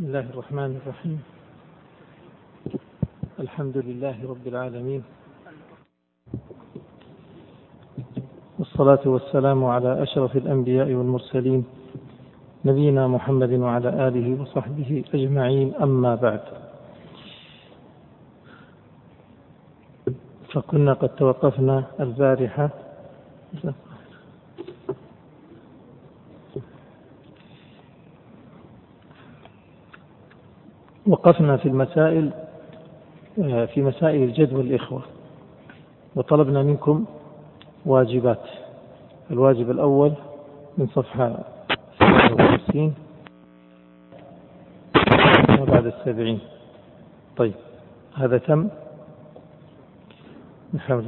بسم الله الرحمن الرحيم. الحمد لله رب العالمين، والصلاة والسلام على أشرف الأنبياء والمرسلين نبينا محمد وعلى آله وصحبه أجمعين، أما بعد. فكنا قد توقفنا البارحة وقفنا في مسائل الجد والإخوة، وطلبنا منكم واجبات. الواجب الأول من صفحة 57 وبعد 70. طيب، هذا تم نحاول.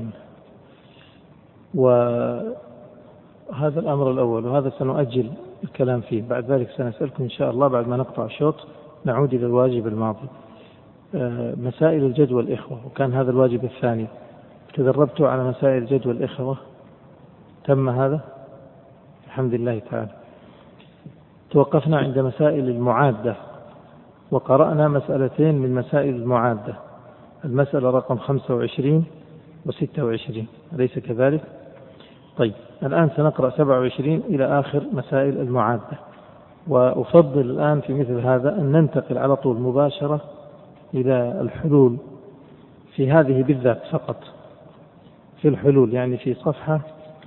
وهذا الأمر الأول، وهذا سنؤجل الكلام فيه. بعد ذلك سنسألكم إن شاء الله بعد ما نقطع شوط نعود إلى الواجب الماضي، مسائل الجد والإخوة، وكان هذا الواجب الثاني. تدربت على مسائل الجد والإخوة، تم هذا الحمد لله تعالى. توقفنا عند مسائل المعادة، وقرأنا مسألتين من مسائل المعادة، المسألة رقم 25 و26، أليس كذلك؟ طيب، الآن سنقرأ 27 إلى آخر مسائل المعادة. وأفضل الآن في مثل هذا أن ننتقل على طول مباشرة إلى الحلول في هذه بالذات فقط، في الحلول يعني في صفحة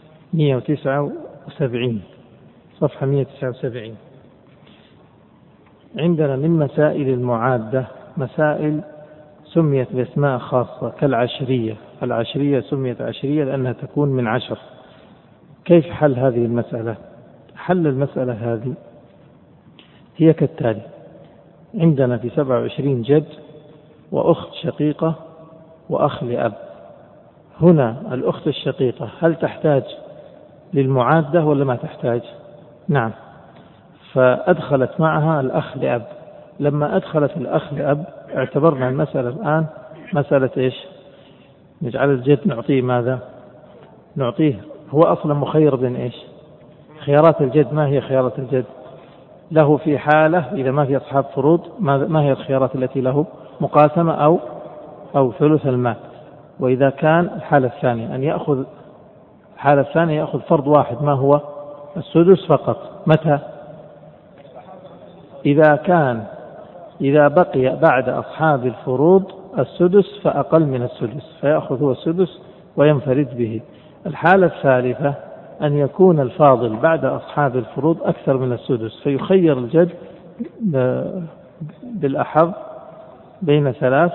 179. صفحة 179 عندنا من مسائل المعادة مسائل سميت باسماء خاصة كالعشرية. العشرية سميت عشرية لأنها تكون من 10. كيف حل هذه المسألة؟ حل المسألة هذه هي كالتالي: عندنا في 27 جد وأخت شقيقة وأخ لأب. هنا الأخت الشقيقة هل تحتاج للمعادة ولا ما تحتاج؟ نعم، فأدخلت معها الأخ لأب. لما أدخلت الأخ لأب اعتبرنا المسألة الآن مسألة إيش؟ نجعل الجد نعطيه ماذا؟ نعطيه، هو أصلا مخير بين إيش؟ خيارات الجد. ما هي خيارات الجد له في حالة إذا ما في أصحاب فروض؟ ما هي الخيارات التي له؟ مقاسمة أو ثلث المال. وإذا كان الحالة الثانية أن يأخذ الحالة الثانية يأخذ فرض واحد، ما هو؟ السدس فقط. متى؟ إذا بقي بعد أصحاب الفروض السدس فأقل من السدس، فيأخذ هو السدس وينفرد به. الحالة الثالثة أن يكون الفاضل بعد أصحاب الفروض أكثر من السدس، فيخير الجد بالأحظ بين ثلاث: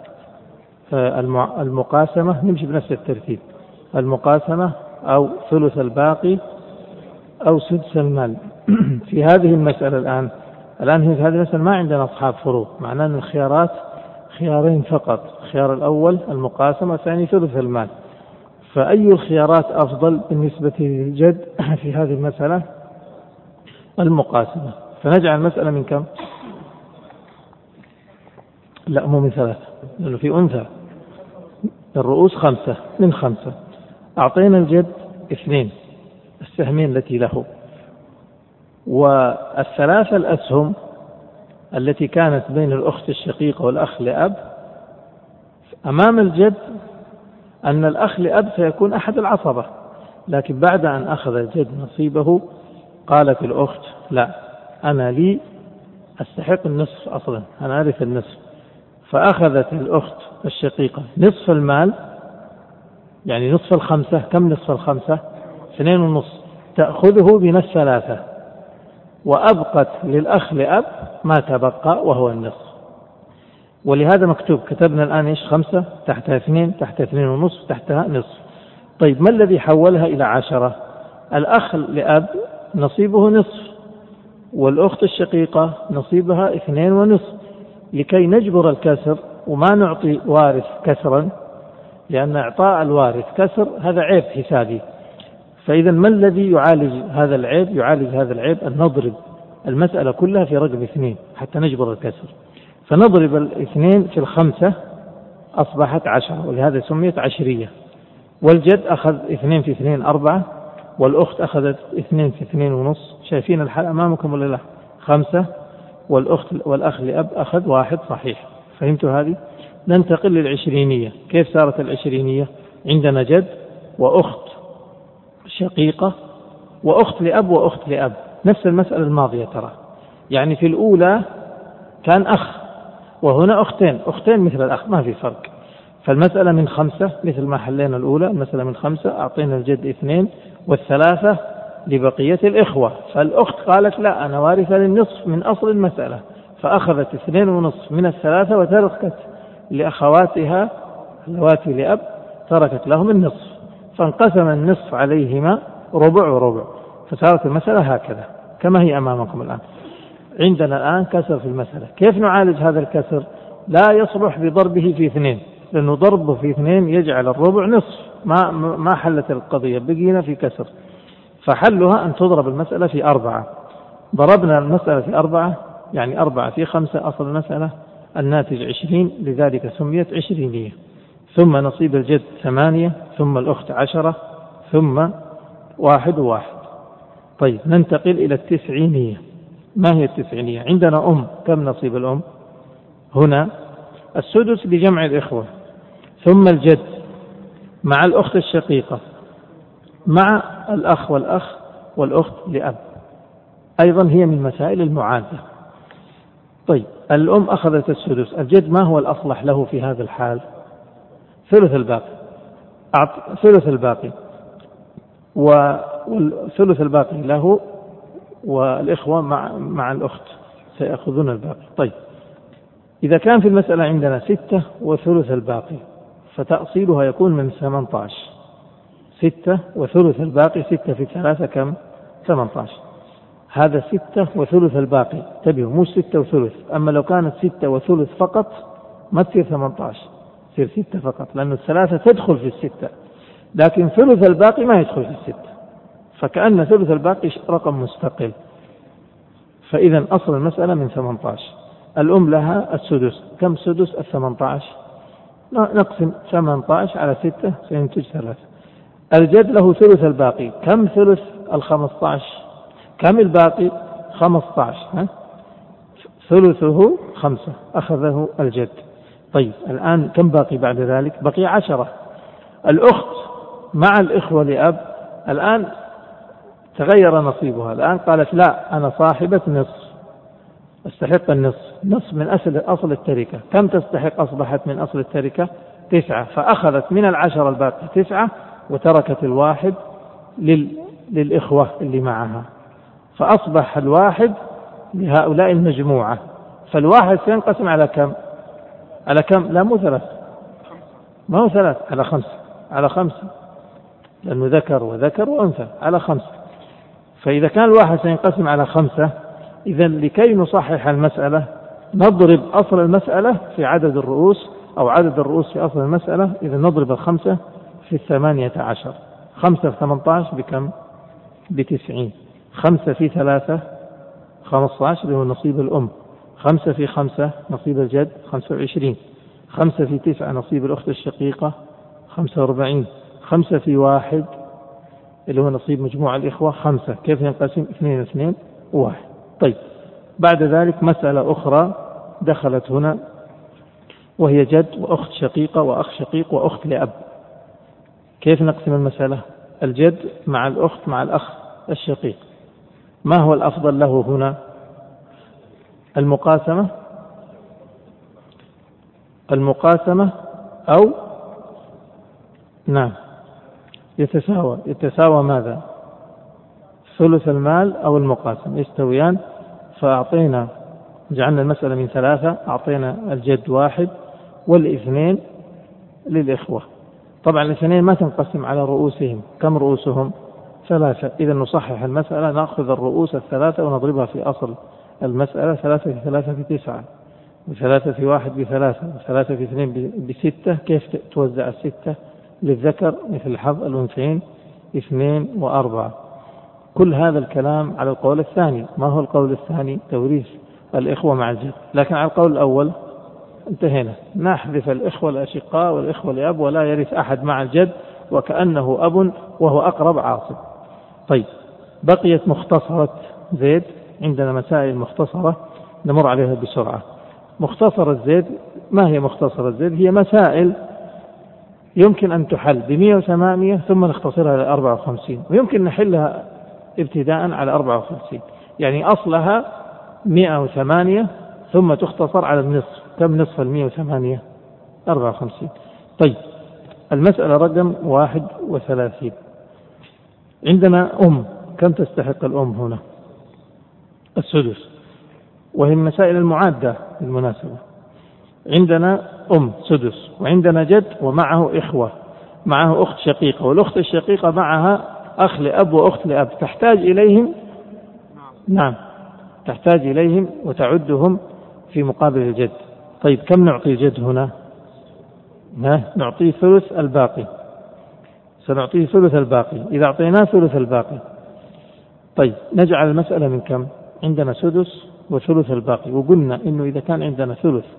المقاسمة، نمشي بنفس الترتيب، المقاسمة أو ثلث الباقي أو سدس المال. في هذه المسألة الآن في هذه المسألة ما عندنا أصحاب فروض، معناه أن الخيارات خيارين فقط: الخيار الأول المقاسمة، والثاني ثلث المال. فأي الخيارات أفضل بالنسبة للجد في هذه المسألة؟ المقاسمة. فنجعل المسألة من كم؟ لا، مو من 3، لأنه في أنثى. الرؤوس 5 من 5. أعطينا الجد 2 السهمين التي له، والثلاثة الأسهم التي كانت بين الأخت الشقيقة والأخ لأب. أمام الجد أن الأخ لأب سيكون أحد العصبة، لكن بعد أن أخذ الجد نصيبه قالت الأخت: لا، أنا لي أستحق النصف، أصلا أنا أعرف النصف. فأخذت الأخت الشقيقة نصف المال، يعني نصف 5. كم نصف 5؟ 2.5. تأخذه بنصف 3، وأبقت للأخ لأب ما تبقى وهو النصف. ولهذا مكتوب، كتبنا الآن إيش؟ 5 تحتها 2 تحتها 2.5 تحتها نصف. طيب، ما الذي حولها إلى 10؟ الأخ لأب نصيبه نصف، والأخت الشقيقة نصيبها 2.5. لكي نجبر الكسر وما نعطي وارث كسرا، لأن إعطاء الوارث كسر هذا عيب حسابي. فإذا ما الذي يعالج هذا العيب؟ يعالج هذا العيب أن نضرب المسألة كلها في رقم 2 حتى نجبر الكسر. فنضرب 2 في 5 أصبحت 10، ولهذا سميت عشرية. والجد أخذ 2 في 2 4، والأخت أخذت 2 في 2.5. شايفين الحال أمامكم ولا لا؟ 5 والأخ لأب أخذ واحد صحيح. فهمتوا هذه؟ ننتقل للعشرينية. كيف صارت العشرينية؟ عندنا جد وأخت شقيقة وأخت لأب وأخت لأب، نفس المسألة الماضية ترى. يعني في الأولى كان أخ، وهنا أختين مثل الأخ، ما في فرق. فالمسألة من 5 مثل ما حلينا الأولى، المسألة من 5 أعطينا الجد 2 والثلاثة لبقية الإخوة. فالأخت قالت لا، أنا وارثة للنصف من أصل المسألة، فأخذت 2.5 من الثلاثة وتركت لأخواتها اللواتي لأب، تركت لهم النصف، فانقسم النصف عليهما ربع وربع. فصارت المسألة هكذا كما هي أمامكم الآن. عندنا الآن كسر في المسألة. كيف نعالج هذا الكسر؟ لا يصلح بضربه في 2، لأنه ضربه في 2 يجعل الربع نصف، ما حلت القضية، بقينا في كسر. فحلها أن تضرب المسألة في 4. ضربنا المسألة في 4، يعني 4 في 5 أصل المسألة، الناتج 20، لذلك سميت عشرينية. ثم نصيب الجد 8، ثم الأخت 10، ثم 1 و1. طيب ننتقل إلى التسعينية. ما هي التسعينية؟ عندنا كم نصيب الأم؟ هنا السدس بجمع الإخوة، ثم الجد مع الأخت الشقيقة مع الأخ والأخت لأب، أيضا هي من مسائل المعادلة. طيب الأم أخذت السدس، الجد ما هو الأصلح له في هذا الحال؟ ثلث الباقي، والثلث الباقي له، والإخوة مع الأخت سيأخذون الباقي. طيب إذا كان في المسألة عندنا 6 وثلث الباقي، فتأصيلها يكون من 18. 6 وثلث الباقي، 6 في 3 كم؟ 18. هذا 6 وثلث الباقي، انتبهوا، مش 6 وثلث. أما لو كانت 6 وثلث فقط ما تصير 18، تصير 6 فقط، لأن الثلاثة تدخل في 6، لكن ثلث الباقي ما يدخل في 6، فكأن ثلث الباقي رقم مستقل. فإذا أصل المسألة من 18. الأم لها السدس، كم سدس 18؟ نقسم 18 على 6 سينتج 3. الجد له ثلث الباقي، كم ثلث 15؟ كم الباقي؟ 15. ثلثه 5 أخذه الجد. طيب الآن كم باقي بعد ذلك؟ بقي 10. الأخت مع الإخوة لأب الآن تغير نصيبها، الآن قالت لا، أنا صاحبة نصف، استحق نصف من أصل التركة. كم تستحق أصبحت من أصل التركة؟ 9. فأخذت من 10 الباقي 9 وتركت 1 للإخوة اللي معها، فأصبح 1 لهؤلاء المجموعة. فالواحد سينقسم على كم؟ لا مو 3، ما هو 3، على 5 لأنه ذكر وذكر وأنثى، على 5. فإذا كان الواحد سينقسم على 5، إذا لكي نصحح المسألة نضرب أصل المسألة في عدد الرؤوس، أو عدد الرؤوس في أصل المسألة. إذا نضرب 5 في 18. 5 في 18 بكم؟ ب90. 5 في 3 15 اللي هو نصيب الأم. 5 في 5 نصيب الجد 25. 5 في 9 نصيب الأخت الشقيقة 45. 5 في 1 اللي هو نصيب مجموع الإخوة 5. كيف ينقسم؟ 2 2 و1. طيب بعد ذلك مسألة أخرى دخلت هنا، وهي جد وأخت شقيقة وأخ شقيق وأخت لأب. كيف نقسم المسألة؟ الجد مع الأخت مع الأخ الشقيق. ما هو الأفضل له هنا؟ المقاسمة أو نعم يتساوى ماذا؟ ثلث المال أو المقاسم يستويان. فأعطينا، جعلنا المسألة من 3، أعطينا الجد 1 والاثنين للإخوة. طبعا الاثنين ما تنقسم على رؤوسهم، كم رؤوسهم؟ 3. إذا نصحح المسألة، نأخذ الرؤوس 3 ونضربها في أصل المسألة. 3 في 3 في 9، و3 في 1 ب3، و3 في 2 ب6. كيف توزع 6 للذكر مثل حظ الأنثيين 2 و4. كل هذا الكلام على القول الثاني. ما هو القول الثاني؟ توريث الإخوة مع الجد. لكن على القول الأول انتهينا، نحذف الإخوة الأشقاء والإخوة لأب، ولا يرث أحد مع الجد وكأنه أب وهو أقرب عاصب. طيب بقيت مختصرة زيد. عندنا مسائل مختصرة نمر عليها بسرعة. مختصر الزيد، ما هي مختصر الزيد؟ هي مسائل يمكن أن تحل ب108 ثم نختصرها إلى 54، ويمكن نحلها ابتداء على 54. يعني أصلها 108 ثم تختصر على النصف. كم نصف 108؟ 54. طيب المسألة رقم 31. عندنا كم تستحق الأم هنا؟ السدس، وهي المسائل المعادة بالمناسبة. عندنا سدس، وعندنا جد ومعه إخوة، معه أخت شقيقة، والأخت الشقيقة معها أخ لأب وأخت لأب، تحتاج إليهم. نعم، تحتاج إليهم وتعدهم في مقابل الجد. طيب كم نعطي الجد هنا؟ نعطيه ثلث الباقي، سنعطيه ثلث الباقي إذا أعطيناه ثلث الباقي. طيب نجعل المسألة من كم؟ عندنا سدس وثلث الباقي، وقلنا إنه إذا كان عندنا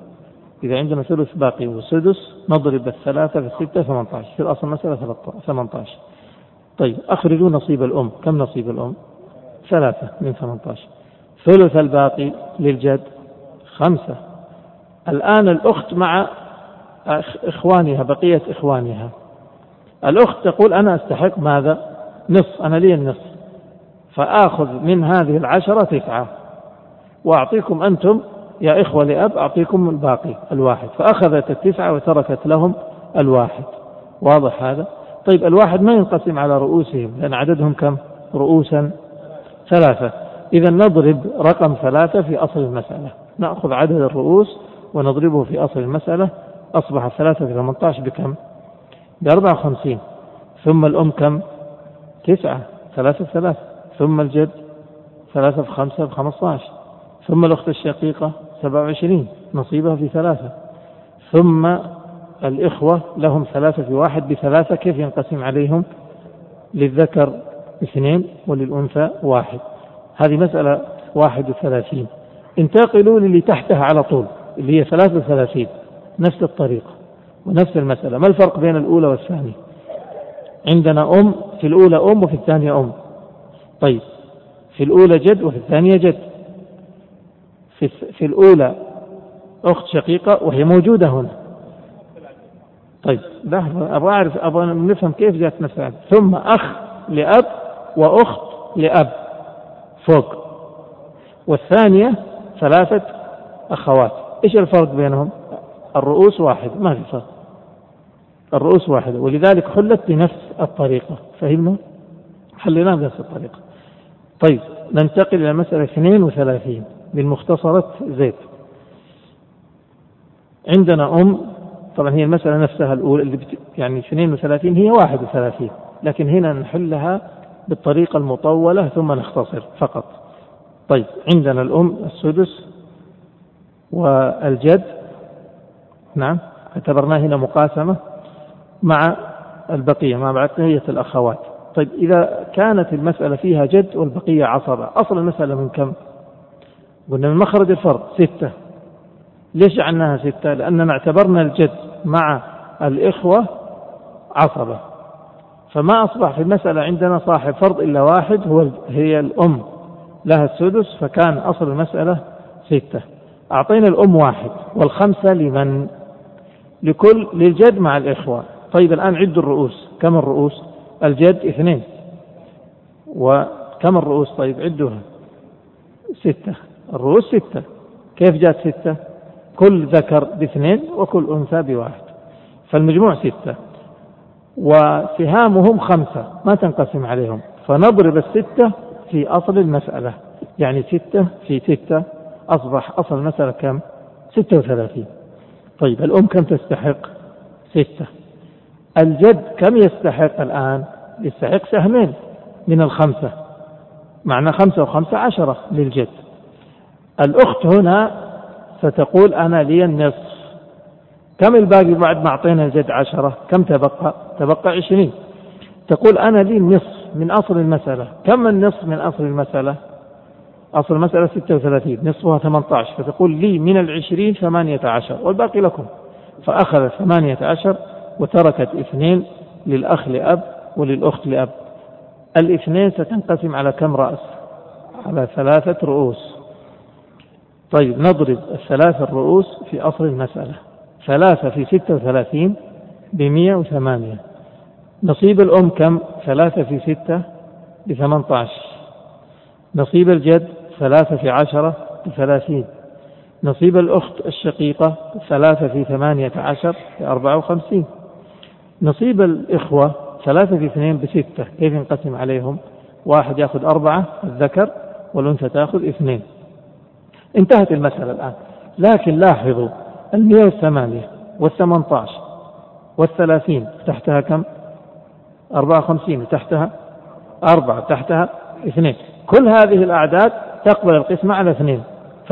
ثلث باقي وسدس نضرب 3 في 6 18، في الأصل مسألة 18. طيب أخرجوا نصيب الأم. كم نصيب الأم؟ 3 من 18. ثلث الباقي للجد 5. الآن الأخت مع إخوانها، بقية إخوانها. الأخت تقول أنا أستحق ماذا؟ نصف، أنا لي النصف، فآخذ من هذه 10 9 وأعطيكم أنتم يا إخوة لأب، أعطيكم الباقي 1. فأخذت 9 وتركت لهم 1. واضح هذا؟ طيب 1 ما ينقسم على رؤوسهم لأن عددهم كم؟ رؤوسا 3. إذا نضرب رقم 3 في أصل المسألة، نأخذ عدد الرؤوس ونضربه في أصل المسألة. أصبح 3 في 18 بكم؟ ب54. ثم الأم كم؟ 9، 3 في 3. ثم الجد 3 في 5 في 15. ثم الأخت الشقيقة 27 نصيبها في 3. ثم الإخوة لهم 3 في 1 ب3. كيف ينقسم عليهم؟ للذكر 2 وللأنثى 1. هذه مسألة 31. انتقلوا للي تحتها على طول اللي هي 33، نفس الطريقة ونفس المسألة. ما الفرق بين الأولى والثانية؟ عندنا في الأولى وفي الثانية طيب في الأولى جد وفي الثانية جد. في الأولى أخت شقيقة وهي موجودة هنا. طيب لحظة، أبغى نفهم كيف جاءت مسألة. ثم أخ لأب وأخت لأب فوق، والثانية 3 أخوات. إيش الفرق بينهم؟ الرؤوس 1، ما في فرق، الرؤوس 1، ولذلك حلت بنفس الطريقة. فهمنا؟ حلنا بنفس الطريقة. طيب ننتقل إلى مسألة 32 بالمختصرة زيت. عندنا طبعا هي المسألة نفسها الأولى اللي يعني 32 هي 31، لكن هنا نحلها بالطريقة المطولة ثم نختصر فقط. طيب عندنا السدس والجد، نعم اعتبرناه هنا مقاسمة مع البقية مع بقية الأخوات. طيب إذا كانت المسألة فيها جد والبقية عصبة، أصل المسألة من كم؟ قلنا من مخرج الفرد 6. ليش جعلناها 6؟ لأننا اعتبرنا الجد مع الإخوة عصبة، فما أصبح في المسألة عندنا صاحب فرض إلا واحد، هي الأم لها السدس، فكان أصل المسألة 6. أعطينا الأم 1 وال5 لمن؟ للجد مع الإخوة. طيب الآن عدوا الرؤوس. كم الرؤوس؟ الجد 2، وكم الرؤوس؟ طيب عدوها 6. الرؤوس 6. كيف جاءت 6؟ كل ذكر ب2 وكل أنثى ب1، فالمجموع 6. وسهامهم 5 ما تنقسم عليهم، فنضرب 6 في أصل المسألة، يعني 6 في 6 أصبح أصل المسألة كم؟ 36. طيب الأم كم تستحق؟ 6. الجد كم يستحق الآن؟ يستحق سهمين من 5، معنى 5 و5 10 للجد. الأخت هنا ستقول أنا لي النصف. كم الباقي بعد ما أعطينا الجد 10؟ كم تبقى 20. تقول أنا لي النصف من أصل المسألة. كم النصف من أصل المسألة؟ أصل المسألة 36، نصفها 18، فتقول لي من 20 18 والباقي لكم. فأخذت 18 وتركت 2 للأخ لأب وللأخت لأب. 2 ستنقسم على كم رأس؟ على 3 رؤوس. طيب نضرب الثلاث الرؤوس في أصل المسألة. 3 في 36 ب108. نصيب الأم كم؟ 3 في 6 ب18. نصيب الجد 3 في 10 ب30. نصيب الأخت الشقيقة 3 في 18 ب54. نصيب الإخوة 3 في 2 ب6. كيف نقسم عليهم؟ واحد يأخذ 4 الذكر والأنثى تأخذ 2. انتهت المسألة الآن. لكن لاحظوا 108 وال18 وال30 تحتها كم؟ 54 تحتها 4 تحتها 2. كل هذه الأعداد تقبل القسمة على 2.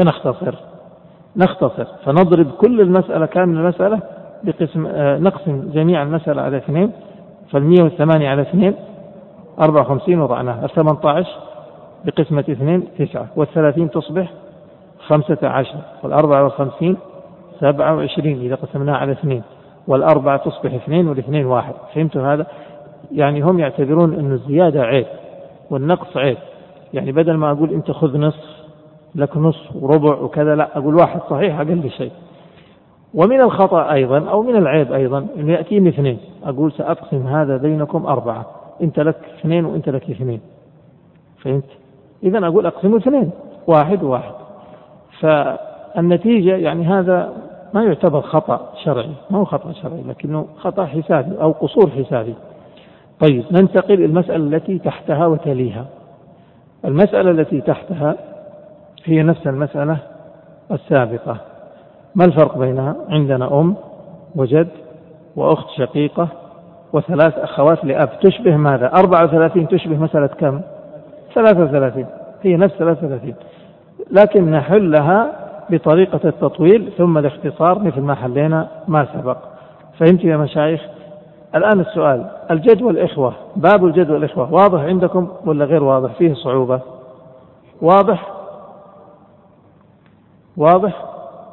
نختصر فنضرب كل المسألة كامل المسألة بقسم، نقسم جميع المسألة على 2. فال108 على 2 54 وضعناها. 18 بقسمة 2 9. وال30 تصبح 15. وال54 27 إذا قسمناها على 2. والأربعة تصبح 2 والاثنين 1. فهمتوا هذا؟ يعني هم يعتبرون أن الزيادة عيب والنقص عيب. يعني بدل ما أقول أنت خذ نصف لك نصف وربع وكذا، لا، أقول 1 صحيح أقل شيء. ومن الخطأ أيضا أو من العيب أيضا أنه يأتيني 2 أقول سأقسم هذا بينكم 4، أنت لك 2 وأنت لك 2. فهمت؟ إذن أقول أقسم 2 1 1. فالنتيجة يعني هذا ما يعتبر خطأ شرعي، ما هو خطأ شرعي لكنه خطأ حسابي أو قصور حسابي. طيب ننتقل إلى المسألة التي تحتها وتليها. المسألة التي تحتها هي نفس المسألة السابقة. ما الفرق بينها؟ عندنا أم وجد وأخت شقيقة و3 أخوات لأب. تشبه ماذا؟ 34 تشبه مسألة كم؟ 33. هي نفس 33 لكن نحلها بطريقة التطويل ثم الاختصار مثل ما حلينا ما سبق. فهمت يا مشايخ؟ الآن السؤال، الجد والإخوة، باب الجد والإخوة واضح عندكم ولا غير واضح؟ فيه صعوبة؟ واضح؟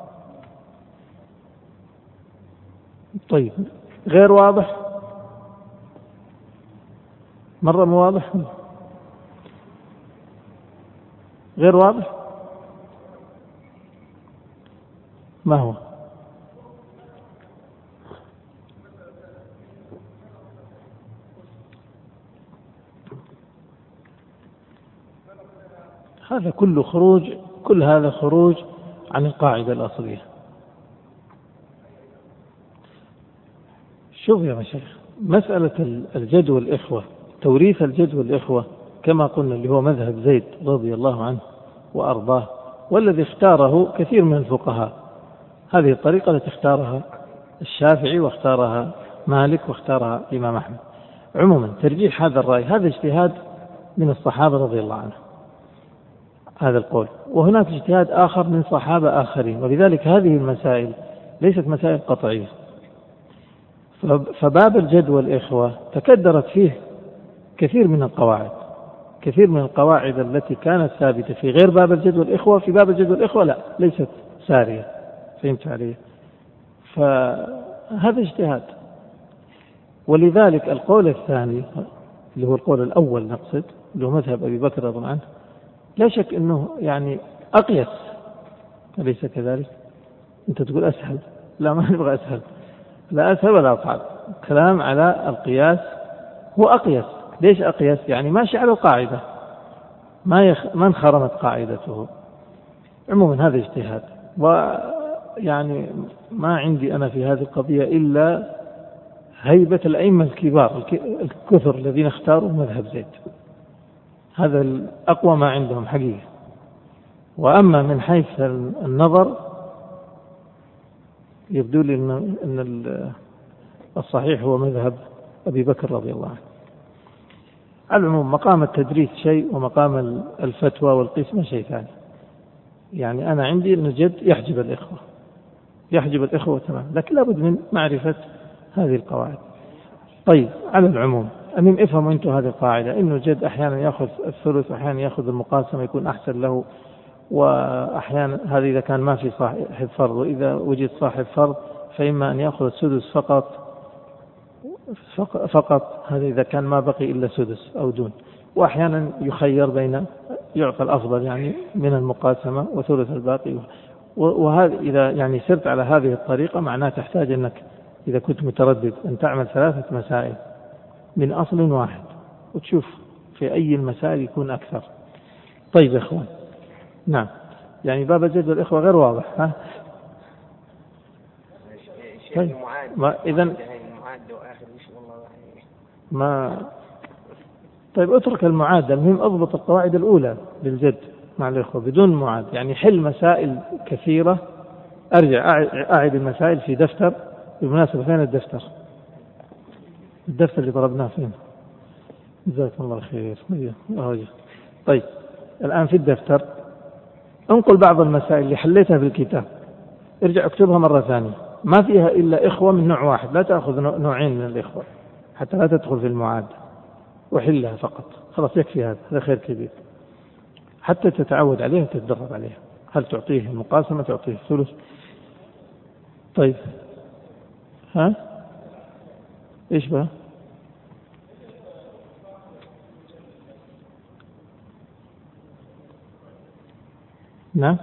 طيب غير واضح؟ مرة مو واضح؟ غير واضح؟ ما هو؟ هذا كل هذا خروج عن القاعدة الأصلية. شوف يا مشايخ، مسألة الجد والإخوة، توريث الجد والإخوة كما قلنا اللي هو مذهب زيد رضي الله عنه وأرضاه، والذي اختاره كثير من الفقهاء. هذه الطريقة التي اختارها الشافعي واختارها مالك واختارها الإمام أحمد. عموما ترجيح هذا الرأي هذا اجتهاد من الصحابة رضي الله عنهم، هذا القول، وهناك اجتهاد آخر من صحابة آخرين، ولذلك هذه المسائل ليست مسائل قطعية. فباب الجد والإخوة تكدرت فيه كثير من القواعد التي كانت ثابتة في غير باب الجد والإخوة، في باب الجد والإخوة لا، ليست سارية. فهمت علي؟ فهذا اجتهاد. ولذلك القول الثاني اللي هو القول الأول نقصد، اللي هو مذهب أبي بكر رضي الله عنه، لا شك أنه يعني أقيس، أليس كذلك؟ أنت تقول أسهل، لا ما نبغى أسهل، لا أسهل ولا أصعب، كلام على القياس. هو أقيس. ليش أقيس؟ يعني ماشي على القاعدة، ما انخرمت قاعدته. عموما هذا اجتهاد، ويعني ما عندي أنا في هذه القضية إلا هيبة الأئمة الكبار الكثر الذين اختاروا مذهب زيد، هذا الأقوى ما عندهم حقيقة. وأما من حيث النظر يبدو لي أن الصحيح هو مذهب أبي بكر رضي الله عنه. على العموم مقام التدريس شيء ومقام الفتوى والقسمة شيء ثاني. يعني أنا عندي أن الجد يحجب الإخوة تمام، لكن لابد من معرفة هذه القواعد. طيب على العموم أمين افهموا أنتم هذه القاعدة، إنه الجد أحيانا يأخذ الثلث وأحيانا يأخذ المقاسمة يكون أحسن له، وأحيانا هذا إذا كان ما في صاحب فرض، وإذا وجد صاحب فرض فإما أن يأخذ السدس فقط، هذا إذا كان ما بقي إلا سدس أو دون. وأحيانا يخير بين يعطى الأفضل يعني من المقاسمة وثلث الباقي. وهذا إذا يعني سرت على هذه الطريقة معناه تحتاج أنك إذا كنت متردد أن تعمل 3 مسائل من أصل واحد وتشوف في أي المسائل يكون أكثر. طيب يا إخوان، نعم، يعني باب الجد والإخوة غير واضح، ها؟ طيب إذن ما طيب اترك المعادة، المهم اضبط القواعد الأولى للجد مع الإخوة بدون معاد، يعني حل مسائل كثيرة. أرجع أعد المسائل في دفتر. بالمناسبة فين الدفتر؟ الدفتر اللي ضربناه فين؟ جزاكم الله خير. طيب الآن في الدفتر انقل بعض المسائل اللي حليتها في الكتاب، ارجع اكتبها مرة ثانية. ما فيها إلا إخوة من نوع واحد، لا تأخذ نوعين من الإخوة حتى لا تدخل في المعادة، وحلها فقط، خلاص يكفي هذا خير كبير حتى تتعود عليها وتتدرب عليها. هل تعطيه المقاسمة، تعطيه الثلث؟ طيب ها إيش بقى؟ نعم،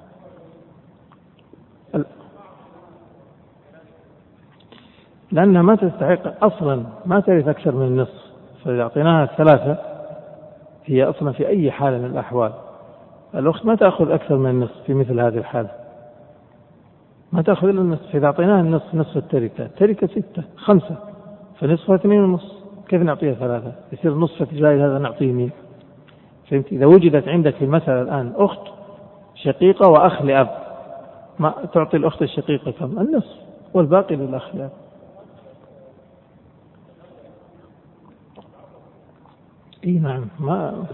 لأنها ما تستحق أصلا، ما ترث أكثر من النصف، فإذا أعطيناها 3 هي أصلا في أي حال من الأحوال الأخت ما تأخذ أكثر من النصف. في مثل هذه الحالة ما تأخذ إلا النصف. إذا أعطيناها النصف، نصف التركة 6 5، فنصفها 2.5. كيف نعطيها 3؟ يصير نصف الزائد هذا نعطيه مين؟ فهمت؟ إذا وجدت عندك في المسألة الآن أخت شقيقة وأخ لأب، ما تعطي الأخت الشقيقة كم؟ النصف، والباقي للأخ لأب. اي نعم. ما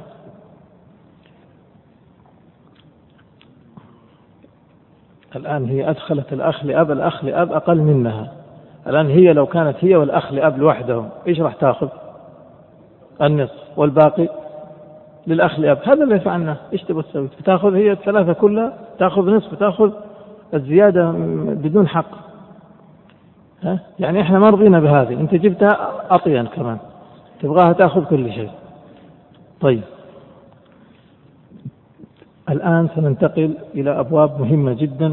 الآن هي أدخلت الأخ لأب، الأخ لأب أقل منها. الآن هي لو كانت هي والأخ لأب لوحدهم إيش راح تأخذ؟ النصف، والباقي للأخ لأب. هذا اللي فعلناه. إيش تبغى تسوي؟ تأخذ هي 3 كلها، تأخذ نصف، تأخذ الزيادة بدون حق. ها؟ يعني إحنا ما رضينا بهذه، أنت جبتها أطيا كمان، تبغاها تأخذ كل شيء. طيب الآن سننتقل إلى أبواب مهمة جدا،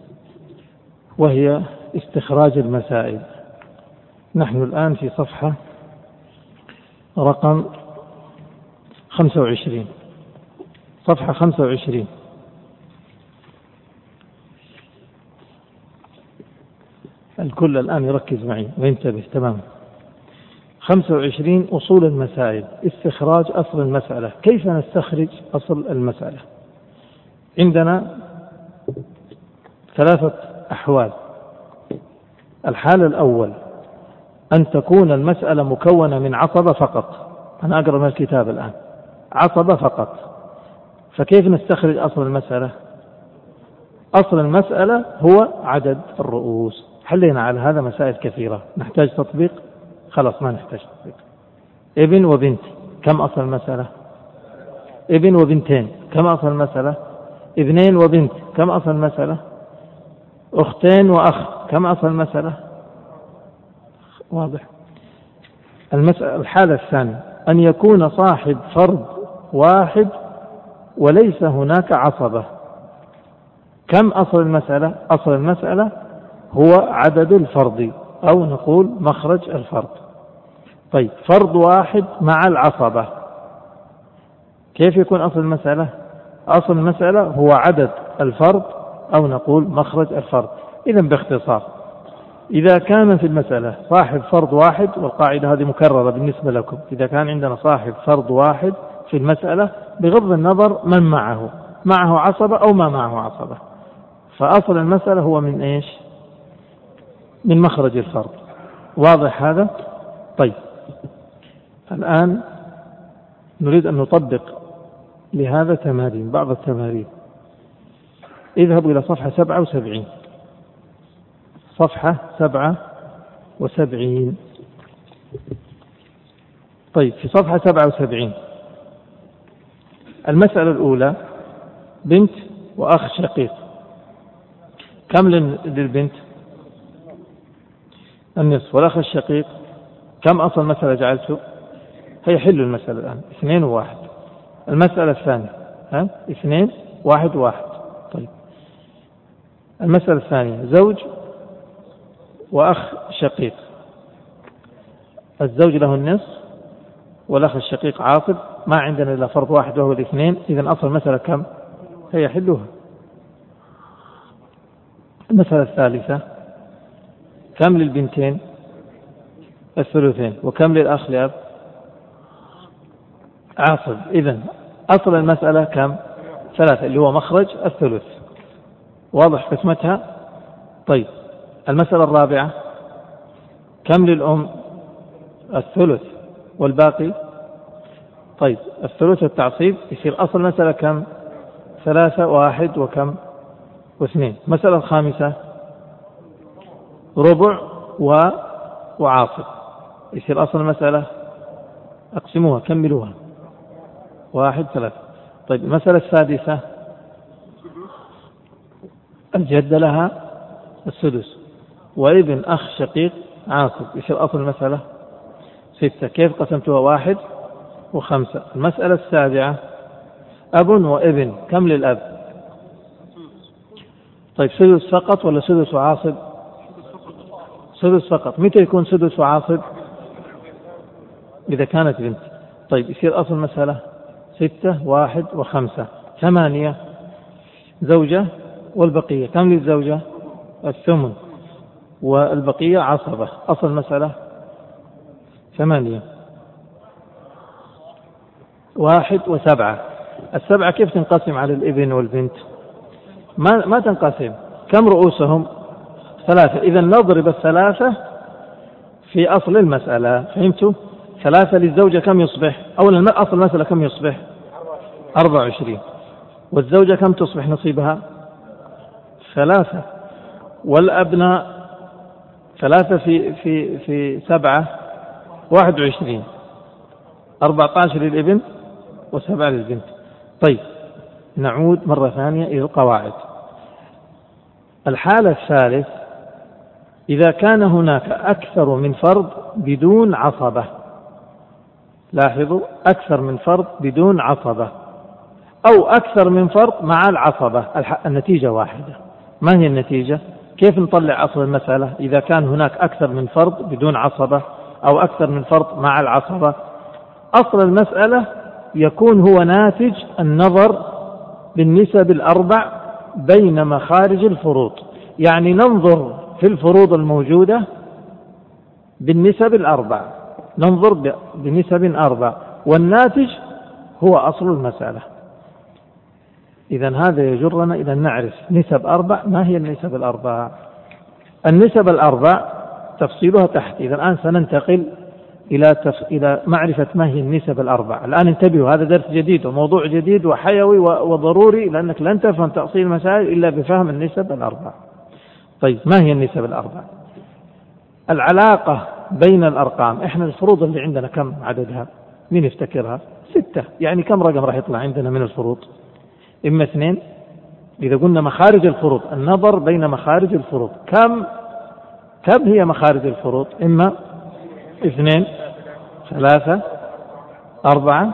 وهي استخراج المسائل. نحن الآن في صفحة رقم 25، صفحة 25. الكل الآن يركز معي وينتبه تماما. 25 أصول المسائل، استخراج أصل المسألة. كيف نستخرج أصل المسألة؟ عندنا 3 أحوال. الحالة الأول أن تكون المسألة مكونة من عصبة فقط. أنا أقرأ من الكتاب الآن، عصبة فقط. فكيف نستخرج أصل المسألة؟ أصل المسألة هو عدد الرؤوس. حلينا على هذا مسائل كثيرة. نحتاج تطبيق؟ خلاص ما نحتاج تطبيق. ابن وبنت، كم أصل المسألة؟ ابن وبنتين، كم أصل المسألة؟ 2 وبنت، كم أصل المسألة؟ أختين وأخ، كم أصل المسألة؟ واضح. الحالة الثانية أن يكون صاحب فرد واحد وليس هناك عصبة. كم أصل المسألة؟ أصل المسألة هو عدد الفرد، أو نقول مخرج الفرد. طيب فرد واحد مع العصبة، كيف يكون أصل المسألة؟ أصل المسألة هو عدد الفرد، أو نقول مخرج الفرد. إذن باختصار، إذا كان في المسألة صاحب فرد واحد، والقاعدة هذه مكررة بالنسبة لكم، إذا كان عندنا صاحب فرد واحد في المسألة بغض النظر من معه عصبة أو ما معه عصبة، فأصل المسألة هو من إيش؟ من مخرج الفرد. واضح هذا؟ طيب الآن نريد أن نطبق لهذا تمارين، بعض التمارين. اذهبوا إلى صفحة 77، صفحة 77. طيب في صفحة 77 المسألة الأولى بنت وأخ شقيق. كم للبنت؟ النصف. والأخ الشقيق كم أصل المسألة جعلته؟ هيحل المسألة الآن 2 و1. المسألة الثانية ها 2 1 1. طيب المسألة الثانية زوج وأخ شقيق. الزوج له النصف والأخ الشقيق عاصب، ما عندنا إلا فرض واحد وهو 2. إذن أصل المسألة كم؟ هي حلوها. المسألة الثالثة كم للبنتين؟ 2. وكم للأخ لأب؟ عاصب. إذن أصل المسألة كم؟ 3 اللي هو مخرج 1/3. واضح قسمتها؟ طيب المسألة الرابعة كم للأم؟ 1/3 والباقي. طيب 1/3 التعصيب يصير أصل المسألة كم؟ 3 1 وكم؟ 2. المسألة الخامسة ربع وعاصب، يصير أصل المسألة أقسموها كملوها 1 3. طيب المسألة السادسة الجدة لها 1/6 وابن أخ شقيق عاصب، يصير أصل المسألة 6. كيف قسمتها؟ 1 و5. المسألة السابعة أب وابن، كم للأب؟ طيب 1/6 فقط ولا 1/6 وعاصب؟ 1/6 فقط. متى يكون 1/6 وعاصب؟ إذا كانت بنت. طيب يصير أصل المسألة 6 1 و5 8. زوجة والبقية، كم للزوجة؟ 8 والبقية عصبة. أصل المسألة 8 1 و7. 7 كيف تنقسم على الابن والبنت؟ ما تنقسم. كم رؤوسهم؟ 3. إذا نضرب 3 في أصل المسألة. فهمتوا؟ 3 للزوجة كم يصبح؟ أولا أصل المسألة كم يصبح؟ 24. والزوجة كم تصبح نصيبها؟ 3. والأبناء 3 في 7 21. 14 للابن و7 للبنت. طيب نعود مرة ثانية إلى القواعد. الحالة الثالث إذا كان هناك أكثر من فرد بدون عصبة. لاحظوا، أكثر من فرد بدون عصبة أو أكثر من فرد مع العصبة، النتيجة واحدة. ما هي النتيجة؟ كيف نطلع أصل المسألة إذا كان هناك أكثر من فرد بدون عصبة أو أكثر من فرد مع العصبة؟ أصل المسألة يكون هو ناتج النظر بالنسب الأربع بين مخارج الفروض. يعني ننظر في الفروض الموجودة بالنسب الأربع، ننظر بنسب 4 والناتج هو أصل المسألة. إذن هذا يجرنا إلى أن نعرف نسب 4. ما هي النسب الأربع؟ النسب الأربع تفصيلها تحت. إذا الآن سننتقل إلى معرفة ما هي النسب الأربع. الآن انتبهوا، هذا درس جديد وموضوع جديد وحيوي وضروري، لأنك لن تفهم تأصيل المسائل إلا بفهم النسب الأربع. طيب ما هي النسب الأربع؟ العلاقة بين الأرقام. إحنا الفروض اللي عندنا كم عددها؟ مين يفتكرها؟ 6. يعني كم رقم راح يطلع عندنا من الفروض؟ إما 2. إذا قلنا مخارج الفروض، النظر بين مخارج الفروض، كم هي مخارج الفروض؟ إما 2 3 4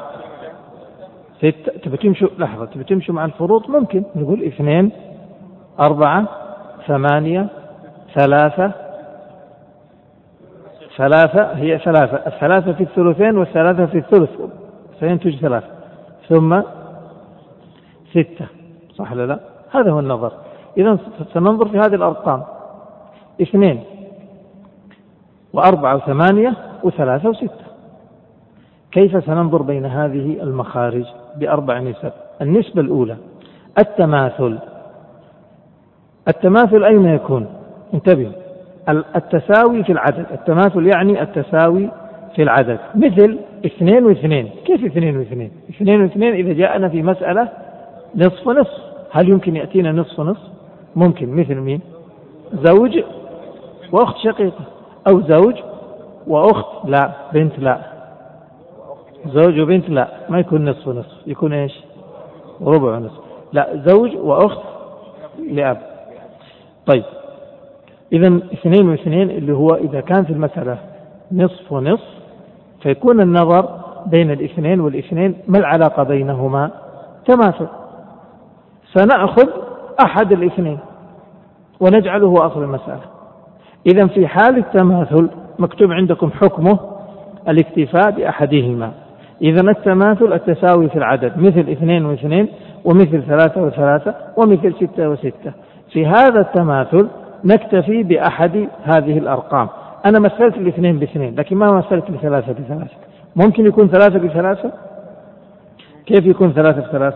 6. تبي تمشوا لحظة، تبي تمشوا مع الفروض ممكن نقول 2 4 8 3 هي 3. 3 في الثلثين والثلاثة في الثلث سينتج 3 ثم 6. صح ولا لا؟ هذا هو النظر. إذا سننظر في هذه الأرقام 2 و4 و8 و3 و6. كيف سننظر بين هذه المخارج؟ ب4 نسب. النسبة الأولى التماثل. التماثل أين يكون؟ انتبهوا، التساوي في العدد. التماثل يعني التساوي في العدد، مثل 2 و2. كيف 2 و2؟ 2 و2 إذا جاءنا في مسألة نصف نصف، هل يمكن يأتينا نصف نصف؟ ممكن. مثل مين؟ زوج وأخت شقيقة، أو زوج وأخت لا بنت لا، زوج وبنت لا، ما يكون نصف نصف، يكون إيش؟ ربع نصف. لا، زوج وأخت لأب. طيب إذن 2 و2 اللي هو إذا كان في المسألة نصف ونصف، فيكون النظر بين الاثنين والاثنين. ما العلاقة بينهما؟ تماثل، سنأخذ أحد الاثنين ونجعله أصل المسألة. إذن في حال التماثل مكتوب عندكم حكمه الاكتفاء بأحدهما. إذن التماثل التساوي في العدد، مثل 2 و2 ومثل 3 و3 ومثل 6 و6. في هذا التماثل نكتفي بأحد هذه الأرقام. أنا مثلت 2 ب2 لكن ما مثلت 3 ب3. ممكن يكون 3 ب3؟ كيف يكون 3 ب3؟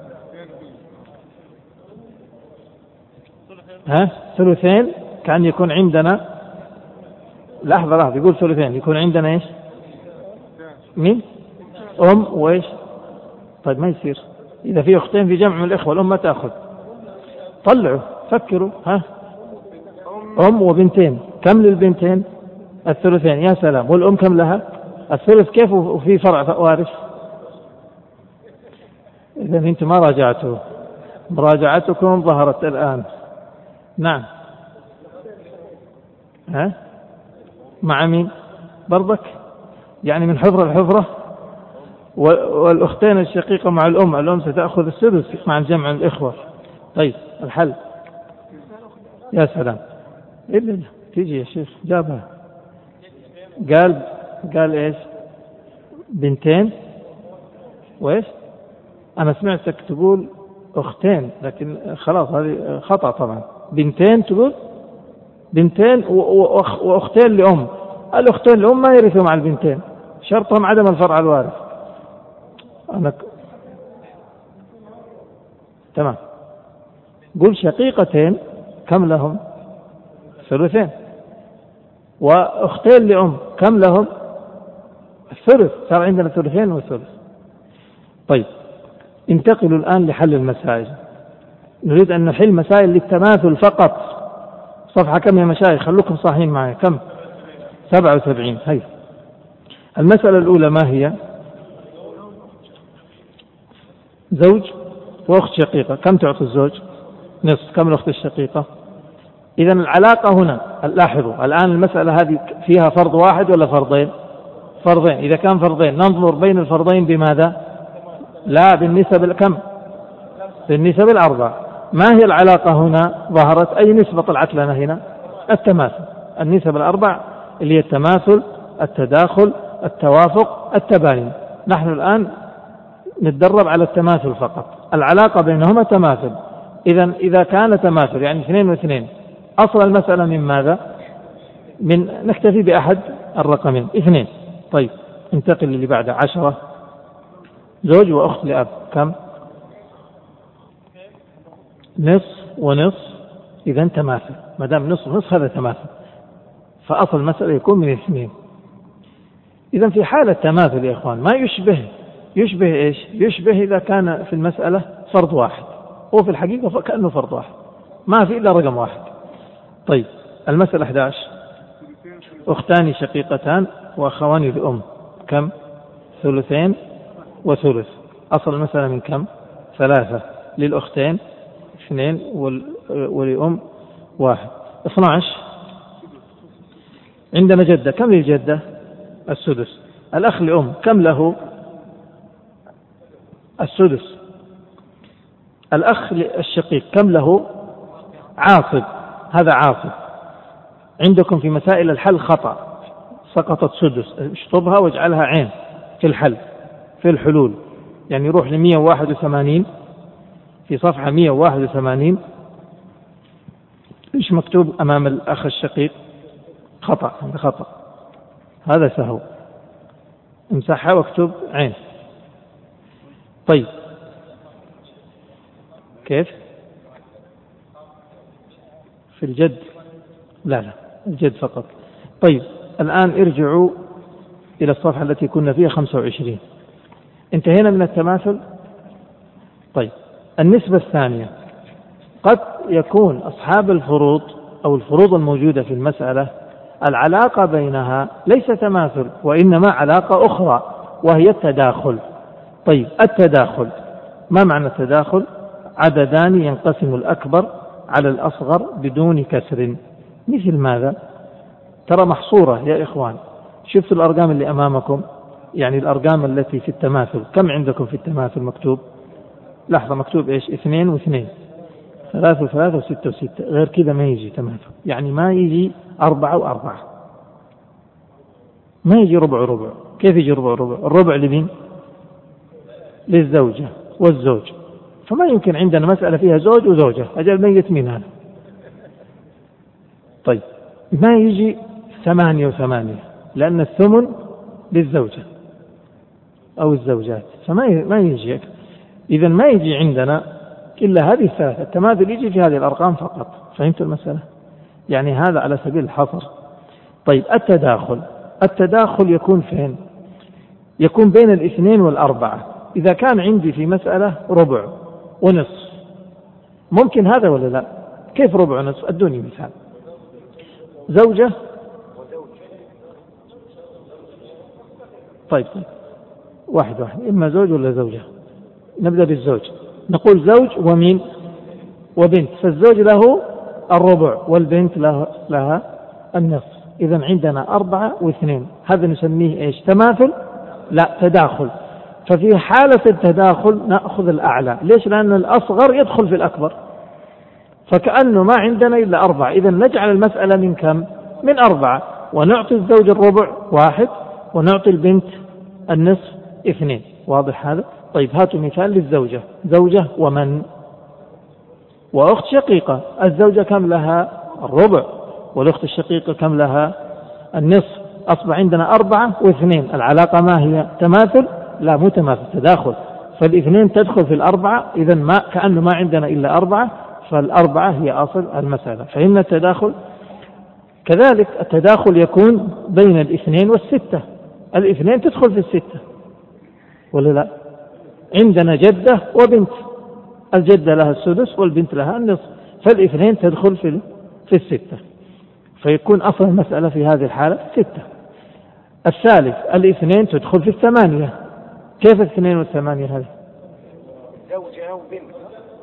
ثلثين. كان يكون عندنا، لحظة يقول ثلثين، يكون عندنا إيش؟ مين؟ وإيش؟ طيب ما يصير إذا في أختين في جمع من الإخوة الأم ما تأخذ. طلعوا فكروا. وبنتين. كم للبنتين؟ الثلثين. يا سلام. والأم كم لها؟ الثلث. كيف وفي فرع وارث؟ إذا أنتم ما راجعتوا، مراجعتكم ظهرت الآن. نعم. مع مين برضك؟ يعني من حفرة لحفرة. والأختين الشقيقة مع الأم ستأخذ السدس مع الجمع الإخوة. طيب الحل. يا سلام. إلا تيجي يا شيخ جابها. قال إيش؟ بنتين وإيش؟ أنا سمعتك تقول أختين، لكن خلاص هذه خطأ طبعا. بنتين تقول بنتين وأختين لأم. الأختين لأم ما يرثوا مع البنتين، شرطهم عدم الفرع الوارث. تمام. قل شقيقتين كم لهم؟ ثلثين. وأختين لأم كم لهم؟ الثلث. صار عندنا ثلثين وثلث. طيب انتقلوا الآن لحل المسائل. نريد أن نحل مسائل للتماثل فقط. صفحة كم يا مشايخ؟ خلوكم صاحين معي. كم؟ 77. هي المسألة الأولى. ما هي؟ زوج وأخت شقيقة. كم تعطي الزوج؟ نصف. كم الأخت الشقيقة؟ إذن العلاقة هنا، لاحظوا الآن المسألة هذه فيها فرض واحد ولا فرضين؟ فرضين. إذا كان فرضين ننظر بين الفرضين بماذا؟ لا، بالنسب. كم؟ بالنسب الأربع. ما هي العلاقة هنا ظهرت؟ أي نسبة طلعت لنا هنا؟ التماثل. النسب الأربع اللي هي التماثل، التداخل، التوافق، التباين. نحن الآن نتدرب على التماثل فقط. العلاقة بينهما تماثل. إذا كان تماثل يعني 2 و2، أصل المسألة من ماذا؟ نكتفي بأحد الرقمين 2. طيب انتقل اللي بعد 10. زوج وأخت لأب. كم؟ نصف ونصف. إذن تماثل. ما دام نصف ونصف هذا تماثل، فأصل المسألة يكون من 2. إذن في حالة تماثل يا إخوان ما يشبه إيش؟ يشبه إذا كان في المسألة فرض واحد، هو في الحقيقة كأنه فرض واحد، ما في إلا رقم واحد. طيب المسألة 11. أختان شقيقتان وأخوان لأم. كم؟ ثلثين وثلث. أصل المسألة من كم؟ 3. للأختين 2 ولأم 1. 12. عندنا جدة. كم للجدة؟ السدس. الأخ لأم كم له؟ السدس. الأخ الشقيق كم له؟ عاصب. هذا عاصب. عندكم في مسائل الحل خطأ، سقطت سدس، اشطبها واجعلها عين في الحل في الحلول. يعني يروح ل 181 في صفحة 181. ايش مكتوب أمام الأخ الشقيق؟ خطأ. هذا خطأ، هذا سهو. امسحها واكتب عين. طيب كيف؟ في الجد؟ لا الجد فقط. طيب الآن ارجعوا إلى الصفحة التي كنا فيها 25. انتهينا من التماثل. طيب النسبة الثانية. قد يكون أصحاب الفروض أو الفروض الموجودة في المسألة العلاقة بينها ليس تماثل، وإنما علاقة أخرى وهي التداخل. طيب التداخل ما معنى التداخل؟ عددان ينقسم الأكبر على الأصغر بدون كسر. مثل ماذا؟ ترى محصورة يا إخوان. شفتوا الأرقام اللي أمامكم؟ يعني الأرقام التي في التماثل. كم عندكم في التماثل مكتوب؟ لحظة مكتوب إيش؟ 2 و2، 3 و3 و6 و6، غير كذا ما يجي تماثل. يعني ما يجي 4 و4، ما يجي ربع وربع. كيف يجي ربع وربع؟ الربع لمين؟ للزوجة والزوج، فما يمكن عندنا مسألة فيها زوج وزوجة، أجل ميت مين هذا؟ طيب ما يجي 8 و8 لأن الثمن للزوجة أو الزوجات، فما يجي. إذا ما يجي عندنا إلا هذه الثلاثة. التماثل يجي في هذه الأرقام فقط. فهمت المسألة؟ يعني هذا على سبيل الحصر. طيب التداخل يكون فين؟ يكون بين 2 و4. إذا كان عندي في مسألة ربع ونصف، ممكن هذا ولا لا؟ كيف ربع ونصف؟ أدوني مثال. زوجة. طيب واحد إما زوج ولا زوجة. نبدأ بالزوج. نقول زوج ومين؟ وبنت. فالزوج له الربع والبنت لها النصف. إذا عندنا 4 و2. هذا نسميه إيش؟ تماثل؟ لا، تداخل. ففي حالة التداخل نأخذ الأعلى. ليش؟ لأن الأصغر يدخل في الأكبر، فكأنه ما عندنا إلا 4. إذا نجعل المسألة من كم؟ من 4، ونعطي الزوج الربع 1 ونعطي البنت النصف 2. واضح هذا؟ طيب هاتوا مثال للزوجة. زوجة ومن؟ وأخت شقيقة. الزوجة كم لها؟ الربع، والأخت الشقيقة كم لها؟ النصف. أصبح عندنا 4 و2. العلاقة ما هي؟ تماثل؟ لا، مو تماثل، تداخل. فالاثنين تدخل في 4. إذا ما كأنه ما عندنا إلا 4، فال4 هي أصل المسألة. فإن التداخل كذلك. التداخل يكون بين 2 و6. 2 تدخل في 6 ولا لا؟ عندنا جدة وبنت، الجدة لها السدس والبنت لها النصف، فال2 تدخل في 6. فيكون أصل المسألة في هذه الحالة 6. الثالث 2 تدخل في 8. كيف 2 و8 هذه؟ زوجة وبنت.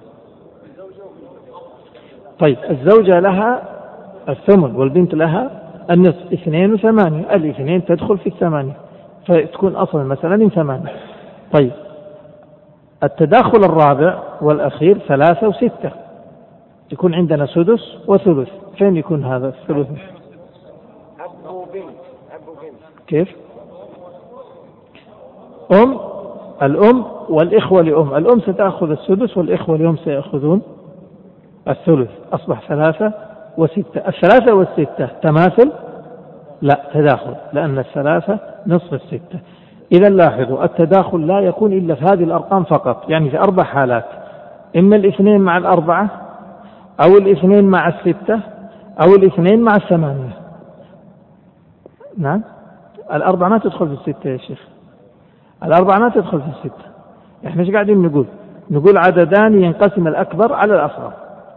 طيب الزوجة لها الثمن والبنت لها النصف. 2 و8، 2 تدخل في 8، فتكون أصل المسألة من 8. طيب التداخل الرابع والأخير 3 و6. يكون عندنا سدس وثلث. فين يكون هذا الثلث؟ أب وبنت. كيف؟ الأم والإخوة لأم. الأم ستأخذ السدس والإخوة لأم سيأخذون الثلث. أصبح 3 و6. 3 و6 تماثل؟ لا، تداخل، لأن 3 نصف 6. إذا لاحظوا التداخل لا يكون إلا في هذه الأرقام فقط. يعني في 4 حالات: إما 2 مع 4، أو 2 مع 6، أو 2 مع 8. نعم، 4 ما تدخل في 6 يا شيخ. 4 ما تدخل في 6. إحنا إيش قاعدين نقول عددان ينقسم الأكبر على الأصغر.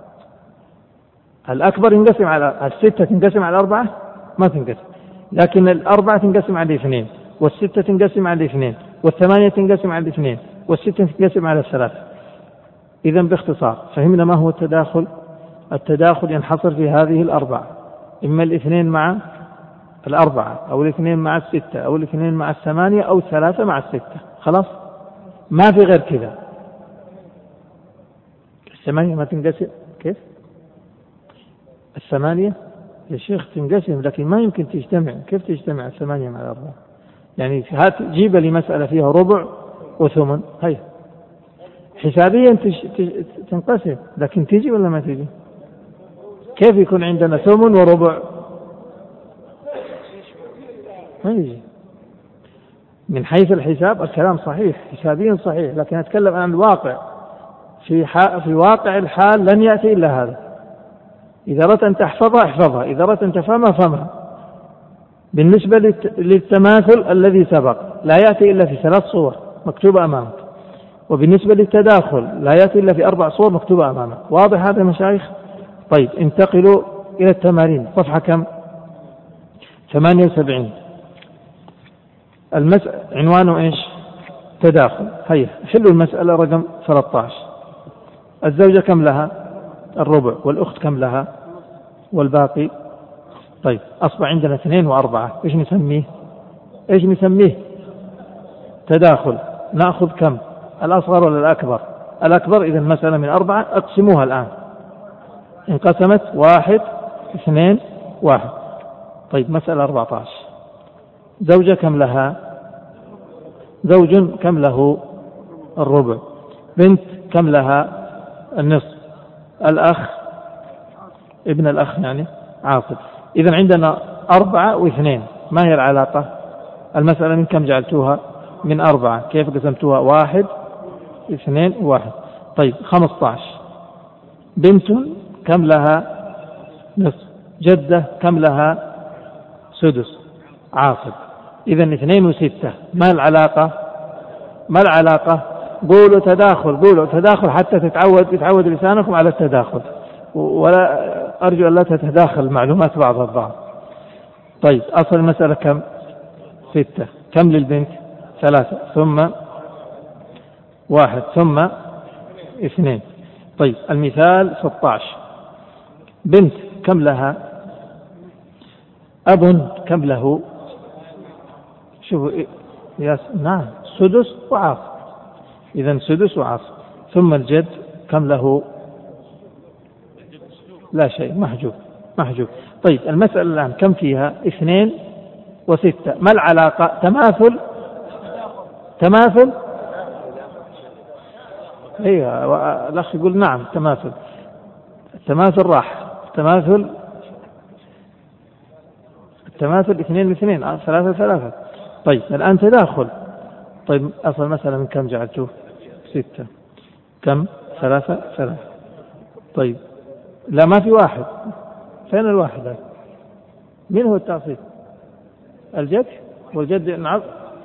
الأكبر ينقسم على 6، تنقسم على 4 ما تنقسم، لكن 4 تنقسم على 2، 6 تنقسم على 2، 8 تنقسم على 2، 6 تنقسم على 3. إذا باختصار فهمنا ما هو التداخل. التداخل ينحصر في هذه 4: إما 2 مع 4، أو 2 مع 6، أو 2 مع 8، أو 3 مع 6. خلاص، ما في غير كذا. 8 ما تنقسم. كيف 8 يا شيخ؟ تنقسم، لكن ما يمكن تجتمع. كيف تجتمع 8 مع 4؟ يعني هات جيب لي مسألة فيها ربع وثمن، هي حسابيا تنقسم، لكن تيجي ولا ما تيجي؟ كيف يكون عندنا ثمن وربع؟ ما يجي. من حيث الحساب الكلام صحيح، حسابيا صحيح، لكن أتكلم عن الواقع. في واقع الحال لن يأتي إلا هذا. إذا أردت أن تحفظها احفظها، إذا أردت أن تفهمها فهمها. بالنسبة للتماثل الذي سبق لا يأتي إلا في 3 صور مكتوبة أمامك، وبالنسبة للتداخل لا يأتي إلا في 4 صور مكتوبة أمامك. واضح هذا يا مشايخ؟ طيب انتقلوا إلى التمارين. صفحة كم؟ 78. عنوانه إيش؟ تداخل. هيا حلوا المسألة رقم 13. الزوجة كم لها؟ الربع. والأخت كم لها؟ والباقي. طيب أصبح عندنا 2 و4. إيش نسميه؟ تداخل. نأخذ كم؟ الأصغر ولا الأكبر؟ الأكبر. إذا المسألة من 4 اقسموها الآن. انقسمت 1 2 1. طيب مسألة 14. زوجة كم لها؟ زوج كم له الربع؟ بنت كم لها النصف؟ الأخ ابن الأخ يعني عاصب. إذا عندنا 4 و2. ما هي العلاقة؟ المسألة من كم جعلتوها؟ من 4. كيف قسمتوها؟ 1 2 1. طيب 15. بنت كم لها نصف؟ جدة كم لها سدس؟ عاصب. إذا 2 و6. ما العلاقة؟ ما العلاقة؟ قولوا تداخل، قولوا تداخل حتى يتعود لسانكم على التداخل، ولا أرجو أن لا تتداخل المعلومات بعضها البعض. طيب أصل المسألة كم؟ 6. كم للبنت؟ 3 ثم 1 ثم 2. طيب المثال 16. بنت كم لها؟ أب كم له؟ شوفوا نعم سدس وعاصب. إذا سدس وعاصب. ثم الجد كم له؟ لا شيء، محجوب. طيب المسألة الآن كم فيها؟ 2 و6. ما العلاقة؟ تماثل. أيوة الأخ يقول نعم تماثل. التماثل راح. التماثل 2 و2 3. طيب الآن تداخل. طيب أصل مثلا من كم جعلته؟ 6. كم؟ 3. طيب لا ما في 1. فين الواحد؟ من هو التعصيب؟ الجد. والجد نعم.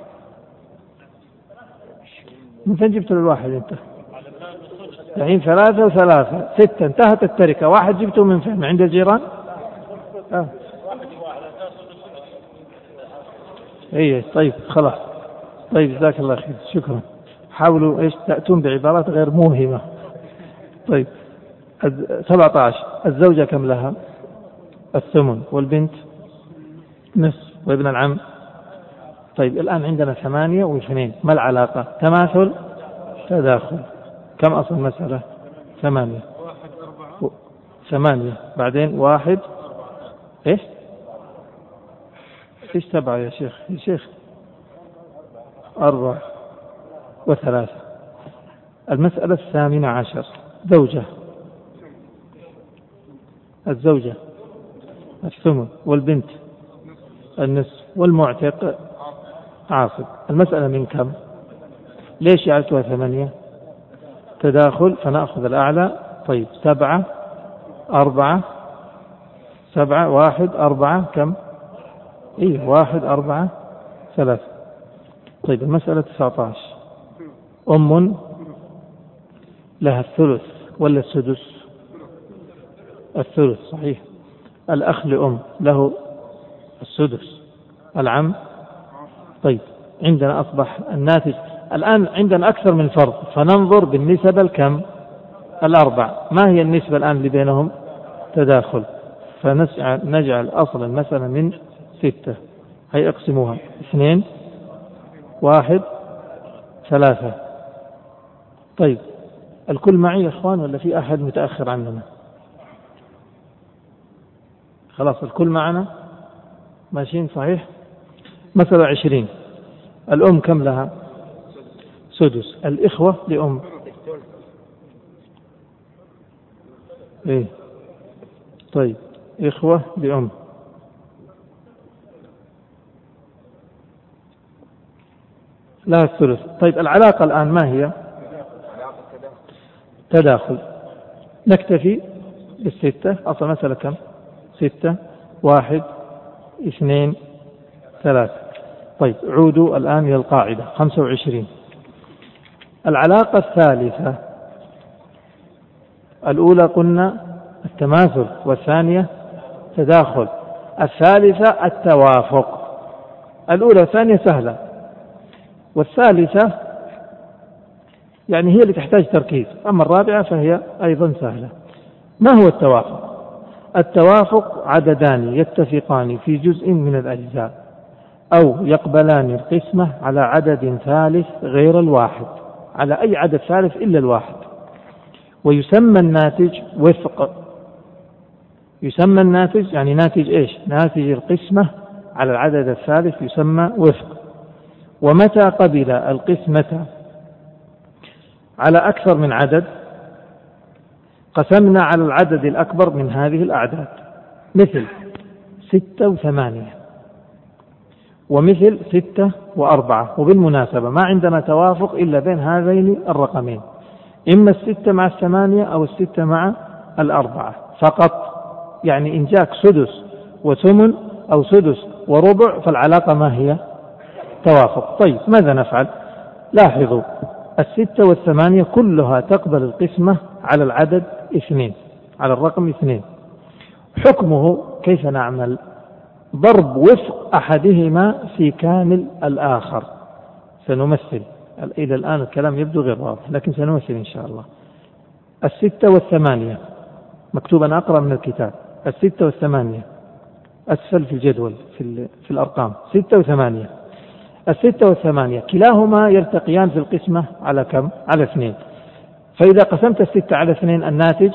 من فين جبت الواحد أنت؟ الحين 3 و3 6. انتهت التركة. 1 جبته من فين؟ من عند الجيران؟ ايه طيب خلاص. طيب جزاك الله خير، شكرا. حاولوا تأتون بعبارات غير موهمة. طيب 17. الزوجة كم لها؟ الثمن. والبنت نصف. وابن العم. طيب الآن عندنا 8 و2. ما العلاقة؟ تماثل تداخل. كم أصل المسألة؟ 8. بعدين 1 ايش 7 يا شيخ 4 و3. المسألة 18. زوجة. الزوجة الثمن. والبنت النصف. والمعتق عاصب. المسألة من كم؟ ليش جعلتها 8؟ تداخل فنأخذ الأعلى. طيب 7 4 7 1 4 كم؟ 1 4 3. طيب المسألة 19. أم لها الثلث ولا السدس؟ الثلث صحيح. الأخ لأم له السدس. العم. طيب عندنا أصبح الناتج الآن عندنا أكثر من فرض، فننظر بالنسبة الكم؟ 4. ما هي النسبة الآن اللي بينهم؟ تداخل. فنجعل أصل المسألة من 6. هي اقسموها 2 1 3. طيب الكل معي يا إخوان ولا في أحد متأخر عننا؟ خلاص الكل معنا ماشيين صحيح. مثلا 20. الأم كم لها؟ سدس. الإخوة لأم طيب إخوة لأم لها الثلث. طيب العلاقة الآن ما هي؟ تداخل. نكتفي بالستة. أصل مسألة كم؟ 6 1 2 3. طيب عودوا الآن إلى القاعدة 25. العلاقة الثالثة الأولى قلنا التماثل، والثانية تداخل، الثالثة التوافق. الأولى والثانية سهلة، والثالثة يعني هي اللي تحتاج تركيز، أما الرابعة فهي أيضا سهلة. ما هو التوافق؟ التوافق عددان يتفقان في جزء من الأجزاء أو يقبلان القسمة على عدد ثالث غير الواحد، على أي عدد ثالث إلا الواحد. ويسمى الناتج وفق. يسمى الناتج يعني ناتج إيش؟ ناتج القسمة على العدد الثالث يسمى وفق. ومتى قبل القسمة على أكثر من عدد قسمنا على العدد الأكبر من هذه الأعداد، مثل 6 و8 ومثل 6 و4. وبالمناسبة ما عندنا توافق إلا بين هذين الرقمين، إما 6 مع 8 أو 6 مع 4 فقط. يعني إن جاك سدس وثمن أو سدس وربع فالعلاقة ما هي؟ توافق. طيب ماذا نفعل؟ لاحظوا 6 و8 كلها تقبل القسمة على العدد 2، على الرقم 2. حكمه كيف نعمل؟ ضرب وفق أحدهما في كامل الآخر. سنمثل. إلى الآن الكلام يبدو غير واضح لكن سنمثل إن شاء الله. 6 و8 مكتوب، أنا أقرأ من الكتاب. 6 و8 أسفل في الجدول في الأرقام. 6 و8. 6 و8 كلاهما يلتقيان في القسمة على كم؟ على 2. فإذا قسمت 6 على 2 الناتج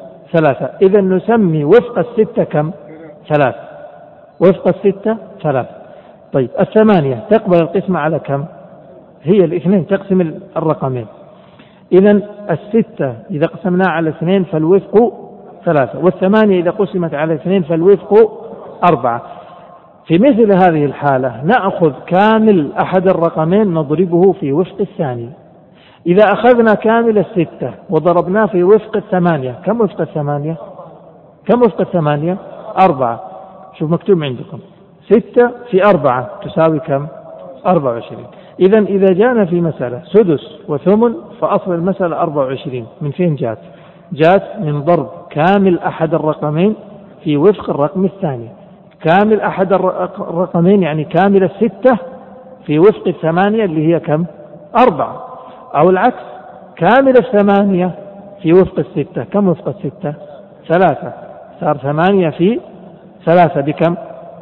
3. إذا نسمي وفق 6 كم؟ 3. وفق 6 3. طيب 8 تقبل القسمة على كم؟ هي 2 تقسم الرقمين. إذا 6 إذا قسمناها على 2 فالوفق 3، والثمانية إذا قسمت على 2 فالوفق 4. في مثل هذه الحالة نأخذ كامل أحد الرقمين نضربه في وفق الثاني. إذا أخذنا كامل 6 وضربناه في وفق 8 كم وفق 8؟ كم وفق 8؟ 4. شوف مكتوب عندكم 6 في 4 تساوي كم؟ 24. إذا جاءنا في مسألة سدس وثمن فأصل المسألة 24 من فين جات؟ جات من ضرب كامل أحد الرقمين في وفق الرقم الثاني. كامل أحد الرقمين يعني كامل 6 في وفق 8 اللي هي كم؟ 4. أو العكس كامل 8 في وفق 6 كم وفق 6؟ 3. صار 8 في 3 بكم؟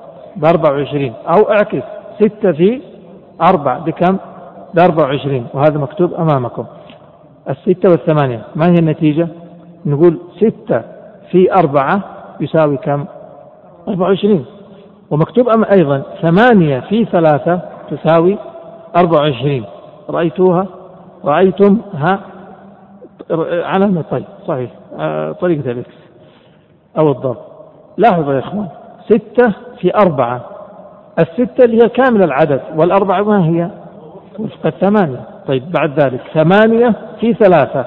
ب24. أو اعكس 6 في 4 بكم؟ ب24. وهذا مكتوب أمامكم. 6 و8 ما هي النتيجة؟ نقول 6 في 4 يساوي كم؟ 24. ومكتوب أيضا 8 في 3 تساوي 24. رأيتوها؟ رأيتمها؟ علامة طيب صحيح طريقة الإكس أو الضرب. لاحظوا يا إخوان 6 في 4 6 اللي هي كامل العدد والأربعة ما هي؟ وفق 8. طيب بعد ذلك 8 في 3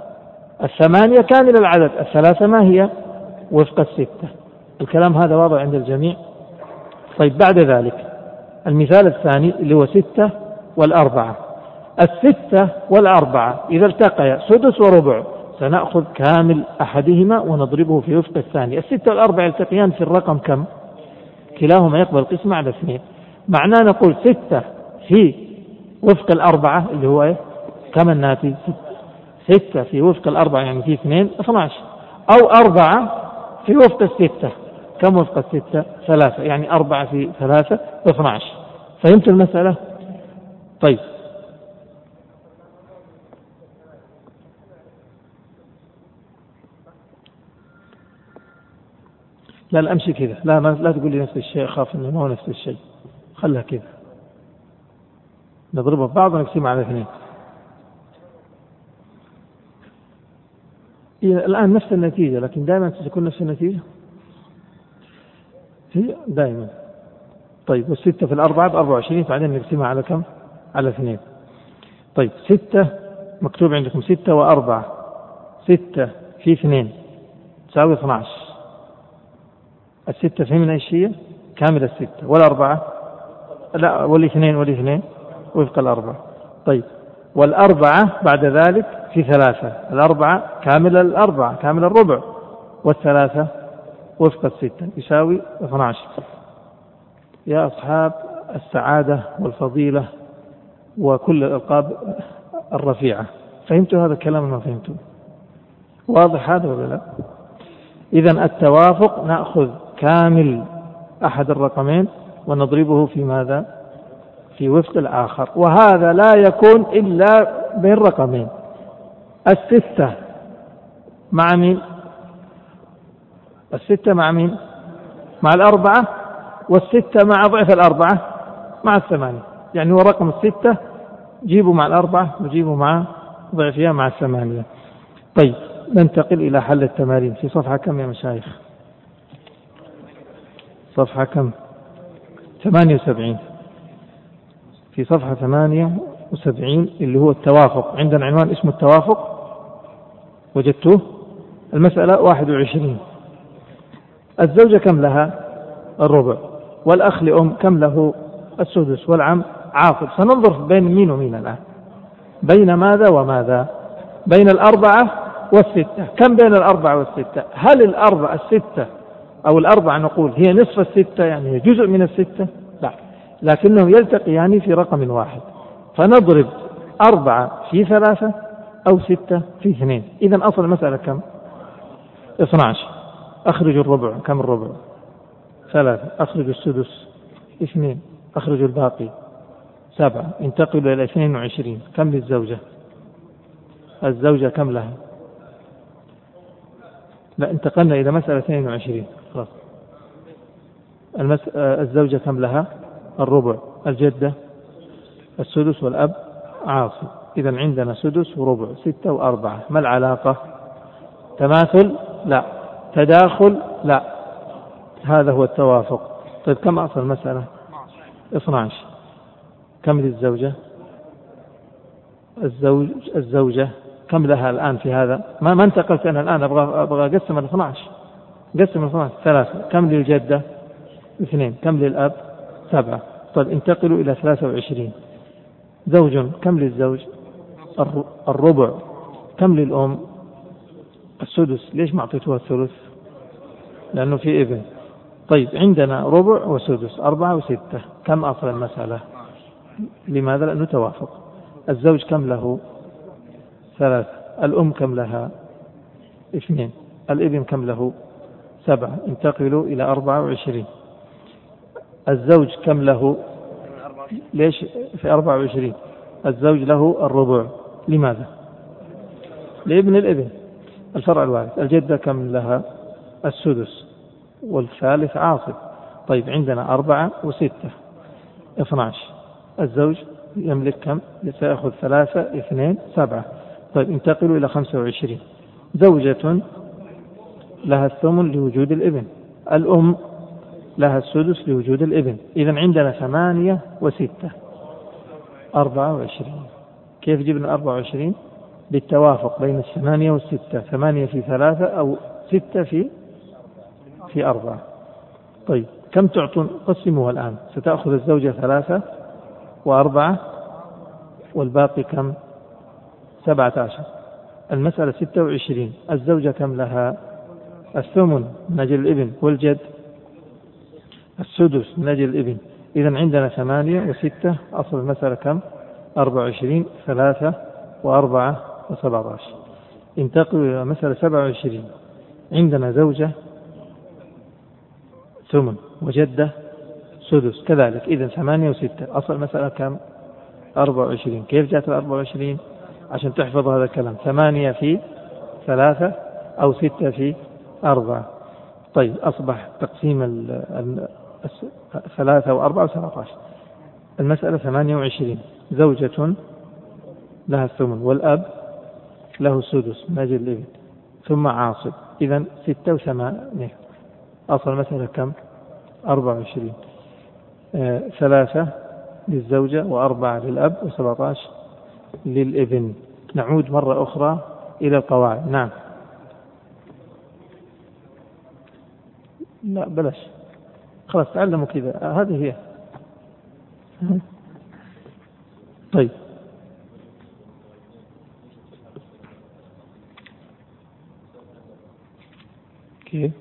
8 كامل العدد 3 ما هي؟ وفق 6. الكلام هذا واضح عند الجميع. طيب بعد ذلك المثال الثاني اللي هو 6 و4. 6 و4 إذا التقيا سدس وربع سنأخذ كامل أحدهما ونضربه في وفق الثاني. 6 و4 يلتقيان في الرقم كم؟ كلاهما يقبل القسمة على 2. معناه نقول 6 في وفق 4 اللي هو إيه؟ كم الناتج؟ 6 في وفق 4 يعني في 2 12. أو 4 في وفق 6 كم وفق 6؟ 3 يعني 4 في 3 12. فهمت المسألة؟ طيب لا أمشي كذا. لا تقول لي نفس الشيء، أخاف إنه ما هو نفس الشيء. خلها كذا نضربها ببعض ونقسمها على 2. الآن نفس النتيجة لكن دائما تكون نفس النتيجة هي دائما. طيب والستة في 4 ب24 بعدين نقسمها على كم؟ على 2. طيب 6 مكتوب عندكم 6 و4 6 في 2 تساوي 12. 6 فهمنا ايش هي؟ كامل 6 وال4 لا والاثنين وفق 4. طيب وال4 بعد ذلك في 3 4 كامل 4 كامل الربع وال3 وفق 6 يساوي 12. يا أصحاب السعادة والفضيلة وكل الألقاب الرفيعة، فهمتوا هذا الكلام ما فهمتوا؟ واضح هذا ولا لا؟ إذن التوافق نأخذ كامل أحد الرقمين ونضربه في ماذا؟ في وفق الآخر. وهذا لا يكون إلا بين رقمين. 6 مع مين؟ الستة مع مين؟ مع الأربعة، والستة مع ضعف الأربعة مع الثمانية. يعني هو رقم الستة جيبوا مع الأربعة وجيبوا مع ضعفها مع الثمانية. طيب ننتقل إلى حل التمارين في صفحة كم يا مشايخ؟ صفحة كم؟ 78. في صفحة 78 اللي هو التوافق. عندنا عنوان اسمه التوافق، وجدتوه؟ المسألة 21. الزوجة كم لها؟ الربع. والأخ لأم كم له؟ السدس. والعم عاصب. سننظر بين مين ومين الآن؟ بين ماذا وماذا؟ بين الأربعة والستة. كم بين الأربعة والستة؟ هل الأربعة الستة أو الأربعة نقول هي نصف الستة، يعني هي جزء من الستة؟ لا، لكنهم يلتقيان في رقم واحد. فنضرب 4 في 3 أو 6 في 2. إذن أصل المسألة كم؟ 12. أخرج الربع. كم الربع؟ 3. أخرج السدس 2. أخرج الباقي 7. انتقل إلى 22. كم للزوجة؟ الزوجة كم لها؟ لا، انتقلنا إلى مسألة 22 خلاص. الزوجة كم لها؟ الربع. الجدة السدس، والأب عاصب. إذن عندنا سدس وربع، 6 و4. ما العلاقة؟ تماثل؟ لا. تداخل؟ لا. هذا هو التوافق. طيب كم أصل المسألة؟ 12. كم للزوجة؟ الزوجة كم لها الآن في هذا؟ ما انتقلت أنا الآن، أبغى أقسم 12. قسم 12. 3. كم للجدة؟ 2. كم للأب؟ 7. طيب انتقلوا إلى 23. زوج. كم للزوج؟ الربع. كم للأم؟ السدس. ليش ما أعطيتوها الثلث؟ لأنه في ابن. طيب عندنا ربع وسدس، 4 و6. كم أصل المسألة؟ لماذا؟ لأنه توافق. الزوج كم له؟ 3. الأم كم لها؟ 2. الابن كم له؟ 7. انتقلوا إلى 24. الزوج كم له؟ ليش في 24؟ الزوج له الربع. لماذا؟ لابن الابن، الفرع الوارث. الجدة كم لها؟ السدس، والثالث عاصب. طيب عندنا 4 و6، 12. الزوج يملك كم؟ سيأخذ 3 2 7. طيب انتقلوا إلى 25. زوجة لها الثمن لوجود الابن. الأم لها السدس لوجود الابن. إذن عندنا 8 و6، 24. كيف جبنا 24؟ بالتوافق بين 8 و6. 8 في 3 أو 6 في 4. طيب كم تعطون؟ قسموها الآن. ستأخذ الزوجة 3 و4، والباقي كم؟ 17. المسألة 26. الزوجة كم لها؟ الثمن من أجل الابن، والجد السدس من أجل الابن. إذن عندنا 8 و6. أصل المسألة كم؟ 24. 3 و4 و17. انتقلوا إلى مسألة 27. عندنا زوجة ثمن، وجدة سدس كذلك. إذن 8 و6. أصل المسألة كم؟ 24. كيف جاءت 24؟ عشان تحفظ هذا الكلام. 8 في 3 أو 6 في 4. طيب أصبح تقسيم 3 و4 و17. المسألة 28. زوجة لها الثمن، والأب له السدس من أجل الابن، ثم عاصب. إذن 6 و8. أصل المسألة كم؟ 24. 3 للزوجة، و4 للأب، و17 للابن. نعود مرة أخرى إلى القواعد. نعم. لا بلاش، خلاص تعلموا كذا، هذه هي. طيب كيف؟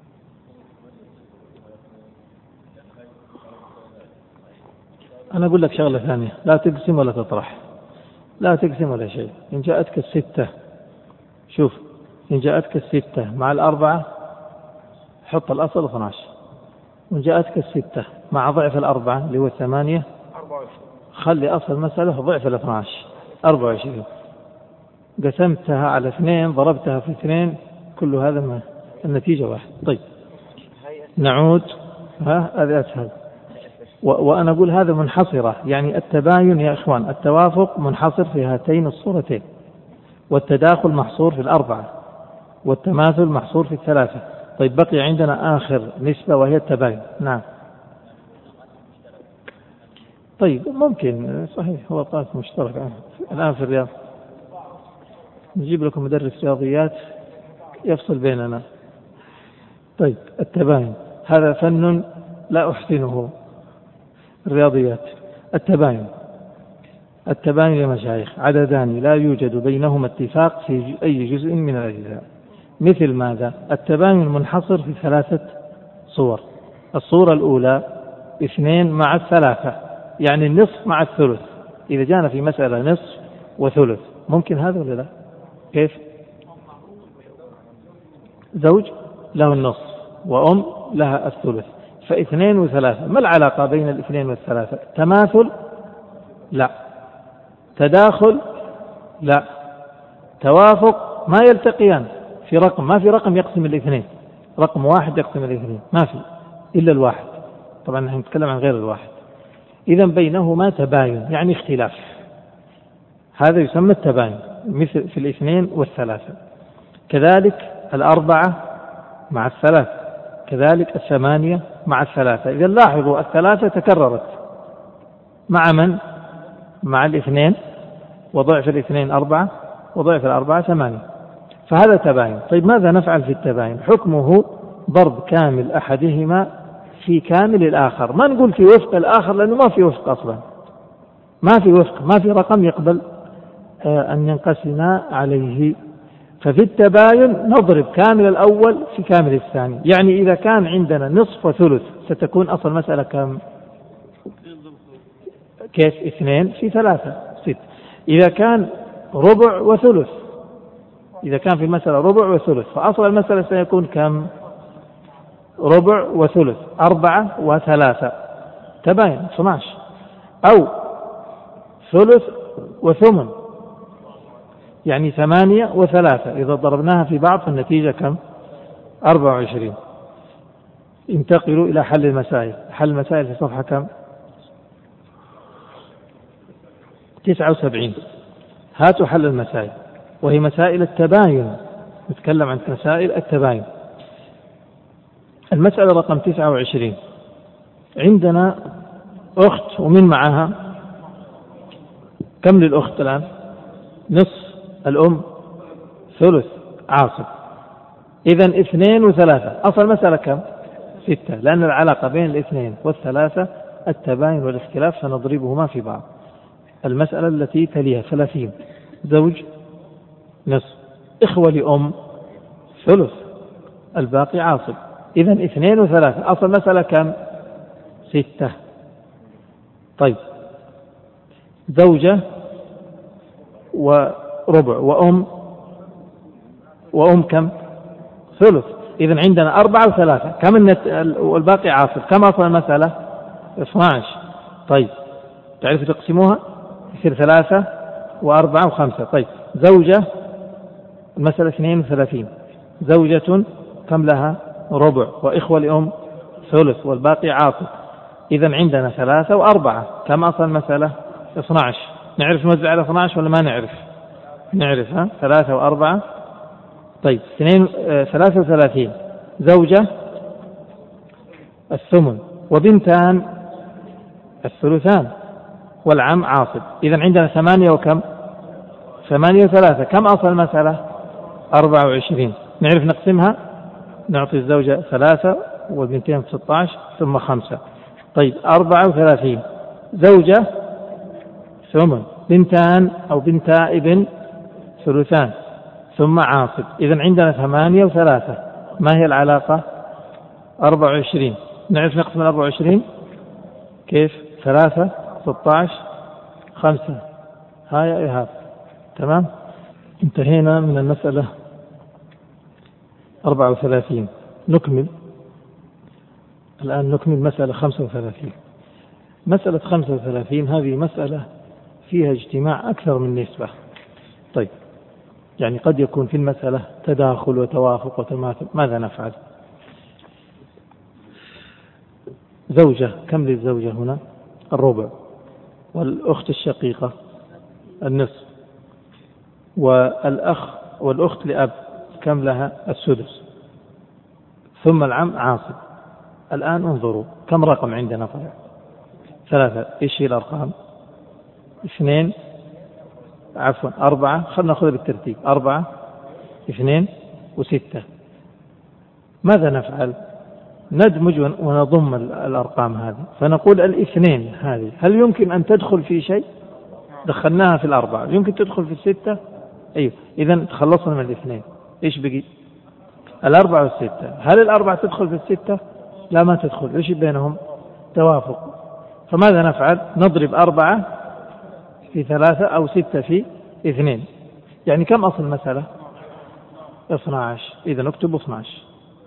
أنا أقول لك شغلة ثانية، لا تقسم ولا تطرح، لا تقسم ولا شيء. إن جاءتك 6، شوف، إن جاءتك 6 مع 4 حط الأصل 12. وإن جاءتك 6 مع ضعف 4 اللي هو 8، خلي أصل المسألة ضعف 12، 24. قسمتها على 2 ضربتها في 2، كل هذا ما النتيجة واحد. طيب نعود، هذا أسهل. وأنا أقول هذا منحصرة، يعني التباين يا إخوان، التوافق منحصر في هاتين الصورتين، والتداخل محصور في 4، والتماثل محصور في 3. طيب بقي عندنا آخر نسبة وهي التباين. نعم طيب ممكن صحيح، هو قاسم مشترك الآن في الرياض، نجيب لكم مدرس رياضيات يفصل بيننا. طيب التباين هذا فن لا أحسنه، الرياضيات. التباين يا مشايخ عددان لا يوجد بينهما اتفاق في أي جزء من الأجزاء. مثل ماذا؟ التباين منحصر في 3 صور. الصورة الأولى 2 مع 3، يعني النصف مع الثلث. إذا جانا في مسألة نصف وثلث ممكن هذا ولا لا؟ كيف؟ زوج له النصف وأم لها الثلث، ف2 و3. ما العلاقة بين 2 و3؟ تماثل؟ لا. تداخل؟ لا. توافق؟ ما يلتقيان في رقم، ما في رقم يقسم 2، رقم واحد يقسم 2، ما في إلا الواحد. طبعا نحن نتكلم عن غير الواحد. إذا بينهما تباين يعني اختلاف، هذا يسمى التباين، مثل في 2 و3. كذلك 4 مع 3، كذلك 8 مع 3. إذا لاحظوا 3 تكررت مع من؟ مع 2، وضعف 2 4، وضعف 4 8، فهذا تباين. طيب ماذا نفعل في التباين؟ حكمه ضرب كامل أحدهما في كامل الآخر. ما نقول في وفق الآخر لأنه ما في وفق أصلا، ما في وفق، ما في رقم يقبل أن ينقسم عليه. ففي التباين نضرب كامل الأول في كامل الثاني. يعني إذا كان عندنا نصف وثلث ستكون أصل مسألة كم؟ كيف؟ 2 في 3 6. إذا كان ربع وثلث، إذا كان في المسألة ربع وثلث، فأصل المسألة سيكون كم؟ ربع وثلث، 4 و3 تباين 12. أو ثلث وثمن، يعني 8 و3، إذا ضربناها في بعض فالنتيجة كم؟ 24. انتقلوا إلى حل المسائل. حل المسائل في صفحة كم؟ 79. هاتوا حل المسائل، وهي مسائل التباين، نتكلم عن مسائل التباين. المسألة رقم 29. عندنا أخت ومن معها كم للأخت الآن؟ نصف، الأم ثلث، عاصب. إذن 2 و3، أصل المسألة كم؟ 6، لأن العلاقة بين 2 و3 التباين والاختلاف سنضربهما في بعض. المسألة التي تليها 30. زوج نصف، إخوة لأم ثلث، الباقي عاصب. إذن 2 و3، أصل المسألة كم؟ 6. طيب زوجة وربع وأم كم؟ ثلث. إذن عندنا 4 و3، كم والباقي عاصب، كم أصل المسألة؟ 12. طيب تعرفوا تقسموها؟ يصير 3 و4 و5. طيب زوجة، المسألة 32، زوجة كم لها؟ ربع، وإخوة لأم ثلث، والباقي عاصب. إذن عندنا 3 و4، كم أصل المسألة؟ 12. نعرف نوزع على 12 ولا ما نعرف؟ نعرف، 3 و4. طيب 33، زوجة الثمن، وبنتان الثلثان، والعم عاصب. إذن عندنا 8 وكم؟ 8 و3، كم أصل المسألة؟ 24. نعرف نقسمها؟ نعطي الزوجة 3 والبنتين 16 ثم 5. طيب 34، زوجة ثمن، بنتان أو بنتا ابن ثلثان، ثم عاصب. إذن عندنا 8 و3، ما هي العلاقة؟ 24. نعرف نقسم 24 كيف؟ 3 16 5. هاي إيهاب. تمام. انتهينا من المسألة 34. نكمل الآن، نكمل مسألة 35. مسألة 35 هذه مسألة فيها اجتماع أكثر من نسبة. طيب يعني قد يكون في المسألة تداخل وتوافق وتماثل، ماذا نفعل؟ زوجة، كم للزوجة هنا؟ الربع، والأخت الشقيقة النصف، والأخت لأب كم لها؟ السدس، ثم العم عاصب. الآن انظروا كم رقم عندنا طلع؟ 3. إيش هي الأرقام؟ 2 عفوا 4، خلنا نأخذ بالترتيب، 4 2 و6. ماذا نفعل؟ ندمج ونضم الأرقام هذه، فنقول 2 هذه هل يمكن أن تدخل في شيء؟ دخلناها في 4، يمكن تدخل في 6؟ أيوه، إذا تخلصنا من 2. إيش بقي؟ 4 و6. هل 4 تدخل في 6؟ لا، ما تدخل. إيش بينهم؟ توافق. فماذا نفعل؟ نضرب 4 في 3 أو 6 في 2. يعني كم أصل المسألة؟ 12. إذا نكتب 12.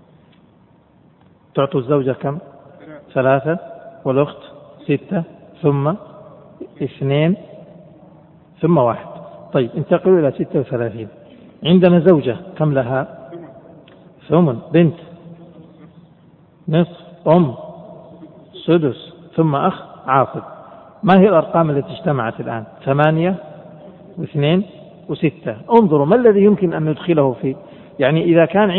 تعطوا الزوجة كم؟ 3، والأخت 6، ثم 2، ثم 1. طيب انتقلوا إلى 36. عندنا زوجة كم لها؟ ثمن، بنت نصف، أم سدس، ثم أخ عاصب. ما هي الأرقام التي اجتمعت الآن؟ 8 و2 و6. انظروا ما الذي يمكن أن ندخله فيه. يعني إذا كان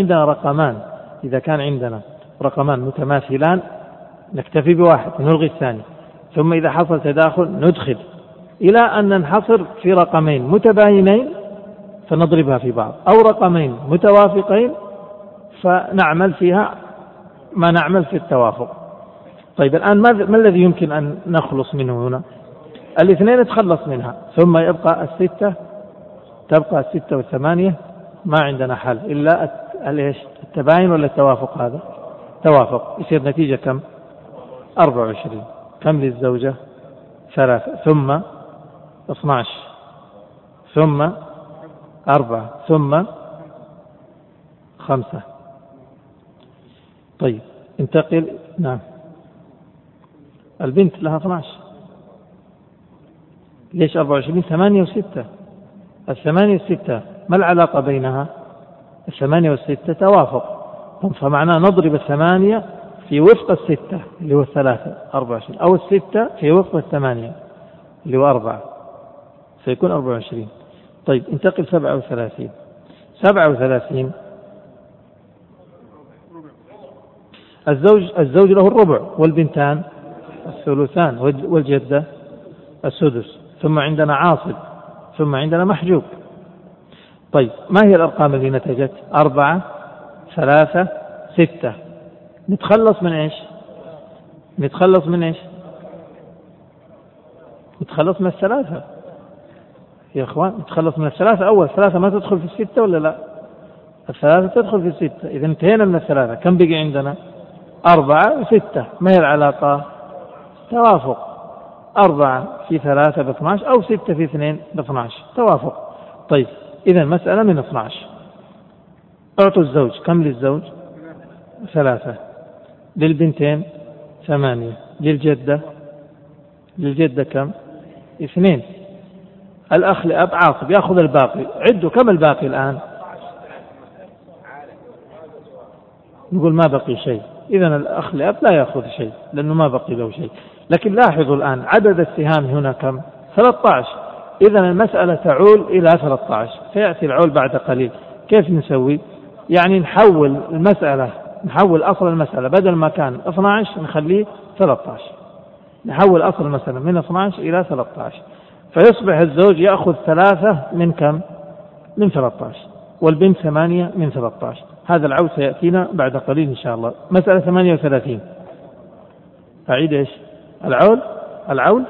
عندنا رقمان متماثلان نكتفي بواحد نلغي الثاني، ثم إذا حصل تداخل ندخل، إلى أن ننحصر في رقمين متباينين فنضربها في بعض، أو رقمين متوافقين فنعمل فيها ما نعمل في التوافق. طيب الآن ما الذي يمكن أن نخلص منه هنا؟ 2 نتخلص منها، ثم يبقى 6، تبقى 6 و8. ما عندنا حل إلا التباين ولا التوافق؟ هذا توافق. يصير نتيجة كم؟ 24. كم للزوجة؟ 3، ثم 12، ثم 4، ثم 5. طيب انتقل. نعم، البنت لها 12. ليش 24؟ 8 و6. 8 و6 ما العلاقة بينها؟ 8 و6 توافق، فمعناه نضرب 8 في وفق 6 اللي هو 3 24، أو 6 في وفق 8 اللي هو 4، سيكون 24. طيب انتقل 37. 37 الزوج له الربع، والبنتان الثلثان، والجدة السدس، ثم عندنا عاصب، ثم عندنا محجوب. طيب ما هي الأرقام اللي نتجت؟ 4 3 6. نتخلص من إيش؟ نتخلص من 3 يا إخوان. نتخلص من 3 أول. 3 ما تدخل في 6 ولا لا؟ 3 تدخل في 6. إذا انتهينا من 3. كم بقي عندنا؟ 4 و6. ما هي العلاقة؟ توافق. 4 في 3 ب12، أو 6 في 2 ب12، توافق. طيب إذا مسألة من 12. أعطوا الزوج. كم للزوج؟ 3. للبنتين 8. للجدة كم؟ 2. الأخ لأب عاصب يأخذ الباقي. عدوا كم الباقي الآن؟ نقول ما بقي شيء. إذن الأخ لأب لا يأخذ شيء لأنه ما بقي له شيء. لكن لاحظوا الآن عدد السهام هنا كم؟ 13. إذن المسألة تعول إلى 13. سيأتي العول بعد قليل. كيف نسوي؟ يعني نحول أصل المسألة بدل ما كان 12 نخليه 13. نحول أصل المسألة من 12 إلى 13، فيصبح الزوج يأخذ 3 من كم؟ من 13، والبنت 8 من 13. هذا العول سيأتينا بعد قليل إن شاء الله. مسألة 38. أعيد إيش؟ العول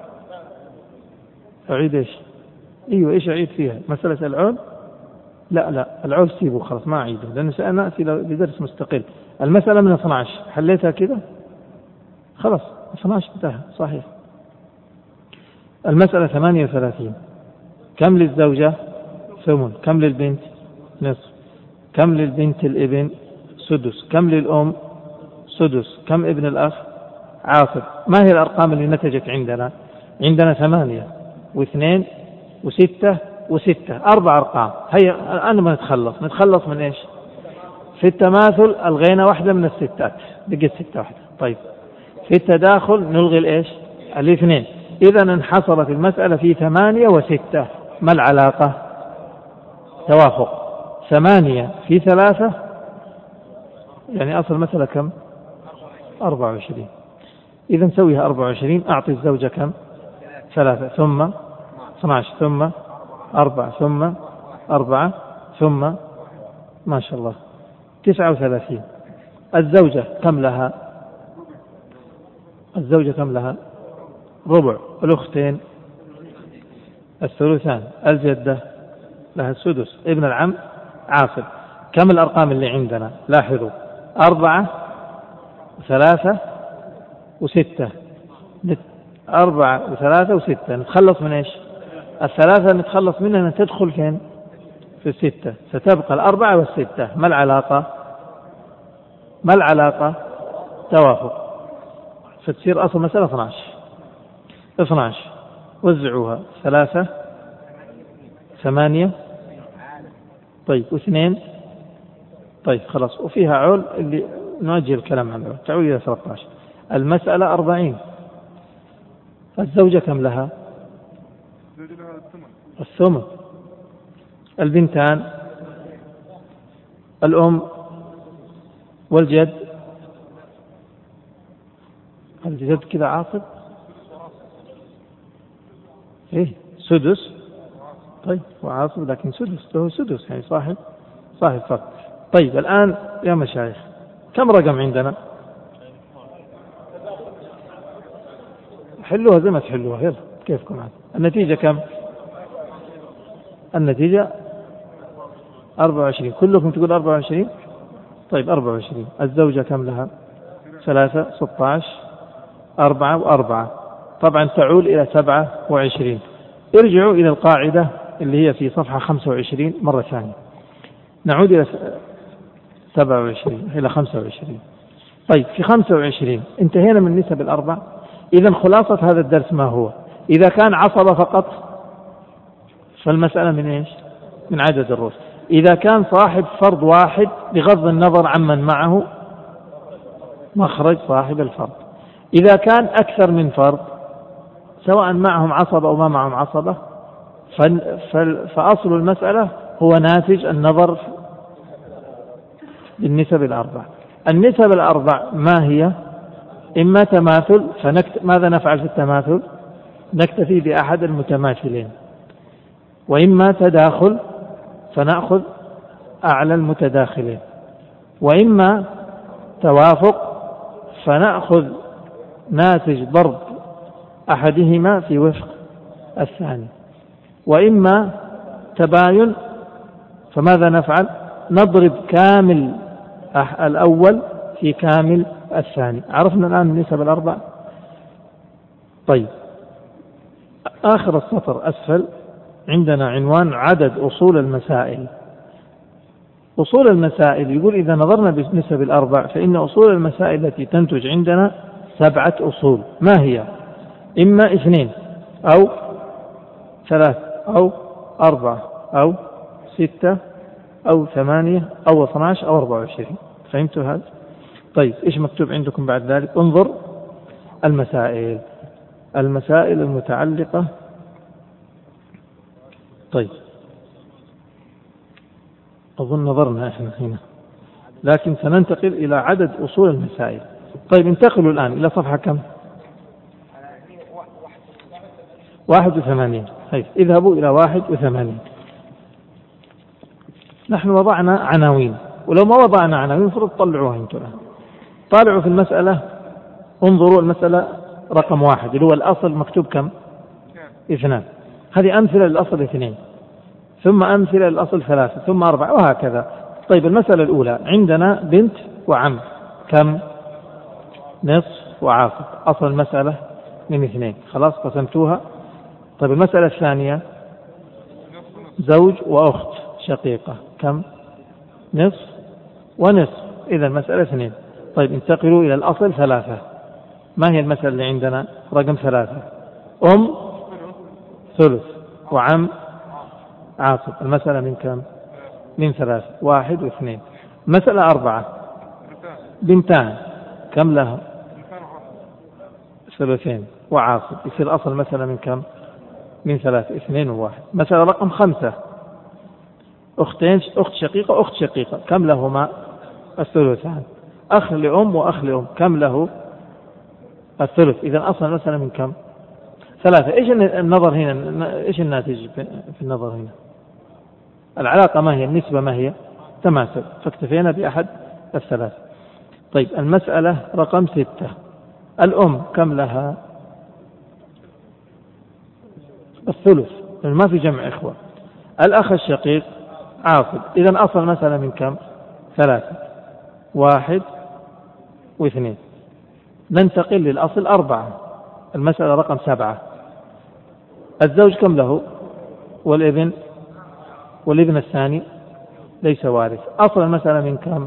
أعيد إيش؟ أيوة إيش أعيد فيها؟ مسألة العول؟ لا العول سيبه خلاص ما أعيده لأنه سأنأتي لدرس مستقل. المسألة من 12 حليتها كده خلاص 12 انتهى صحيح. المسألة 38. كم للزوجة؟ ثمن. كم للبنت؟ نصف. كم للبنت الابن؟ سدس. كم للأم؟ سدس. كم ابن الأخ؟ عاصب. ما هي الأرقام اللي نتجت عندنا؟ عندنا 8 و2 و6 و6 4 أرقام. هيا أنا ما نتخلص من إيش؟ في التماثل ألغينا واحدة من الستات، بقيت 6 واحدة. طيب في التداخل نلغي الإيش؟ الاثنين. إذا انحصرت المسألة في 8 و6. ما العلاقة؟ توافق. 8 في 3 يعني أصل المسألة كم؟ 24. إذا نسويها 24. أعطي الزوجة كم؟ 3 ثم 12 ثم 4 ثم 4 ثم ما شاء الله 39. الزوجة كم لها؟ ربع. الأختين الثلثان. الجدة لها السدس. ابن العم عاصب. كم الأرقام اللي عندنا؟ لاحظوا 4 و3 و6. 4 و3 و6. نتخلص من إيش؟ 3 نتخلص منها تدخل فين؟ في 6. ستبقى 4 و6. ما العلاقة؟ توافق. فتصير أصل مسألة 12. وزعوها 3 8. طيب و2. طيب خلاص. وفيها عول اللي نؤجل الكلام عنه. تعود إلى 13. المسألة 40. الزوجة كم لها؟ الثمن. البنتان الأم والجد. الجد كذا عاصب إيه سدس. طيب وعاصب لكن سدس له سدس يعني صاحب فرد. طيب الآن يا مشايخ كم رقم عندنا؟ حلوها زي ما تحلوها يلا كيفكم عاد. النتيجة كم؟ النتيجة 24. كلكم تقول 24. طيب 24. الزوجة كم لها؟ 3 16 4 و4. طبعا تعول إلى 27. ارجعوا إلى القاعدة اللي هي في صفحة 25 مرة ثانية. نعود إلى 27 إلى 25. طيب في 25 انتهينا من نسب الأربع. إذا خلاصة هذا الدرس ما هو؟ إذا كان عصبة فقط فالمسألة من إيش؟ من عدد الرؤوس. إذا كان صاحب فرض واحد بغض النظر عمن معه مخرج صاحب الفرض. إذا كان أكثر من فرض سواء معهم عصبة أو ما معهم عصبة فأصل المسألة هو ناتج النظر بالنسب الأربع. النسب الأربع ما هي؟ إما تماثل ماذا نفعل في التماثل؟ نكتفي بأحد المتماثلين. وإما تداخل فنأخذ أعلى المتداخلين. وإما توافق فنأخذ ناتج ضرب أحدهما في وفق الثاني. وإما تباين فماذا نفعل؟ نضرب كامل الأول في كامل الثاني. عرفنا الآن النسب الأربع. طيب آخر السطر أسفل عندنا عنوان عدد أصول المسائل. أصول المسائل يقول إذا نظرنا بالنسب الأربع فإن أصول المسائل التي تنتج عندنا 7 أصول. ما هي؟ إما 2 أو 3 أو 4 أو 6 أو 8 أو 12 أو 24. فهمتوا هذا؟ طيب إيش مكتوب عندكم بعد ذلك؟ انظر المسائل المتعلقة. طيب أظن نظرنا إحنا هنا لكن سننتقل إلى عدد أصول المسائل. طيب انتقلوا الآن إلى صفحة كم؟ 81. طيب اذهبوا إلى 81. نحن وضعنا عناوين ولو ما وضعنا عناوين المفروض تطلعوها انتم. طالعوا في المسألة انظروا المسألة رقم 1 اللي هو الأصل مكتوب كم؟ 2. هذه أمثلة للأصل 2 ثم أمثلة للأصل 3 ثم 4 وهكذا. طيب المسألة الأولى عندنا بنت وعم كم؟ نصف وعاصب. أصل المسألة من 2 خلاص قسمتوها. طيب المسألة الثانية زوج وأخت شقيقة كم؟ نصف ونصف. إذا المسألة 2. طيب انتقلوا إلى الأصل 3. ما هي المسألة اللي عندنا؟ رقم 3 أم ثلث وعم عاصب. المسألة من كم؟ من 3، 1 و2. مسألة 4 بنتان، كم لها؟ 2 وعاصب. يصير أصل مسألة من كم؟ من 3، 2 و1. مسألة رقم 5 أختين، أخت شقيقة أخت شقيقة، كم لهما؟ الثلثان. أخ لأم وأخ لأم، كم له؟ الثلث. إذا أصل مسألة من كم؟ 3. إيش النظر هنا؟ إيش الناتج في النظر هنا؟ العلاقة ما هي؟ النسبة ما هي؟ تماثل، فاكتفينا بأحد الثلاث. طيب المسألة رقم 6 الأم كم لها؟ الثلث، ما في جمع إخوة. الأخ الشقيق عاصب. إذا أصل مسألة من كم؟ 3، 1 و2. ننتقل للأصل 4. المسألة رقم 7 الزوج كم له؟ والابن الثاني ليس وارث. أصل المسألة من كم؟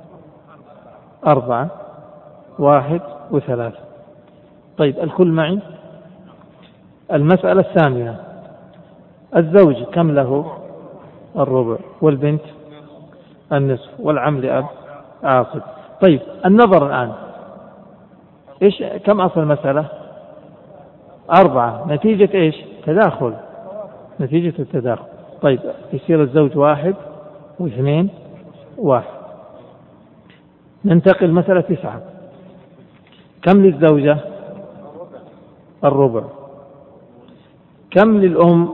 4، 1 و3. طيب الكل معي. المسألة 8 الزوج كم له؟ الربع، والبنت النصف، والعم لأب عاصب. طيب النظر الآن إيش؟ كم أصل المسألة؟ 4. نتيجة إيش؟ تداخل، نتيجة التداخل. طيب يصير الزوج 1 و2 1. ننتقل مسألة 9 كم للزوجة؟ الربع. كم للأم؟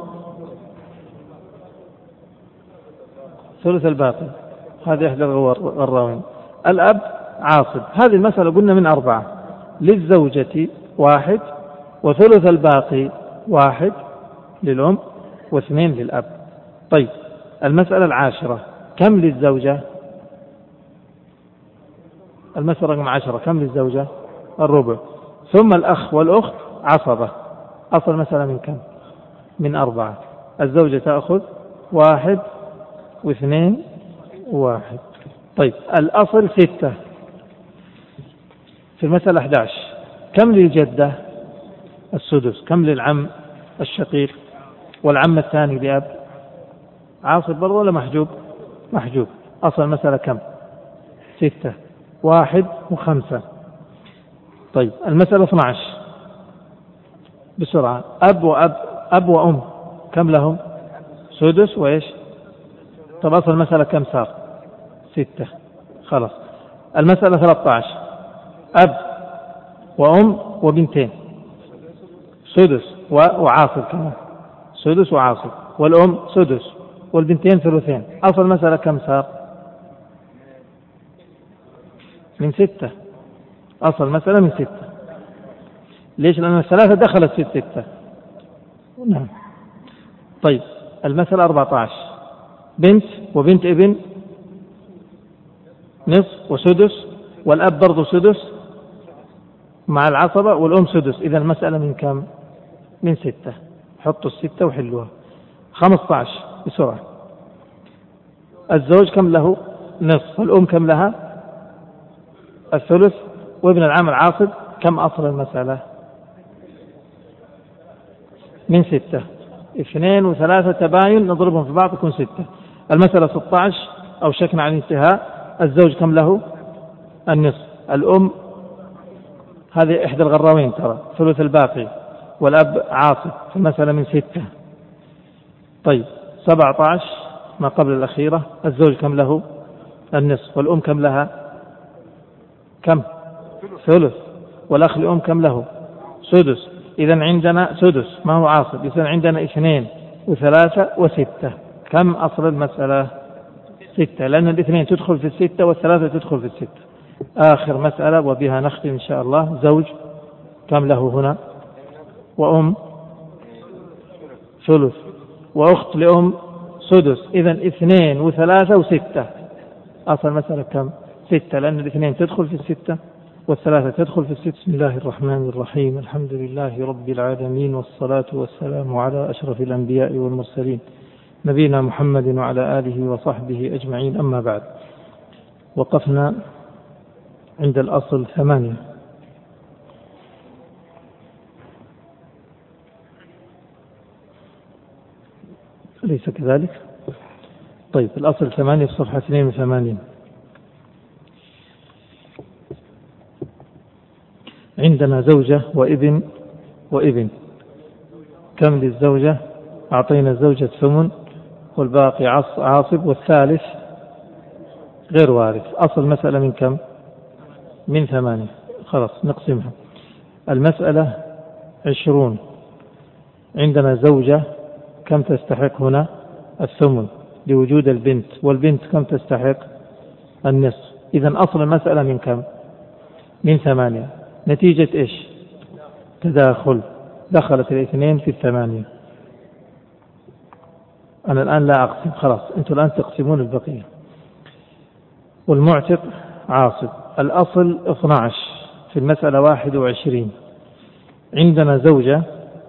ثلث الباقي. هذه إحدى الغراوين. الأب عاصب. هذه المسألة قلنا من 4. للزوجة 1 وثلث الباقي 1 للأم و2 للأب. طيب المسألة 10 كم للزوجة؟ المسألة رقم 10 كم للزوجة؟ الربع. ثم الأخ والأخت عصبة. أصل المسألة من كم؟ من 4. الزوجة تأخذ 1 و2 و1. طيب الأصل 6. في المسألة 11 كم للجدة؟ السدس. كم للعم الشقيق والعم الثاني لأب؟ عاصب برضه ولا محجوب؟ محجوب. أصل المسألة كم؟ 6، 1 و5. طيب المسألة 12 بسرعة. أب وأم كم لهم؟ سدس وإيش؟ طب أصل المسألة كم صار؟ 6. خلاص. المسألة 13 أب وأم وبنتين سدس وعاصب كمان، سدس وعاصب، والأم سدس والبنتين ثلثين. أصل المسألة كم صار؟ من 6. أصل المسألة من 6. ليش؟ لأن الثلاثة دخلت في 6. نعم. طيب المسألة 14 بنت وبنت ابن نصف وسدس، والأب برضو سدس مع العصبة، والأم سدس. إذا المسألة من كم؟ من 6. حطوا 6 وحلوها. 15 بسرعة. الزوج كم له؟ نصف. والأم كم لها؟ الثلث. وابن العم العاصب. كم أصل المسألة؟ من 6. 2 و3 تباين نضربهم في بعض يكون 6. المسألة 16 أوشكنا على الانتهاء. الزوج كم له؟ النصف. الأم هذه إحدى الغراوين ترى، ثلث الباقي، والأب عاصب. في المسألة من 6. طيب 17 ما قبل الأخيرة. الزوج كم له؟ النصف. والأم كم لها؟ كم؟ ثلث. والأخ لأم كم له؟ سدس. إذن عندنا سدس ما هو عاصب. إذن عندنا 2 و3 و6. كم أصل المسألة؟ 6، لأن الاثنين تدخل في 6 والثلاثة تدخل في 6. آخر مسألة وبها نختم إن شاء الله. زوج كم له هنا؟ وأم ثلث، وأخت لأم سدس. إذن 2 و3 و6. أصل المسألة كم؟ 6، لأن الاثنين تدخل في 6 والثلاثة تدخل في 6. بسم الله الرحمن الرحيم. الحمد لله رب العالمين، والصلاة والسلام على أشرف الأنبياء والمرسلين نبينا محمد وعلى آله وصحبه أجمعين. أما بعد، وقفنا عند الأصل 8. أليس كذلك؟ طيب الأصل 8 في صفحة 82. عندنا زوجة وابن وابن. كم للزوجة؟ أعطينا الزوجة ثمن والباقي عاصب والثالث غير وارث. أصل مسألة من كم؟ من 8. خلاص نقسمها. المسألة 20. عندنا زوجة كم تستحق هنا؟ الثمن لوجود البنت، والبنت كم تستحق؟ النصف. إذن أصل المسألة من كم؟ من 8. نتيجة إيش؟ تداخل، دخلت الاثنين في 8. أنا الآن لا أقسم، خلاص أنتم الآن تقسمون البقية. والمعتق عاصب. الأصل 12 في المسألة 21. عندنا زوجة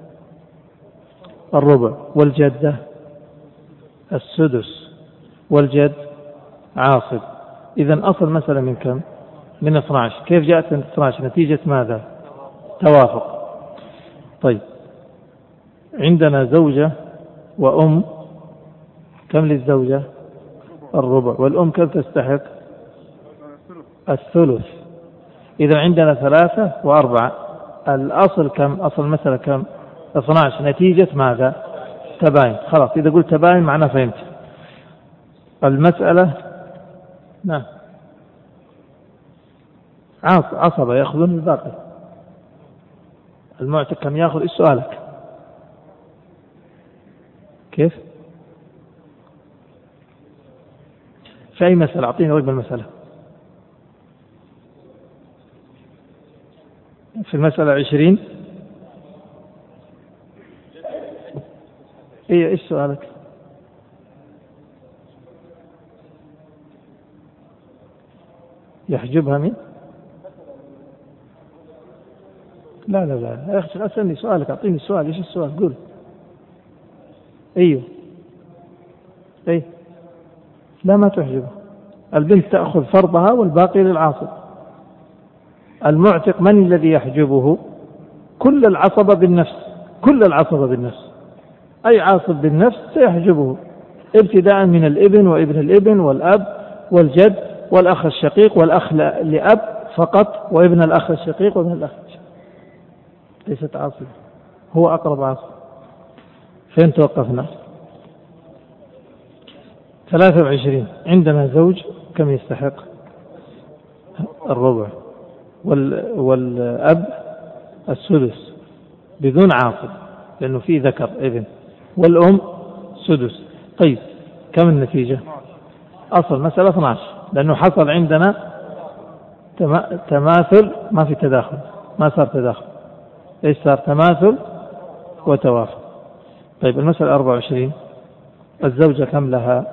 الربع والجدة السدس والجد عاصب. إذن أصل مسألة من كم؟ من 12. كيف جاءت من 12؟ نتيجة ماذا؟ توافق. طيب عندنا زوجة وأم. كم للزوجة؟ الربع. والأم كم تستحق؟ الثلث. إذا عندنا 3 و4. الأصل كم؟ أصل مسألة كم؟ 12. نتيجة ماذا؟ تباين. خلاص إذا قلت تباين معناه فهمت. المسألة نعم عصبة يأخذون الباقي. المعتق كم يأخذ؟ إيش سؤالك؟ كيف؟ في أي مسألة؟ أعطيني رقم المسألة. في المسألة 20. إيش سؤالك؟ يحجبها من؟ لا لا لا يا أخي أسألني سؤالك، أعطيني السؤال. إيش السؤال؟ قول. أيوه أي لا ما تحجبه. البنت تأخذ فرضها والباقي للعاصب. المعتق من الذي يحجبه؟ كل العصبة بالنفس. كل العصبة بالنفس. أي عاصب بالنفس سيحجبه، ابتداء من الابن وابن الابن والأب والجد والأخ الشقيق والأخ لأب فقط وابن الأخ الشقيق وابن الأخ الشقيق. ليست عاصبة، هو أقرب عاصب. فين توقفنا؟ 23. عندنا زوج كم يستحق؟ الربع والأب السدس بدون عاصب لأنه في ذكر ابن، والأم سدس. طيب كم النتيجة؟ أصل مسألة 12 لأنه حصل عندنا تماثل، ما في تداخل، ما صار تداخل. إيش صار؟ تماثل وتوافق. طيب المسألة 24. الزوجة كم لها؟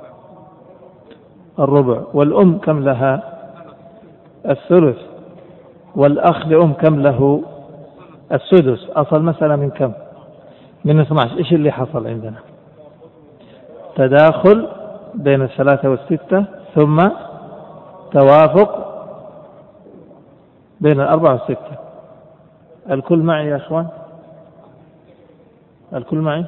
الربع. والأم كم لها؟ الثلث. والأخ لأم كم له؟ السدس. أصل مسألة من كم؟ من 12. إيش اللي حصل عندنا؟ تداخل بين 3 و6 ثم توافق بين 4 و6. الكل معي يا أخوان؟ الكل معي؟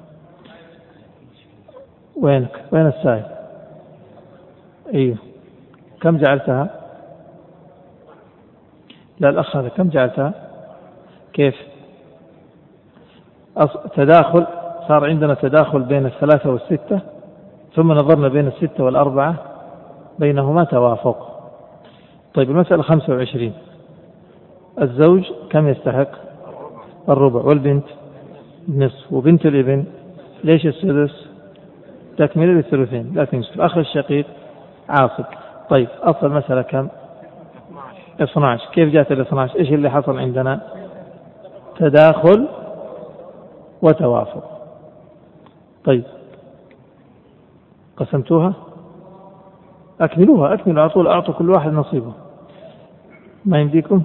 وينك؟ وين السائل؟ ايوه كم جعلتها؟ لا الأخ هذا كم جعلتها؟ كيف؟ تداخل، صار عندنا تداخل بين 3 و6 ثم نظرنا بين 6 و4 بينهما توافق. طيب المسألة 25. الزوج كم يستحق؟ الربع. والبنت نصف. وبنت الابن ليش السدس؟ تكمل للثلثين لا تنسوا. الأخ الشقيق عاصب. طيب أصل مسألة كم؟ 12. كيف جاءت ال 12؟ إيش اللي حصل عندنا؟ تداخل وتوافق. طيب قسمتوها؟ أكملوها أكملوا على طول، أعطوا كل واحد نصيبه. ما يمديكم؟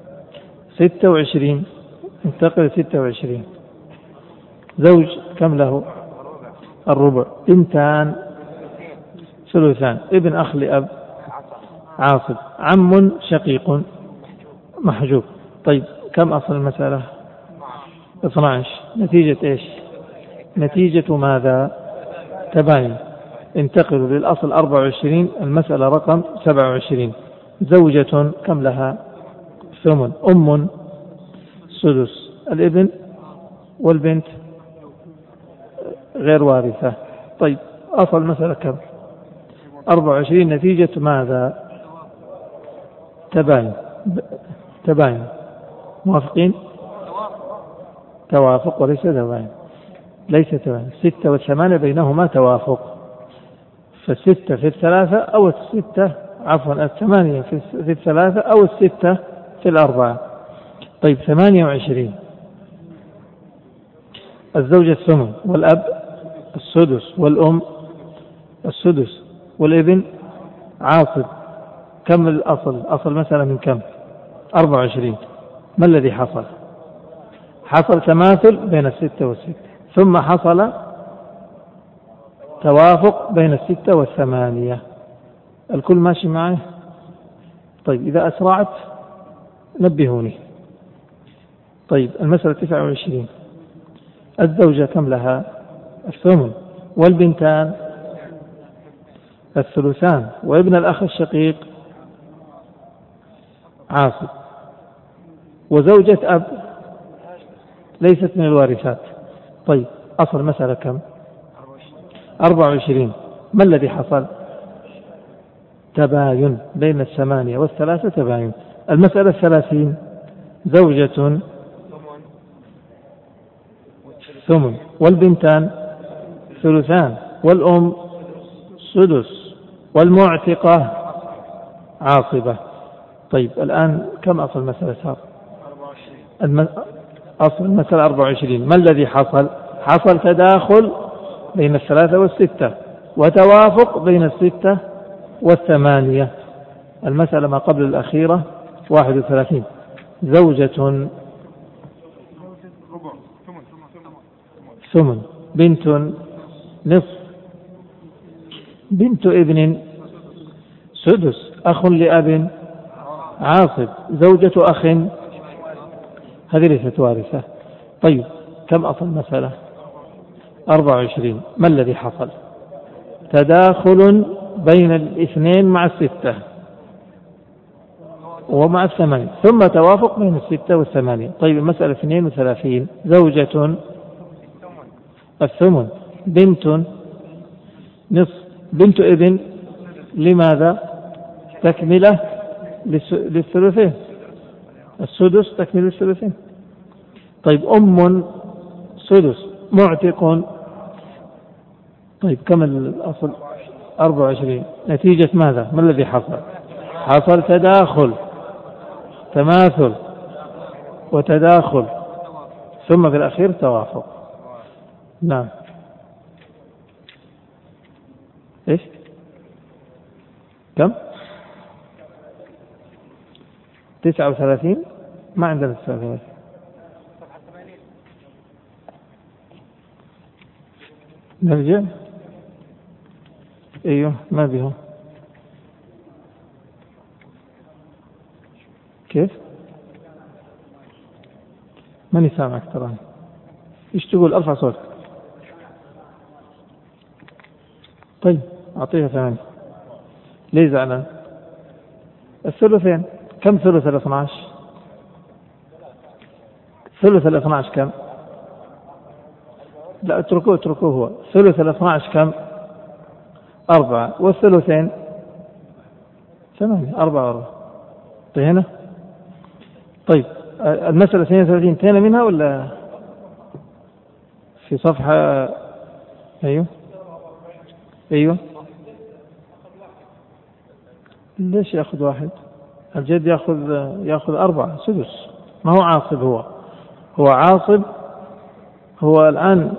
26. انتقل 26. زوج كم له؟ الربع. بنتان ثلثان. ابن أخ لأب عاصب. عم شقيق محجوب. طيب كم أصل المسألة؟ 12. نتيجة إيش؟ نتيجة ماذا؟ تباين. انتقلوا للأصل 24. المسألة رقم 27. زوجة كم لها؟ ثمن. أم سدس. الابن والبنت غير وارثة. طيب أصل مسألة كم؟ 24. نتيجة ماذا؟ تباين. موافقين؟ توافق وليس تباين. ليس تباين. 6 و8 بينهما توافق، فالستة في الثلاثة أو الستة، عفوا 8 في الثلاثة أو الستة في الأربعة. طيب 28. الزوجة الثمن، والأب السدس، والأم السدس، والابن عاصب. كم الأصل؟ أصل مثلا من كم؟ 24. ما الذي حصل؟ حصل تماثل بين الستة والستة، ثم حصل توافق بين الستة والثمانية. الكل ماشي معي؟ طيب إذا أسرعت نبهوني. طيب المسألة 29. الزوجة كم لها؟ الثمن، والبنتان الثلثان، وابن الأخ الشقيق عاصب، وزوجة أب ليست من الوارثات. طيب أصل مسألة كم؟ 24. ما الذي حصل؟ تباين بين 8 والثلاثة. تباين. المسألة 30. زوجة ثمن، والبنتان ثلثان، والأم سدس، والمعتقة عاصبة. طيب الآن كم أصل المسألة صار؟ أصل المسألة 24. ما الذي حصل؟ حصل تداخل بين الثلاثة والستة، وتوافق بين الستة والثمانية. المسألة ما قبل الأخيرة 31. زوجة ثمن، بنت نصف، بنت ابن سدس، أخ لأب عاصب، زوجة أخ. هذه ليست وارثة. طيب كم أصل المسألة؟ 24. ما الذي حصل؟ تداخل بين الاثنين مع الستة ومع الثمانية، ثم توافق بين الستة والثمانية. طيب المسألة 32. زوجة الثمن، بنت نصف، بنت ابن. لماذا؟ تكملة للثلثين، السدس تكمل الثلثين. طيب أم سدس، معتق. طيب كم الأصل؟ 24. نتيجة ماذا؟ ما الذي حصل؟ حصل تداخل، تماثل وتداخل، ثم في الأخير توافق. نعم. إيش؟ كم؟ 39. ما عندنا 39. نرجع. ايوه ما بهم. كيف؟ ماني سامعك تراني. ايش تقول؟ ارفع صوتك. طيب اعطيها 8. ليه زعلان؟ الثلثين. كم ثلث 12؟ ثلث 12 كم؟ لا اتركوه هو. ثلث 12 كم؟ 4. والثلثين 8. 4. طيب هنا. طيب المسألة 32 انتهينا منها ولا في صفحة؟ ايوه ليش ياخذ واحد؟ الجد ياخذ 4 سدس. ما هو عاصب. هو عاصب. هو الآن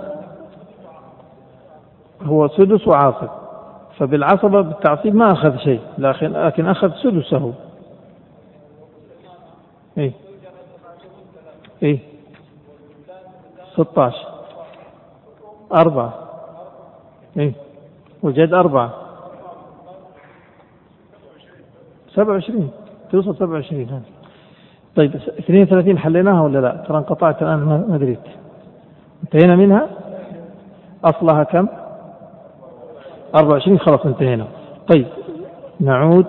هو سدس وعاصب، فبالعصبة بالتعصيب ما أخذ شيء، لكن أخذ سدسه. إيه 16. 4. وجد 4. 27. توصل 27. طيب 32 حليناها ولا لا؟ ترى انقطعت الآن ما دريت. انتهينا منها. أصلها كم؟ 24. خلاص انتهينا. طيب نعود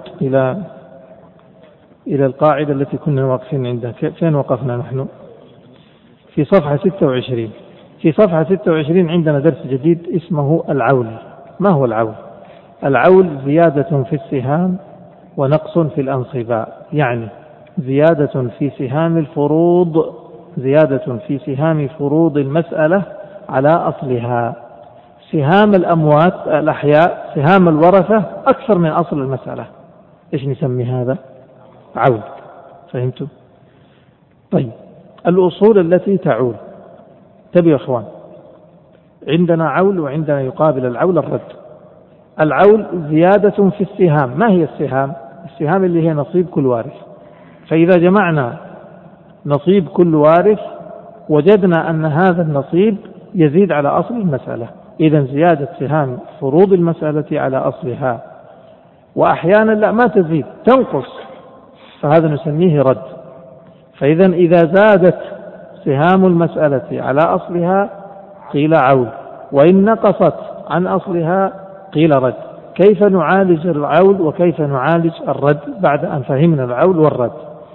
إلى القاعدة التي كنا واقفين عندها. فين وقفنا نحن؟ في صفحة 26. في صفحة 26 عندنا درس جديد اسمه العول. ما هو العول؟ العول زيادة في السهام ونقص في الأنصباء، يعني زيادة في سهام الفروض، زيادة في سهام فروض المسألة على أصلها. سهام الأموات الأحياء، سهام الورثة أكثر من أصل المسألة. إيش نسمي هذا؟ عول. فهمتوا؟ طيب الأصول التي تعول. تبي يا أخوان، عندنا عول وعندنا يقابل العول الرد. العول زيادة في السهام. ما هي السهام؟ السهام اللي هي نصيب كل وارث. فإذا جمعنا نصيب كل وارث وجدنا أن هذا النصيب يزيد على أصل المسألة، إذن زيادة سهام فروض المسألة على أصلها. وأحيانا لا، ما تزيد، تنقص، فهذا نسميه رد. فإذا إذا زادت سهام المسألة على أصلها قيل عول، وإن نقصت عن أصلها قيل رد. كيف نعالج العول وكيف نعالج الرد بعد أن فهمنا العول والرد؟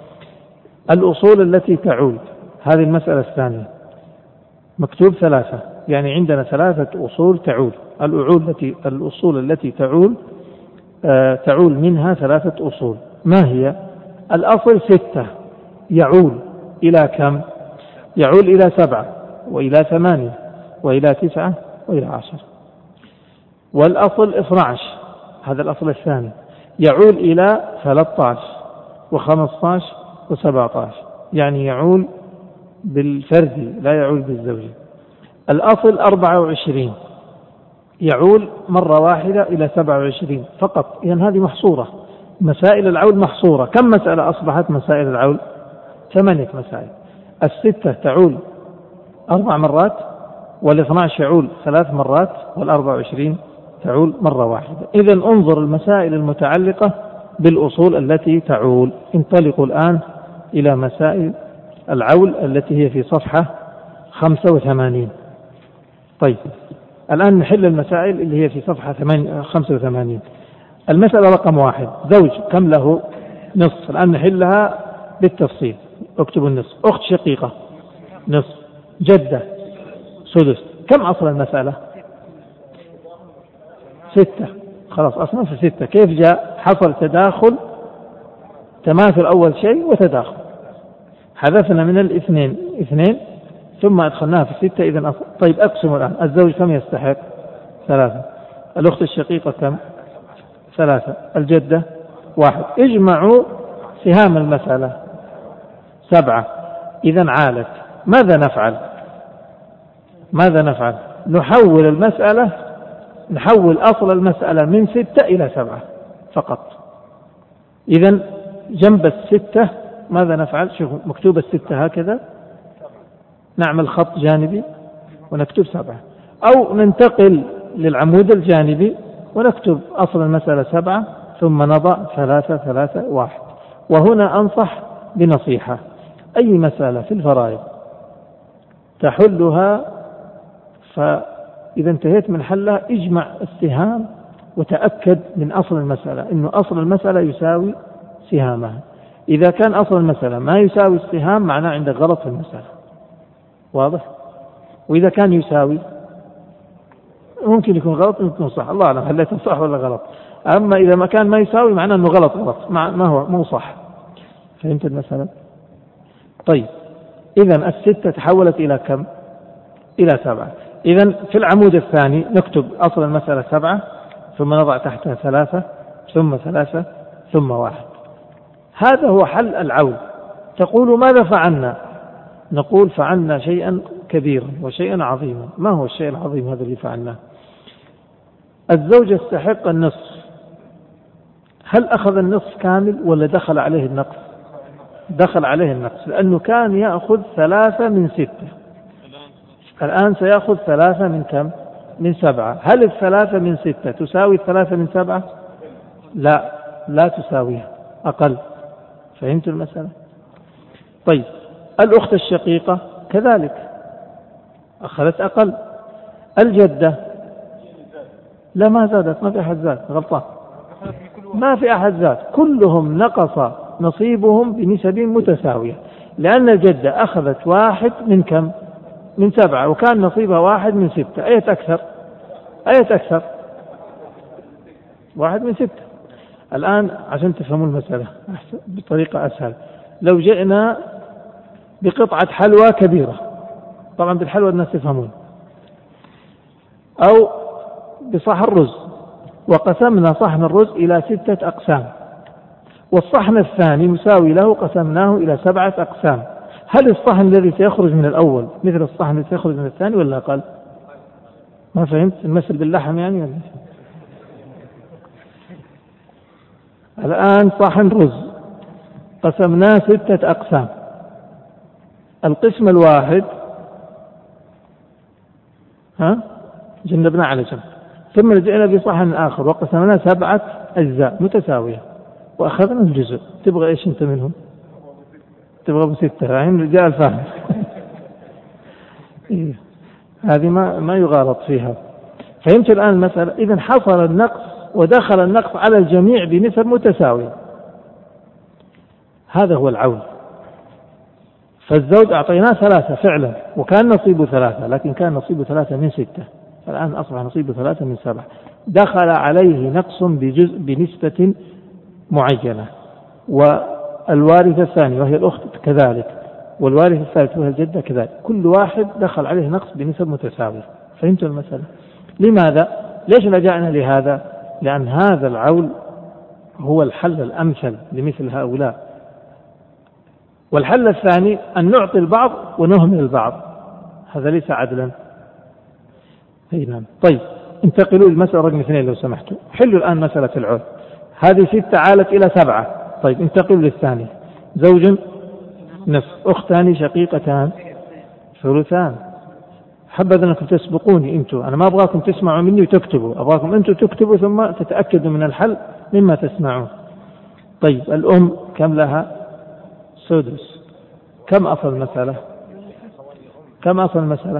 الأصول التي تعول، هذه المسألة الثانية. مكتوب 3، يعني عندنا 3 أصول تعول. الأصول التي تعول منها 3 أصول. ما هي؟ الأصل 6 يعول إلى كم؟ يعول إلى 7 وإلى 8 وإلى 9 وإلى 10. والأصل 12، هذا الأصل الثاني، يعول إلى 13 و15 و17، يعني يعول بالفرد لا يعول بالزوج. الأصل 24 يعول مرة واحدة إلى 27 فقط. إذن هذه محصورة، مسائل العول محصورة. كم مسألة أصبحت مسائل العول؟ 8 مسائل. 6 تعول 4 مرات، وال12 يعول 3 مرات، وال24 تعول مرة واحدة. إذن انظر المسائل المتعلقة بالأصول التي تعول. انطلقوا الآن إلى مسائل العول التي هي في صفحة 85. طيب الآن نحل المسائل اللي هي في صفحة 85. المسألة رقم 1، زوج كم له؟ نصف. الآن نحلها بالتفصيل. اكتبوا النصف. أخت شقيقة نصف. جدة سدس. كم أصل المسألة؟ 6. خلاص أصلا في 6. كيف جاء؟ حصل تداخل، تماثل أول شيء وتداخل. حذفنا من الاثنين 2 ثم أدخلناها في 6. إذن طيب أقسموا الآن. الزوج كم يستحق؟ 3. الأخت الشقيقة كم؟ 3. الجدة 1. اجمعوا سهام المسألة 7. إذن عالت. ماذا نفعل؟ نحول أصل المسألة من 6 إلى 7 فقط. إذن جنب 6 ماذا نفعل؟ شوفوا مكتوب 6 هكذا، نعمل خط جانبي ونكتب 7، أو ننتقل للعمود الجانبي ونكتب أصل المسألة 7 ثم نضع 3 3 1. وهنا أنصح بنصيحة: أي مسألة في الفرائض تحلها، فإذا انتهيت من حلها اجمع السهام وتأكد من أصل المسألة إنه أصل المسألة يساوي سهامها. إذا كان أصل المسألة ما يساوي السهام معناه عندك غلط في المسألة. واضح؟ وإذا كان يساوي ممكن يكون غلط ممكن يكون صح، الله أعلم حليته صح ولا غلط. أما إذا ما كان ما يساوي معناه أنه غلط ما هو مو صح. فهمت المسألة؟ طيب إذن 6 تحولت إلى كم؟ إلى 7. إذن في العمود الثاني نكتب أصل المسألة 7 ثم نضع تحتها 3 ثم 3 ثم 1. هذا هو حل العول. تقول ماذا فعلنا؟ نقول فعلنا شيئا كبيرا وشيئا عظيما. ما هو الشيء العظيم هذا اللي فعلناه؟ الزوج يستحق النصف. هل أخذ النصف كامل ولا دخل عليه النقص؟ دخل عليه النقص، لأنه كان يأخذ 3 من 6، الآن سيأخذ 3 من كم؟ من 7. هل 3 من 6 تساوي 3 من 7؟ لا تساويها، أقل. فهمت المسألة؟ طيب الأخت الشقيقة كذلك أخذت أقل. الجدة لا ما زادت، ما في أحد زاد، غلطان، ما في أحد زاد، كلهم نقص نصيبهم بنسب متساوية، لأن الجدة أخذت واحد من كم؟ من 7، وكان نصيبها واحد من 6، أية أكثر؟ أية أكثر؟ واحد من 6. الآن عشان تفهموا المسألة بطريقة أسهل، لو جئنا بقطعة حلوى كبيرة، طبعا بالحلوى الناس يفهمون، أو بصحن رز، وقسمنا صحن الرز إلى 6 أقسام، والصحن الثاني مساوي له قسمناه إلى 7 أقسام، هل الصحن الذي سيخرج من الأول مثل الصحن الذي سيخرج من الثاني ولا أقل؟ ما فهمت المثل باللحم يعني؟ الآن صحن رز قسمناه 6 أقسام، القسم الواحد جنبنا على جنب، ثم رجعنا بصحن آخر وقسمناه 7 أجزاء متساوية وأخذنا الجزء، تبغى إيش أنت منهم؟ تبغى ب6 عين رجال فاهم. هذه ما يغالط فيها. فهمت الآن المسألة؟ إذن حصل النقص ودخل النقص على الجميع بنسب متساوية، هذا هو العول. فالزوج أعطيناه 3 فعلا وكان نصيبه 3، لكن كان نصيبه 3 من 6، فالآن أصبح نصيبه 3 من 7، دخل عليه نقص بجزء بنسبة معينة. والوارثة الثانية وهي الأخت كذلك، والوارثة الثالث وهي الجدة كذلك، كل واحد دخل عليه نقص بنسب متساوية. فهمتوا المسألة؟ لماذا؟ ليش لجأنا لهذا؟ لأن هذا العول هو الحل الأمثل لمثل هؤلاء. والحل الثاني أن نعطي البعض ونهمل البعض، هذا ليس عدلا. نعم. طيب انتقلوا للمسألة رقم 2 لو سمحتوا. حلوا الآن مسألة العول، هذه 6 عالت إلى 7. طيب انتقلوا للثاني، زوج نصف، أختان شقيقتان ثلثان. حبذا أنكم تسبقوني أنتم، أنا ما أبغاكم تسمعوا مني وتكتبوا، أبغاكم أنتم تكتبوا ثم تتأكدوا من الحل مما تسمعون. طيب الأم كم لها؟ سدس. كم أصل المسألة؟ كم أصل المسألة؟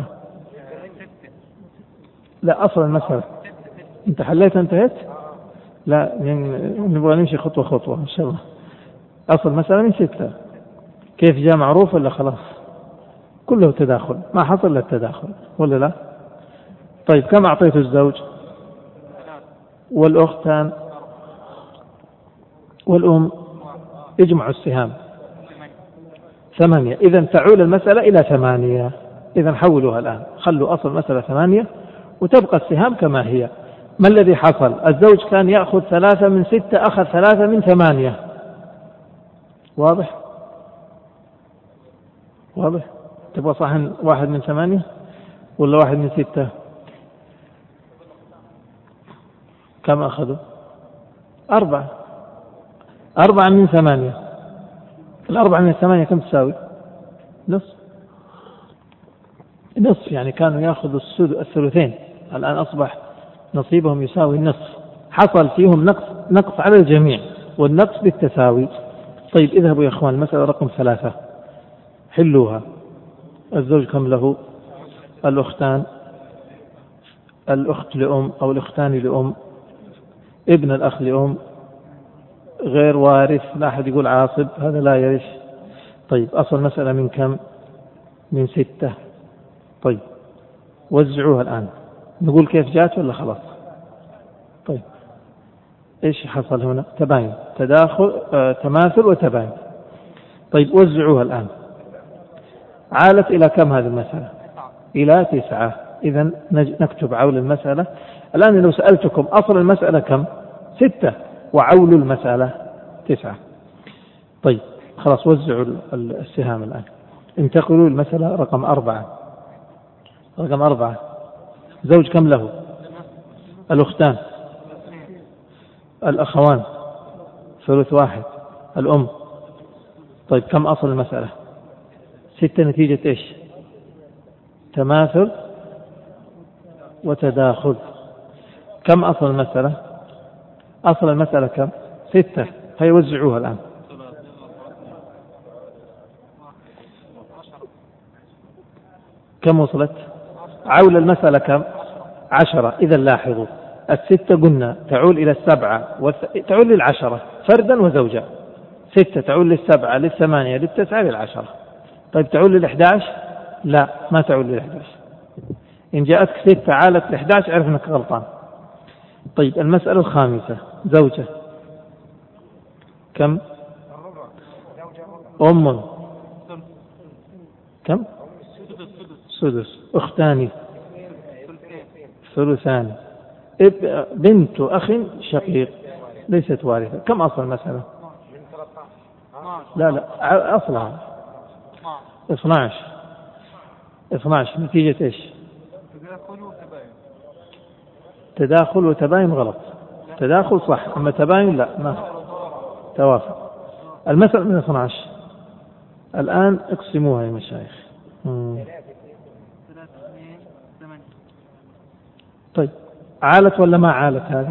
لا أصل المسألة أنت حليت انتهيت؟ لا نبغى نمشي خطوة خطوة إن شاء الله. أصل المسألة من 6، كيف جاء معروف ولا خلاص؟ كله تداخل، ما حصل للتداخل ولا لا؟ طيب كم أعطيته الزوج والأختان والأم؟ اجمعوا السهام 8، إذن تعول المسألة إلى 8. إذن حولوها الآن، خلوا أصل المسألة 8 وتبقى السهام كما هي. ما الذي حصل؟ الزوج كان يأخذ 3 من 6، أخذ 3 من 8. واضح؟ واضح؟ تبغى صحن 1 من 8 ولا 1 من 6؟ كم أخذوا؟ 4 من 8. 4 من 8 كم تساوي؟ نصف. يعني كانوا يأخذوا الثلثين، الآن أصبح نصيبهم يساوي النصف، حصل فيهم نقص على الجميع، والنقص بالتساوي. طيب اذهبوا يا أخوان المسألة رقم 3 حلوها. الزوج كم له؟ الأختان، الأخت لأم أو الأختان لأم، ابن الأخ لأم، غير وارث، لا أحد يقول عاصب، هذا لا يرث. طيب أصل مسألة من كم؟ من 6. طيب وزعوها الآن، نقول كيف جاءت ولا خلاص؟ طيب إيش حصل هنا؟ تباين، تداخل، تماثل وتباين. طيب وزعوها الآن، عالت إلى كم هذه المسألة؟ إلى 9. إذن نكتب عول المسألة. الآن لو سألتكم أصل المسألة كم؟ 6 وعول المسألة 9. طيب خلاص وزعوا السهام الآن. انتقلوا المسألة رقم 4. رقم 4 زوج كم له؟ الأختان، الأخوان ثلث 1، الأم. طيب كم أصل المسألة؟ 6 نتيجة إيش؟ تماثل وتداخل. كم أصل المسألة؟ أصل المسألة كم؟ 6. هيا وزعوها الآن. كم وصلت؟ عول المسألة كم؟ 10. إذا لاحظوا الستة قلنا تعول إلى السبعة تعول للعشرة فردا وزوجا. 6 تعول للسبعة للثمانية للتسعة للعشرة. طيب تعول لل11؟ لا، ما تعول لل11. إن جاءتك 6 عالت ل11 اعرف أنك غلطان. طيب المسألة الخامسة زوجة كم؟ أم كم؟ سدس. أختان ثلثان. بنت أخ شقيق ليست وارثة. كم أصل المسألة؟ لا أصلها 12. نتيجة إيش؟ تداخل وتباين غلط. تداخل صح، أما تباين لا، ما توافق. المسألة من 12. الآن اقسموها يا مشايخ. طيب عالت ولا ما عالت هذه؟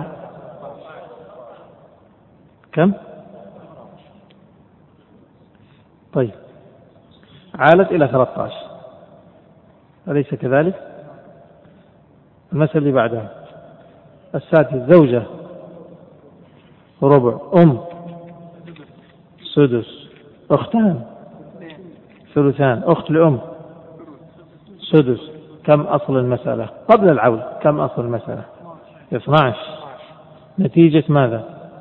كم؟ طيب عالت إلى 13 أليس كذلك؟ المسألة اللي بعدها السادسة زوجة ربع، أم سدس، أختان ثلثان، أخت لأم سدس. كم أصل المسألة قبل العول؟ كم أصل المسألة؟ 12. نتيجة ماذا؟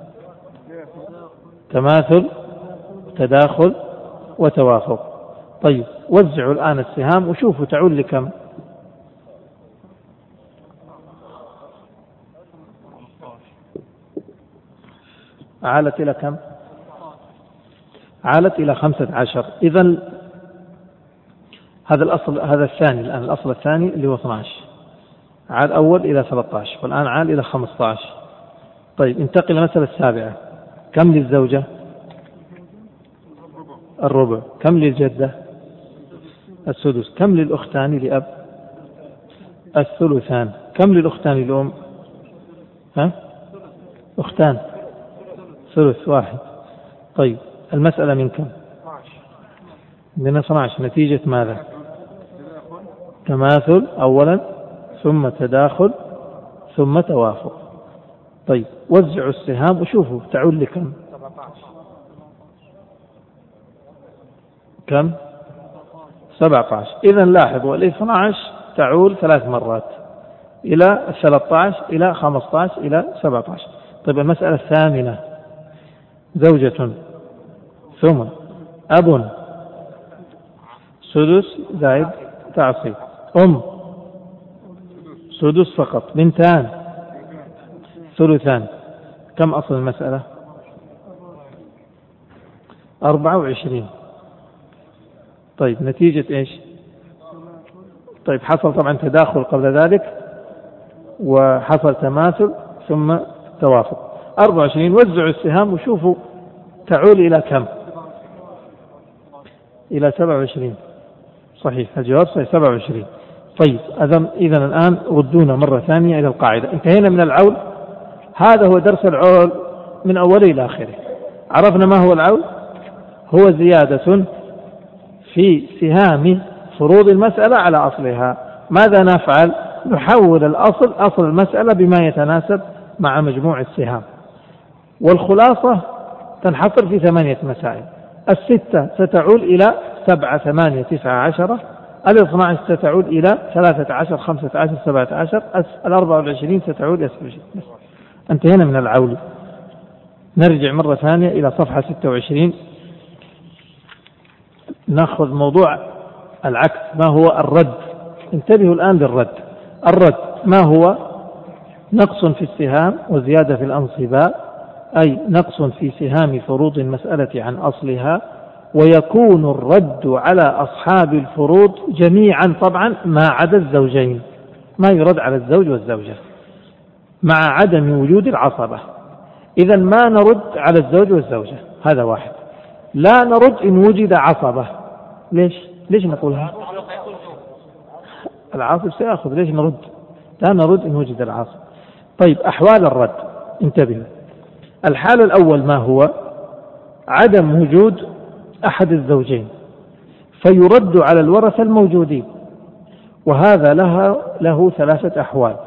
تماثل تداخل وتوافق. طيب وزعوا الآن السهام وشوفوا تعول لكم. عالت إلى كم؟ عالت إلى 15. إذن هذا الأصل، هذا الثاني الآن، الأصل الثاني اللي هو 12 عال أول إلى 13 والآن عال إلى 15. طيب انتقل المسألة السابعة. كم للزوجة؟ الربع. كم للجدة؟ السدس. كم للأختان لأب؟ الثلثان. كم للأختان للأم؟ أختان ثلث واحد. طيب المسألة من كم؟ من 12. نتيجة ماذا؟ تماثل أولا ثم تداخل ثم توافق. طيب وزعوا السهام وشوفوا تعول لكم. كم؟ 17. إذن لاحظوا ال 12 تعول 3 مرات إلى 13 إلى 15 إلى 17. طيب المسألة الثامنة زوجة ثم أب سدس زائد تعصيب، أم سدس فقط، بنتان ثلثان. كم أصل المسألة؟ 24. طيب نتيجة إيش؟ طيب حصل طبعا تداخل قبل ذلك وحصل تماثل ثم توافق. 24. وزعوا السهام وشوفوا تعول إلى كم؟ إلى 27. صحيح، الجواب صحيح 27. طيب إذن الآن ردونا مرة ثانية إلى القاعدة. انتهينا من العول. هذا هو درس العول من أوله إلى آخره. عرفنا ما هو العول؟ هو زيادة في سهام فروض المسألة على أصلها. ماذا نفعل؟ نحول أصل المسألة بما يتناسب مع مجموع السهام. والخلاصة تنحصر في 8 مسائل. 6 ستعود إلى 7 8 9 10. 12 ستعود إلى 13 15 17. 24 ستعود إلى 26. انتهينا من العول. نرجع مرة ثانية إلى صفحة 26. نأخذ موضوع العكس. ما هو الرد؟ انتبهوا الآن للرد. الرد ما هو؟ نقص في السهام وزيادة في الأنصباء، أي نقص في سهام فروض المسألة عن أصلها، ويكون الرد على أصحاب الفروض جميعا طبعا ما عدا الزوجين. ما يرد على الزوج والزوجة مع عدم وجود العصبة. إذا ما نرد على الزوج والزوجة، هذا واحد. لا نرد إن وجد عصبة. ليش نقولها؟ العاصب سيأخذ. ليش نرد؟ لا نرد إن وجد العاصب. طيب أحوال الرد انتبهوا. الحال الأول ما هو؟ عدم وجود أحد الزوجين فيرد على الورثة الموجودين، وهذا له 3 أحوال.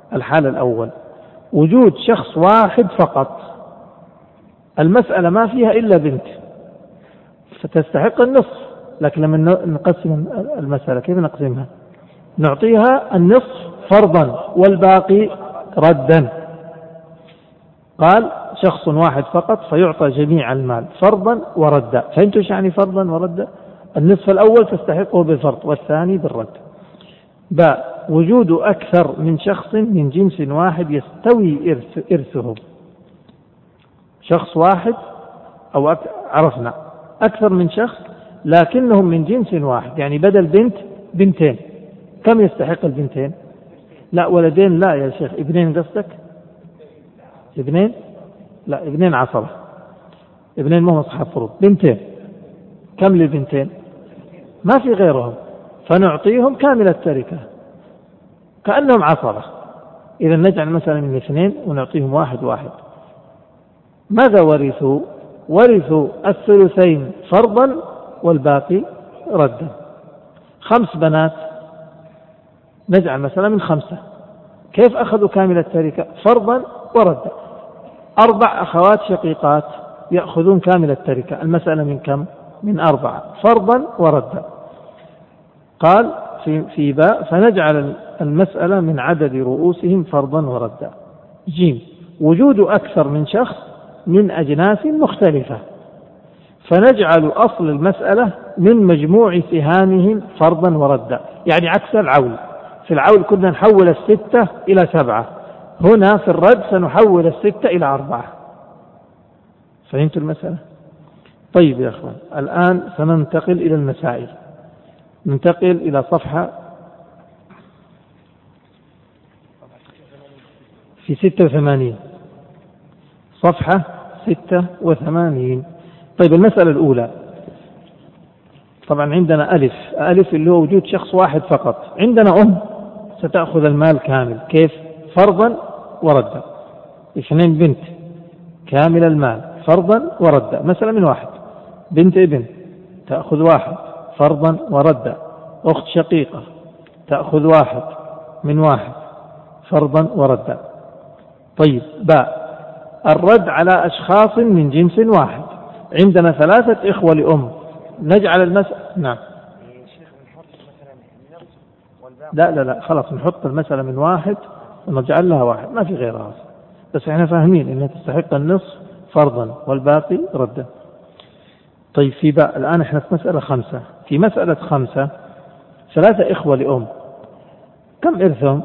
الحالة الأول وجود شخص واحد فقط، المسألة ما فيها إلا بنت فتستحق النصف، لكن لما نقسم المسألة كيف نقسمها؟ نعطيها النصف فرضا والباقي ردا. قال شخص واحد فقط فيعطى جميع المال فرضا وردا. فهمتوا ايش يعني فرضا وردا؟ النصف الأول تستحقه بالفرض والثاني بالرد. باء وجود أكثر من شخص من جنس واحد يستوي إرثهم. شخص واحد أو عرفنا أكثر من شخص لكنهم من جنس واحد، يعني بدل بنت بنتين. كم يستحق البنتين؟ لا ولدين لا يا شيخ، ابنين قصدك؟ ابنين؟ لا ابنين عصبة، ابنين مو أصحاب فروض، بنتين. كم للبنتين؟ ما في غيرهم، فنعطيهم كامل التركة كأنهم عصبة. إذا نجعل مثلا من اثنين ونعطيهم واحد واحد. ماذا ورثوا؟ ورثوا الثلثين فرضا والباقي ردا. 5 بنات نجعل مثلا من 5. كيف أخذوا كامل التركة؟ فرضا وردا. 4 أخوات شقيقات يأخذون كامل التركة، المسألة من كم؟ من 4 فرضا وردا. قال في باء فنجعل المسألة من عدد رؤوسهم فرضا وردا. جيم وجود أكثر من شخص من أجناس مختلفة فنجعل أصل المسألة من مجموع سهامهم فرضا وردا، يعني عكس العول. في العول كنا نحول 6 إلى 7، هنا في الرد سنحول 6 إلى 4. فهمتوا المسألة؟ طيب يا أخوان الآن سننتقل إلى المسائل. ننتقل إلى صفحة في 86، صفحة 86. طيب المسألة الأولى طبعا عندنا ألف اللي هو وجود شخص واحد فقط. عندنا ستأخذ المال كامل. كيف؟ فرضا وردا. 2 بنت كامل المال فرضا وردا، مثلا من 1. بنت ابن تأخذ 1 فرضا وردا. أخت شقيقة تأخذ 1 من 1 فرضا وردا. طيب باء الرد على أشخاص من جنس واحد. عندنا 3 إخوة لأم، نجعل المسألة نعم لا خلاص نحط المسألة من 1 ونجعل لها 1، ما في غيرها. بس احنا فاهمين انها تستحق النصف فرضا والباقي ردا. طيب في باء الآن احنا في مسألة 5. في مسألة 5 3 إخوة لأم، كم إرثهم؟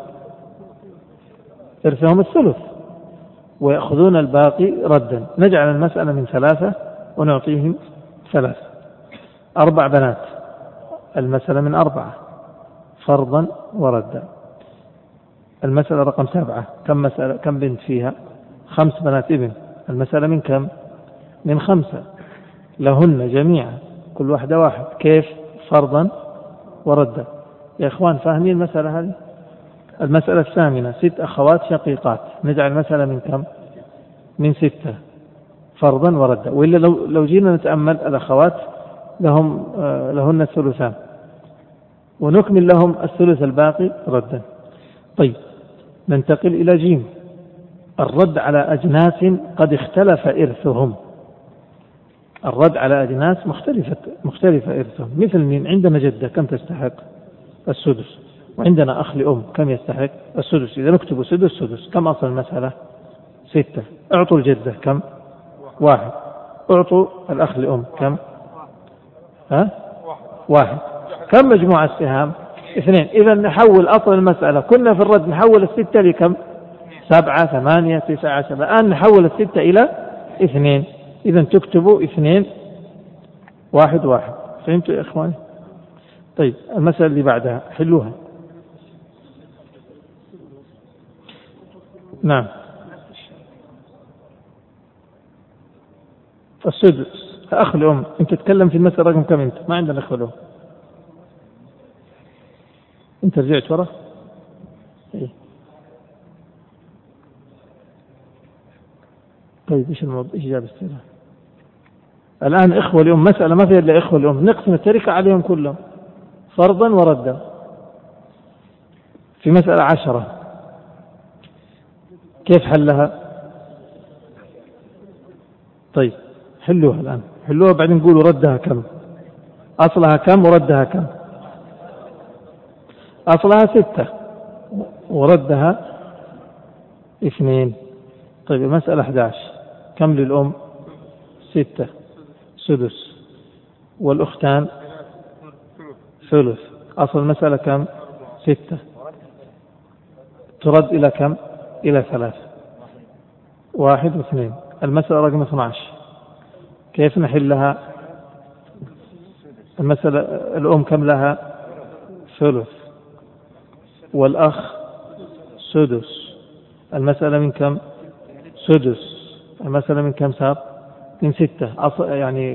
إرثهم الثلث ويأخذون الباقي ردا. نجعل المسألة من 3 ونعطيهم 3. 4 بنات، المسألة من 4 فرضا وردا. المسألة رقم 7 كم بنت فيها؟ 5 بنات ابن، المسألة من كم؟ من 5 لهن جميعا كل واحدة 1. كيف؟ فرضا وردا. يا إخوان فاهمين المسألة هذه؟ المسألة الثامنة 6 أخوات شقيقات، نجعل المسألة من كم؟ من 6 فرضا وردا. وإلا لو جينا نتأمل الأخوات لهن الثلثان ونكمل لهم الثلث الباقي ردا. طيب ننتقل إلى جيم الرد على أجناس قد اختلف إرثهم. الرد على أجناس مختلفة إرثهم، مثل مين؟ عندنا جدة كم تستحق؟ السدس. وعندنا أخ لأم كم يستحق؟ السدس. إذا نكتب سدس كم أصل المسألة؟ 6. اعطوا الجدة كم؟ 1. اعطوا الأخ لأم كم؟ 1. كم مجموع السهام؟ 2. إذا نحول أصل المسألة، كنا في الرد نحول 6 لكم؟ 7 8 9 10. الآن نحول 6 إلى 2. إذا تكتبوا 2 1 1. فهمتوا يا إخواني؟ طيب المسألة اللي بعدها حلوها. نعم السدس أخ الأم. أنت تتكلم في المسألة رقم كم؟ أنت ما عندنا أخ الأم. أنت رجعت ورا؟ إيه. طيب إيش جاب السيرة الآن؟ إخوة الأم مسألة ما فيها إلا إخوة الأم، نقسم التركة عليهم كلهم فرضا وردا. في مسألة 10 كيف حلها؟ طيب حلوها الآن، حلوها بعدين نقولوا ردها كم. أصلها كم وردها كم؟ أصلها 6 وردها 2. طيب المسألة 11 كم للأم؟ 6 سدس، والأختان ثلث. أصل المسألة كم؟ 6 ترد إلى كم؟ إلى 3. 1 و2. المسألة رقم 12 كيف نحلها؟ المسألة الأم كم لها؟ ثلث، والأخ سدس. المسألة من كم؟ سدس. المسألة من كم صار؟ من 6. يعني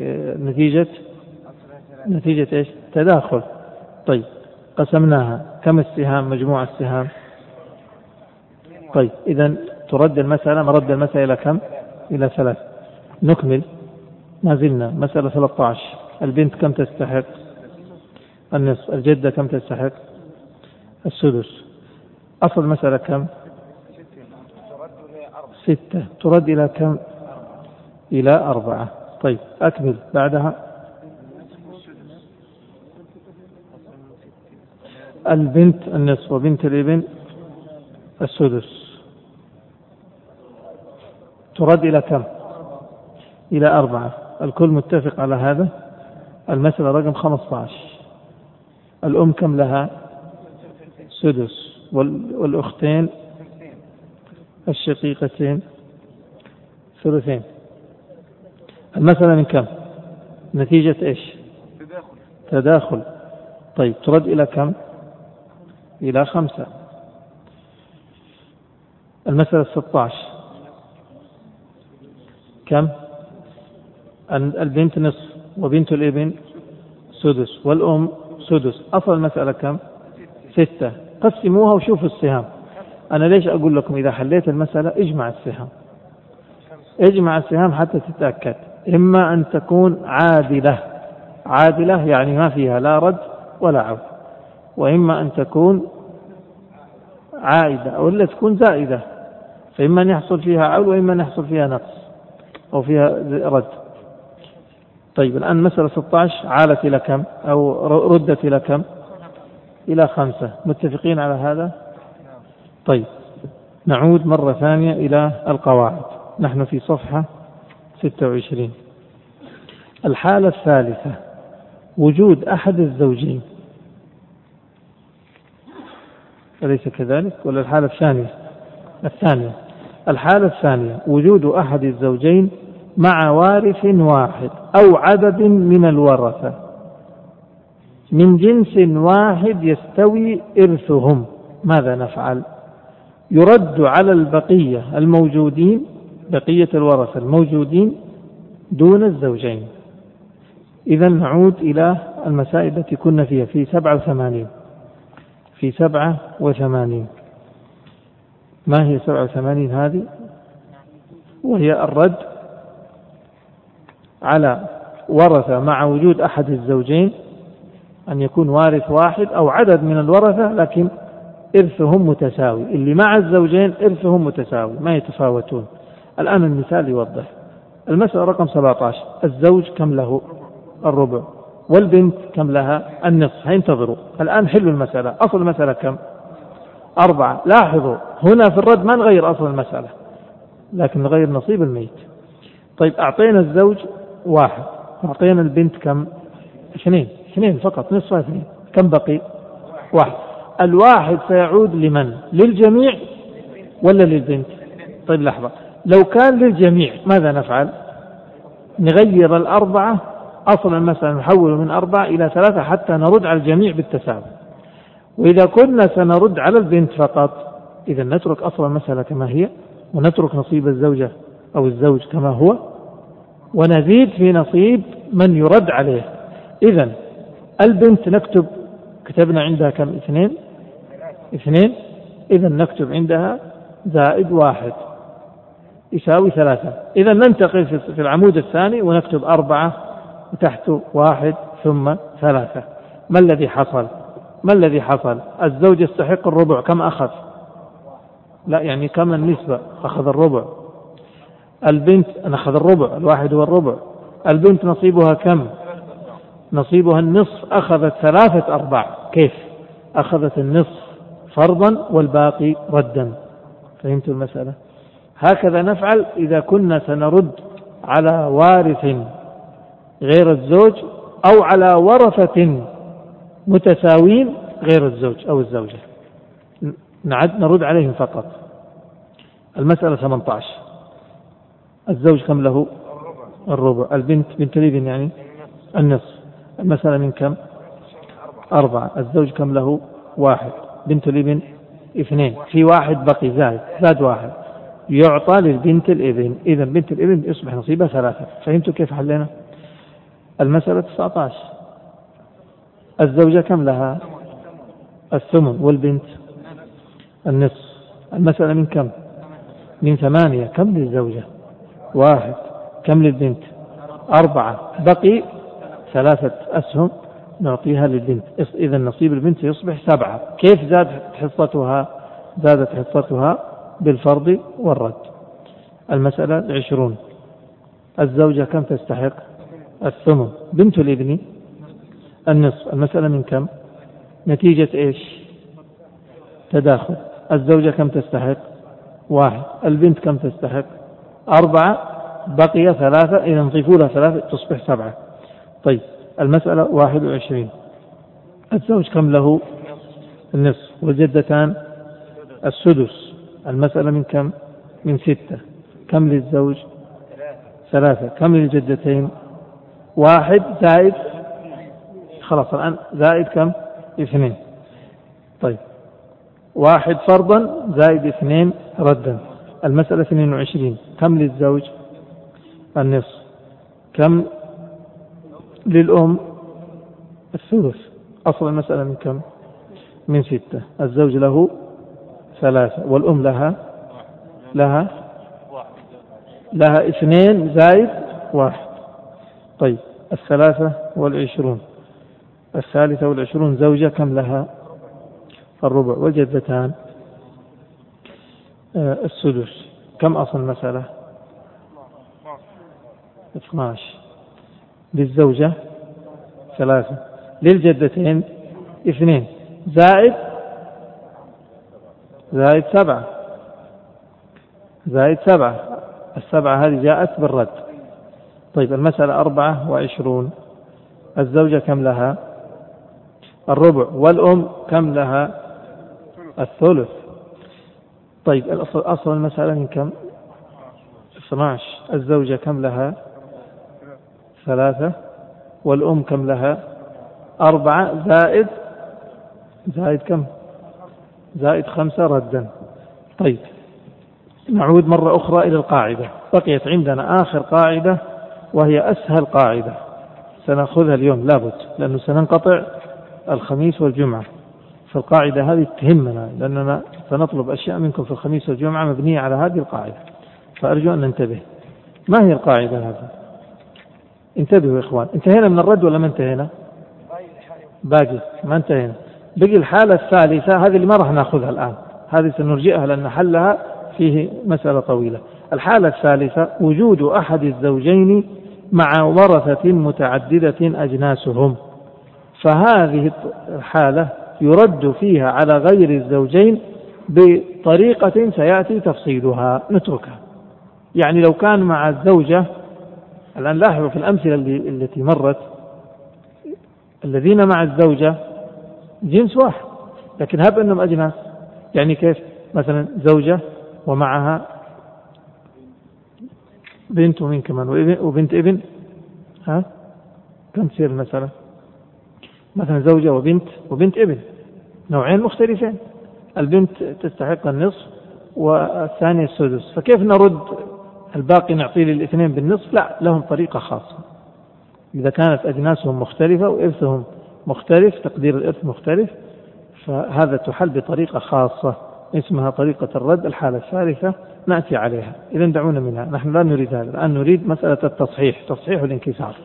نتيجة إيش؟ تداخل. طيب قسمناها كم السهام؟ مجموع السهام. طيب إذن ترد المسألة، مرد المسألة إلى كم؟ إلى 3. نكمل، ما زلنا مسألة 13. البنت كم تستحق؟ النصف. الجدة كم تستحق؟ السدس. أصل المسألة كم؟ 6 ترد إلى كم؟ إلى 4. طيب أكمل بعدها. البنت النصف وبنت الابن السدس ترد إلى كم؟ إلى 4. الكل متفق على هذا. المسألة رقم 15. الأم كم لها؟ سدس، والأختين الشقيقتين ثلثين. المسألة من كم؟ نتيجة إيش؟ تداخل. طيب ترد إلى كم؟ إلى 5. المسألة 16 كم؟ البنت نصف وبنت الابن سدس، والأم سدس. أصل المسألة كم؟ 6. قسموها وشوفوا السهام. أنا ليش أقول لكم إذا حليت المسألة اجمع السهام، اجمع السهام حتى تتأكد. إما أن تكون عادلة يعني ما فيها لا رد ولا عود، وإما أن تكون عائدة أو إلا تكون زائدة، فإما أن يحصل فيها عود وإما أن يحصل فيها نقص أو فيها رد. طيب الآن مسألة 16 عالت إلى كم أو ردت إلى كم؟ إلى 5. متفقين على هذا؟ طيب نعود مرة ثانية إلى القواعد. نحن في صفحة 26. الحالة الثالثة وجود أحد الزوجين، أليس كذلك؟ ولا الحالة الثانية؟ الحالة الثانية وجود أحد الزوجين مع وارث واحد أو عدد من الورثة من جنس واحد يستوي إرثهم. ماذا نفعل؟ يرد على البقية الموجودين، بقية الورثة الموجودين دون الزوجين. إذا نعود إلى المسائل التي كنا فيها في 87. في 87 ما هي 87 هذه؟ وهي الرد على ورثة مع وجود أحد الزوجين، أن يكون وارث واحد أو عدد من الورثة لكن إرثهم متساوي. اللي مع الزوجين إرثهم متساوي ما يتفاوتون. الآن المثال يوضح. المسألة رقم 17 الزوج كم له؟ الربع، والبنت كم لها؟ النصف. هينتظروا الآن حلوا المسألة. أصل المسألة كم؟ 4. لاحظوا هنا في الرد ما نغير أصل المسألة لكن نغير نصيب الميت. طيب أعطينا الزوج 1 أعطينا البنت كم؟ 2 فقط، نصف 2. كم بقي؟ 1. الواحد سيعود لمن؟ للجميع ولا للبنت؟ طيب لحظة، لو كان للجميع ماذا نفعل؟ نغير 4 أصل المسألة نحوله من 4 إلى 3 حتى نرد على الجميع بالتساوي. وإذا كنا سنرد على البنت فقط إذا نترك أصل المسألة كما هي ونترك نصيب الزوجة أو الزوج كما هو ونزيد في نصيب من يرد عليه. إذا البنت نكتب، كتبنا عندها كم؟ 2. إذا نكتب عندها زائد 1 يساوي 3. إذا ننتقل في العمود الثاني ونكتب 4 وتحته 1 ثم 3. ما الذي حصل؟ الزوج يستحق الربع، كم أخذ؟ لا يعني كم النسبة؟ أخذ الربع. البنت أخذ الربع، الواحد هو الربع. البنت نصيبها كم؟ نصيبها النصف، أخذت 3/4. كيف؟ أخذت النصف فرضا والباقي ردا. فهمت المسألة؟ هكذا نفعل إذا كنا سنرد على وارث غير الزوج أو على ورثة متساوين غير الزوج أو الزوجة، نرد عليهم فقط. المسألة 18. الزوج كم له؟ الربع. البنت بنت الابن يعني النصف. المسألة من كم؟ 4. الزوج كم له؟ 1. بنت الابن 2. في واحد بقي زاد 1 يعطى للبنت الابن. إذا بنت الابن يصبح نصيبها 3. فهمتوا كيف حلنا؟ المسألة 19. الزوجة كم لها؟ الثمن. والبنت النصف. المسألة من كم؟ من 8. كم للزوجة؟ 1. كم للبنت؟ 4. بقي 3 أسهم نعطيها للبنت. إذا نصيب البنت يصبح 7. كيف زادت حصتها؟ زادت حصتها بالفرض والرد. المسألة 20. الزوجة كم تستحق؟ الثمن. بنت الابن النصف. المسألة من كم؟ نتيجة إيش؟ تداخل. الزوجة كم تستحق؟ 1. البنت كم تستحق؟ 4. بقي 3. إذا نضيفوا لها 3 تصبح 7. طيب المسألة 21. الزوج كم له؟ النصف. والجدتان السدس. المسألة من كم؟ من 6. كم للزوج؟ 3. كم للجدتين؟ 1 زائد خلاص الآن زائد كم؟ 2. طيب 1 فرضا زائد 2 ردا. المسألة 22. كم للزوج؟ النصف. كم للأم؟ الثلث. أصل المسألة من كم؟ من 6. الزوج له 3 والأم لها 2 زائد 1. طيب 23. 23 زوجة كم لها؟ الربع. والجدتان السدس. كم أصل المسألة؟ 12. للزوجة 3. للجدتين 2 زائد 7. السبعة هذه جاءت بالرد. طيب المسألة 24. الزوجة كم لها؟ الربع. والأم كم لها؟ الثلث. طيب أصل المسألة من كم؟ 12. الزوجة كم لها؟ 3. والأم كم لها؟ 4 زائد كم؟ زائد 5 ردا. طيب نعود مرة أخرى إلى القاعدة. بقيت عندنا آخر قاعدة وهي أسهل قاعدة سنأخذها اليوم لابد، لأنه سننقطع الخميس والجمعة. فالقاعدة هذه تهمنا لأننا سنطلب أشياء منكم في الخميس والجمعة مبنية على هذه القاعدة، فأرجو أن ننتبه. ما هي القاعدة هذه؟ انتبهوا يا إخوان. انتهينا من الرد ولا ما انتهينا؟ باقي ما انتهينا. بقي الحالة الثالثة، هذه اللي ما راح نأخذها الآن، هذه سنرجئها لأن حلها فيه مسألة طويلة. الحالة الثالثة وجود أحد الزوجين مع ورثة متعددة أجناسهم. فهذه الحالة يرد فيها على غير الزوجين بطريقة سيأتي تفصيلها، نتركها. يعني لو كان مع الزوجة، الآن لاحظوا في الأمثلة التي مرت، الذين مع الزوجة جنس واحد لكن هب أنهم أجناس. يعني كيف؟ مثلا زوجة ومعها بنت ومن كمان وبنت ابن، كم تصير المسألة؟ مثلا زوجة وبنت ابن، نوعين مختلفين. البنت تستحق النصف والثانية السدس. فكيف نرد الباقي نعطيه للاثنين بالنصف؟ لا، لهم طريقة خاصة. إذا كانت أجناسهم مختلفة وإرثهم مختلف، تقدير الإرث مختلف، فهذا تحل بطريقة خاصة اسمها طريقة الرد. الحالة الثالثة نأتي عليها. إذن دعونا منها، نحن لا نريد هذا الآن، نريد مسألة التصحيح، تصحيح الانكسار.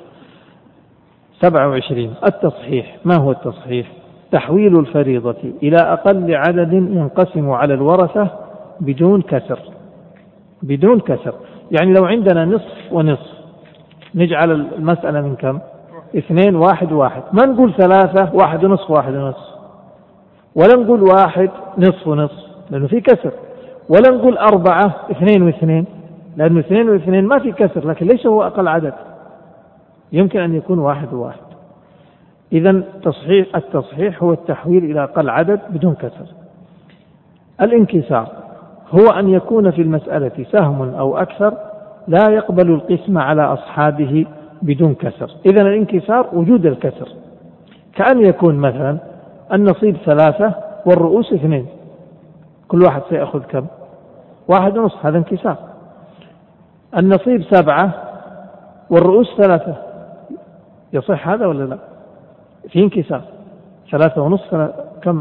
27. التصحيح. ما هو التصحيح؟ تحويل الفريضة إلى أقل عدد ينقسم على الورثة بدون كسر، بدون كسر. يعني لو عندنا نصف ونصف نجعل المسألة من كم؟ 2 1 1. ما نقول 3 1 ونصف 1 ونصف، ولا نقول 1 نصف ونصف لأنه في كسر، ولا نقول 4 2 و2 لأنه 2 و2 ما في كسر، لكن ليس هو أقل عدد، يمكن أن يكون 1 و1. إذن التصحيح هو التحويل إلى أقل عدد بدون كسر. الانكسار هو أن يكون في المسألة سهم أو أكثر لا يقبل القسم على أصحابه بدون كسر. إذن الانكسار وجود الكسر، كأن يكون مثلا النصيب 3 والرؤوس 2، كل واحد سيأخذ كم؟ 1 ونصف، هذا انكسار. النصيب 7 والرؤوس 3، يصح هذا ولا لا؟ في انكسار. 3 ونصف كم؟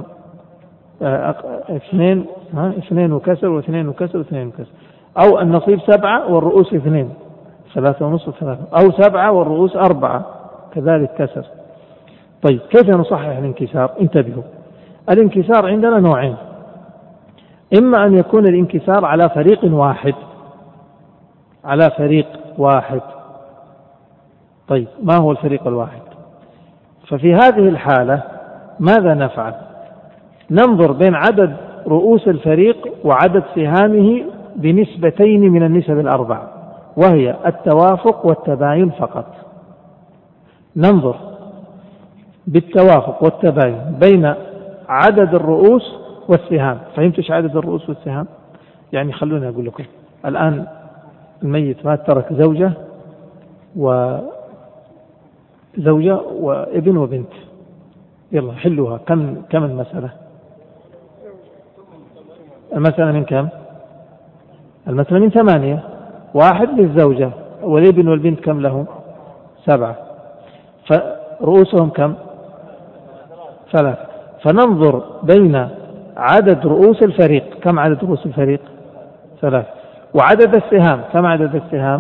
2 وكسر و2 وكسر و2 وكسر. أو النصيب 7 والرؤوس 2، 3 ونصف 3. أو 7 والرؤوس 4، كذلك كسر. طيب كيف نصحح الانكسار؟ انتبهوا، الانكسار عندنا نوعين: إما أن يكون الانكسار على فريق واحد، على فريق واحد. طيب ما هو الفريق الواحد؟ ففي هذه الحالة ماذا نفعل؟ ننظر بين عدد رؤوس الفريق وعدد سهامه بنسبتين من النسب الأربع، وهي التوافق والتباين فقط. ننظر بالتوافق والتباين بين عدد الرؤوس والسهام. فهمتوا ايش عدد الرؤوس والسهام؟ يعني خلوني أقول لكم، الآن الميت مات ترك زوجة وابن وبنت، يلا حلوها. كم المسألة؟ المسألة من كم؟ المسألة من 8. 1 للزوجة والابن والبنت كم لهم؟ 7. فرؤوسهم كم؟ 3. فننظر بين عدد رؤوس الفريق. كم عدد رؤوس الفريق؟ 3. وعدد السهام، كم عدد السهام؟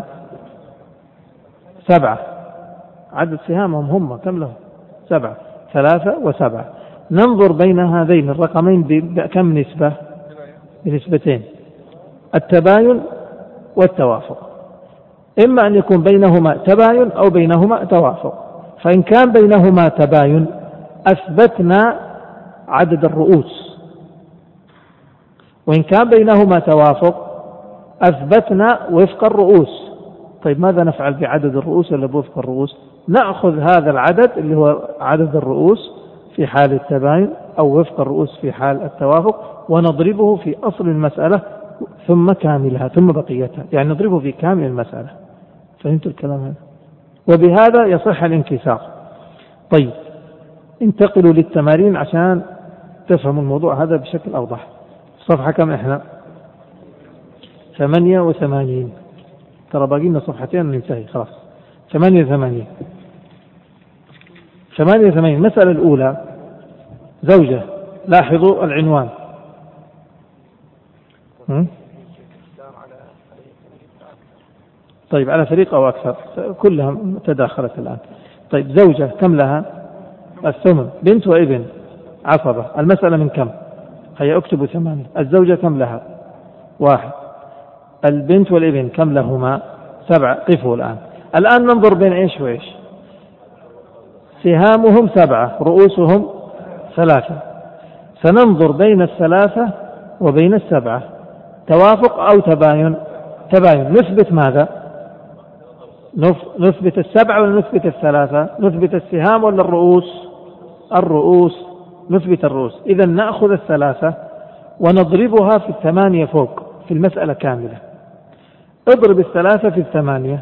7. عدد سهامهم هم كم لهم؟ 7. 3 و7. ننظر بين هذين الرقمين بكم نسبة؟ بنسبتين: التباين والتوافق. إما أن يكون بينهما تباين أو بينهما توافق. فإن كان بينهما تباين أثبتنا عدد الرؤوس، وإن كان بينهما توافق أثبتنا وفق الرؤوس. طيب ماذا نفعل بعدد الرؤوس ولا بوفق الرؤوس؟ نأخذ هذا العدد اللي هو عدد الرؤوس في حال التباين أو وفق الرؤوس في حال التوافق، ونضربه في أصل المسألة ثم كاملها ثم بقيتها، يعني نضربه في كامل المسألة. فهمتوا الكلام هذا؟ وبهذا يصح الانكسار. طيب انتقلوا للتمارين عشان تفهموا الموضوع هذا بشكل أوضح. صفحة كم إحنا؟ 88. ترى باقي لنا صفحتين وننتهي خلاص. 88. المسألة الأولى زوجة. لاحظوا العنوان. طيب على فريق أو أكثر، كلها تداخلت الآن. طيب زوجة كم لها؟ الثمن. بنت وابن عصبة. المسألة من كم؟ هيا اكتبوا 8. الزوجة كم لها؟ 1. البنت والابن كم لهما؟ 7. قفوا الآن ننظر بين إيش وإيش. سهامهم 7، رؤوسهم 3. سننظر بين 3 وبين 7، توافق أو تباين؟ تباين. نثبت ماذا؟ نثبت 7 ولا نثبت 3؟ نثبت السهام ولا الرؤوس؟ الرؤوس. نثبت الرؤوس. إذن نأخذ 3 ونضربها في 8 فوق في المسألة كاملة. اضرب 3 في 8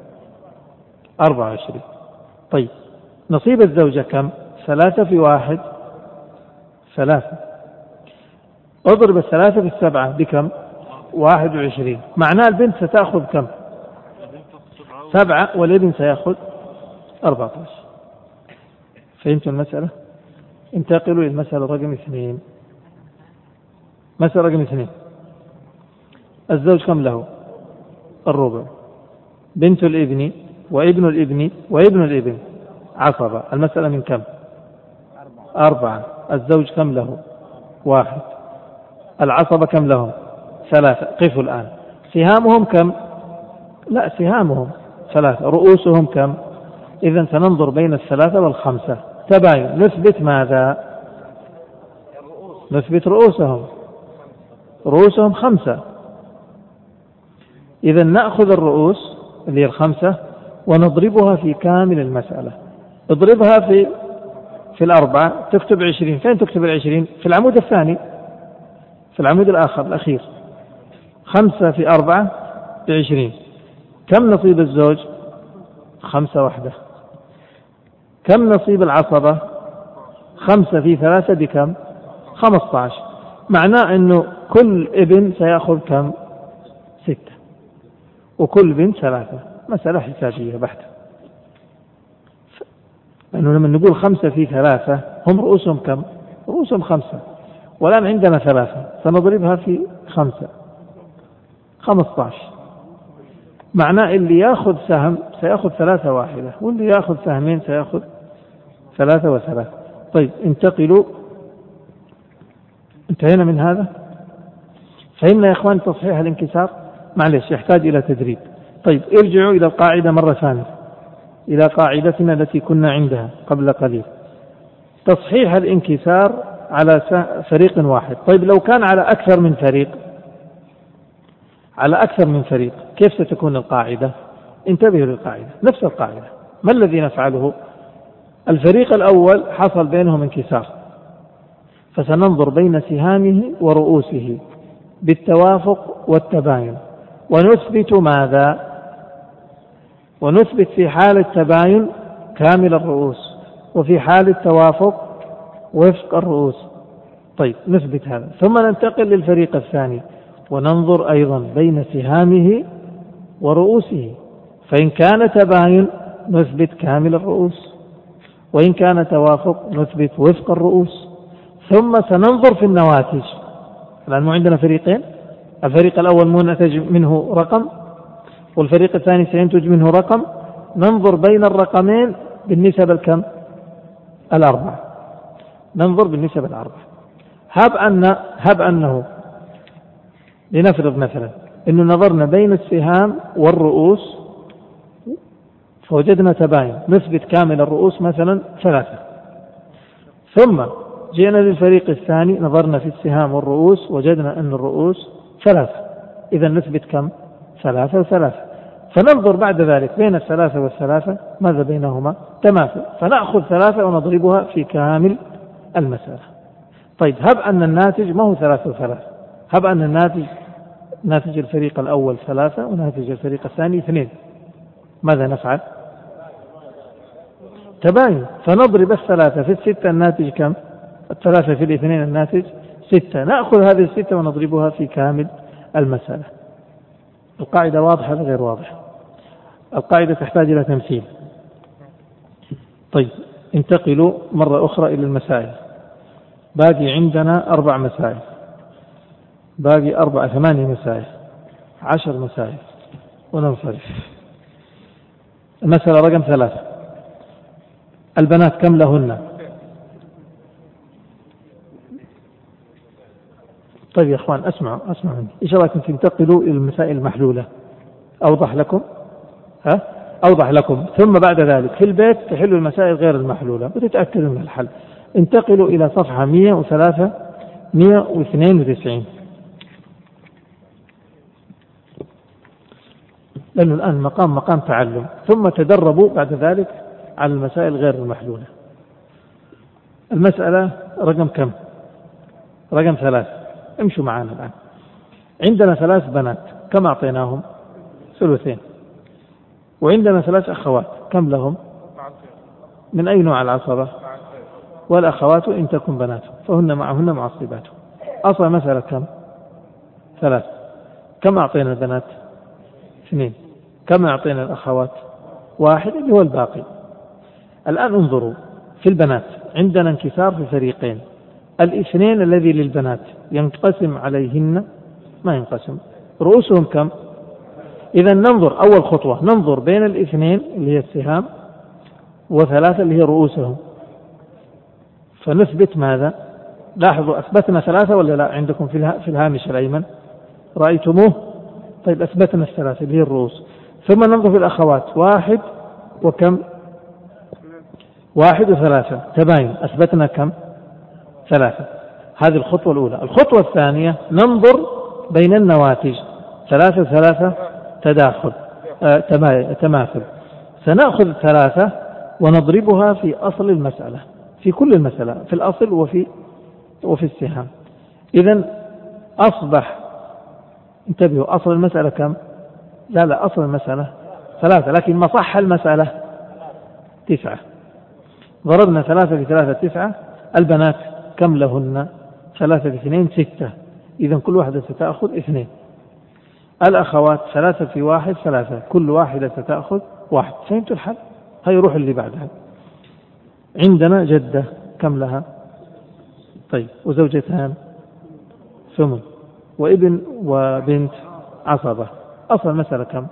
24. طيب نصيب الزوجة كم؟ 3 في 1 3. اضرب 3 في 7 بكم؟ 21. معناه البنت ستأخذ كم؟ 7 والابن سيأخذ 14. فهمتوا المسألة؟ انتقلوا للمسألة رقم 2. مسألة رقم 2. الزوج كم له؟ الربع. بنت الابن وابن الابن وابن الابن عصبة. المسألة من كم؟ 4. الزوج كم له؟ 1. العصبة كم لهم؟ 3. قفوا الآن. سهامهم كم؟ لا، سهامهم 3. رؤوسهم كم؟ إذن سننظر بين 3 والخمسة. تباين. نثبت ماذا؟ نثبت رؤوسهم. رؤوسهم 5. إذن نأخذ الرؤوس اللي هي 5 ونضربها في كامل المسألة. اضربها في 4 تكتب 20. فين تكتب 20؟ في العمود الثاني، في العمود الآخر الأخير. 5 في 4 ب20. كم نصيب الزوج؟ 5 وحده. كم نصيب العصبة؟ 5 في 3 بكم؟ 15. معناه أنه كل ابن سيأخذ كم؟ 6 وكل بنت 3. مسألة حسابية بحتة. لأنه لما نقول 5 في 3 هم رؤوسهم كم؟ رؤوسهم 5. والآن عندنا 3 سنضربها في 5 15. معناه اللي يأخذ سهم سيأخذ 3 واحدة، واللي يأخذ سهمين سيأخذ 3 و3. طيب انتقلوا. انتهينا من هذا. فهمنا يا إخوان تصحيح الانكسار؟ معلش يحتاج إلى تدريب. طيب ارجعوا إلى القاعدة مرة ثانية، إلى قاعدتنا التي كنا عندها قبل قليل. تصحيح الانكسار على فريق واحد. طيب لو كان على أكثر من فريق، على أكثر من فريق كيف ستكون القاعدة؟ انتبهوا للقاعدة، نفس القاعدة. ما الذي نفعله؟ الفريق الأول حصل بينهم انكسار، فسننظر بين سهامه ورؤوسه بالتوافق والتباين، ونثبت ماذا؟ ونثبت في حال التباين كامل الرؤوس، وفي حال التوافق وفق الرؤوس. طيب نثبت هذا، ثم ننتقل للفريق الثاني وننظر أيضا بين سهامه ورؤوسه. فإن كان تباين نثبت كامل الرؤوس، وإن كان توافق نثبت وفق الرؤوس. ثم سننظر في النواتج. الآن عندنا فريقين، الفريق الأول منتج منه رقم، والفريق الثاني سينتج منه رقم. ننظر بين الرقمين بالنسب الكم؟ 4. ننظر بالنسب 4. هب أنه لنفرض مثلا أنه نظرنا بين السهام والرؤوس فوجدنا تباين، نثبت كامل الرؤوس مثلا 3. ثم جئنا للفريق الثاني نظرنا في السهام والرؤوس وجدنا أن الرؤوس 3. إذا نثبت كم؟ 3 و3. فننظر بعد ذلك بين 3 و3 ماذا بينهما؟ تماثل، فنأخذ 3 ونضربها في كامل المسألة. طيب هب أن الناتج ما هو 3 و3، هب أن الناتج ناتج الفريق الأول 3 وناتج الفريق الثاني 2. ماذا نفعل؟ تباين، فنضرب 3 في 6 الناتج كم؟ 3 في 2 الناتج 6. نأخذ هذه 6 ونضربها في كامل المسألة. القاعدة واضحة ولا غير واضحة؟ القاعدة تحتاج إلى تمثيل. طيب انتقلوا مرة أخرى إلى المسائل. باقي عندنا 4 مسائل، باقي 8 مسائل، 10 مسائل وننصرف. المسألة رقم 3، البنات كم لهن؟ طيب يا أخوان اسمعوا مني، إيش رأيكم تنتقلوا إلى المسائل المحلولة؟ أوضح لكم؟ أوضح لكم. ثم بعد ذلك في البيت تحلوا المسائل غير المحلولة وتتأكدوا من الحل. انتقلوا إلى صفحة 192، لأنه الآن مقام تعلم، ثم تدربوا بعد ذلك على المسائل غير المحلولة. المسألة رقم كم؟ رقم 3. امشوا معنا الآن. عندنا 3 بنات، كم أعطيناهم؟ 2. وعندنا 3 أخوات، كم لهم؟ من أي نوع العصبة؟ والأخوات إن تكن بنات فهن معهن معصبات. أصل مسألة كم؟ 3. كم أعطينا البنات؟ 2. كم أعطينا الأخوات؟ 1 اللي هو الباقي. الآن انظروا في البنات، عندنا انكسار في فريقين. 2 الذي للبنات ينقسم عليهن؟ ما ينقسم. رؤوسهم كم؟ إذا ننظر أول خطوة، ننظر بين 2 اللي هي السهام و3 اللي هي رؤوسهم، فنثبت ماذا؟ لاحظوا أثبتنا 3 ولا لا؟ عندكم في الهامش الأيمن رأيتموه. طيب أثبتنا الثلاثة اللي هي الرؤوس. ثم ننظر في الأخوات، واحد وكم؟ واحد وثلاثة، تباين، أثبتنا كم؟ ثلاثة. هذه الخطوة الأولى. الخطوة الثانية ننظر بين النواتج، ثلاثة ثلاثة تداخل تماثل. سنأخذ ثلاثة ونضربها في أصل المسألة، في كل المسألة، في الأصل وفي السهام. إذن أصبح، انتبهوا، أصل المسألة كم؟ لا أصل المسألة ثلاثة، لكن مصح المسألة 9. ضربنا 3 في 3 9. البنات كم لهن؟ 3 في 2 6. إذن كل واحدة ستأخذ 2. الأخوات 3 في 1 3، كل واحدة ستأخذ 1. فهمتوا الحل؟ هاي روح اللي بعدها. عندنا جدة كم لها؟ طيب، وزوجتان ثمن، وابن وبنت عصبة. أصل المسألة كم؟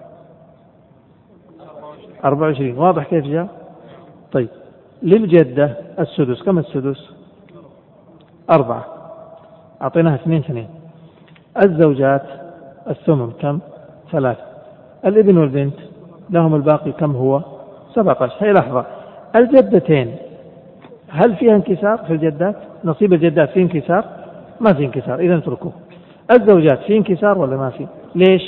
24. واضح كيف جاء؟ طيب، للجدة السدس. كم السدس؟ 4، أعطيناها 2. الزوجات الثمن كم؟ 3. الابن والبنت لهم الباقي كم هو؟ 17. هي لحظة، الجدتين هل فيها انكسار في الجدات؟ نصيب الجدات فيه انكسار؟ ما في انكسار، إذا اتركوه. الزوجات فيه انكسار ولا ما في؟ ليش؟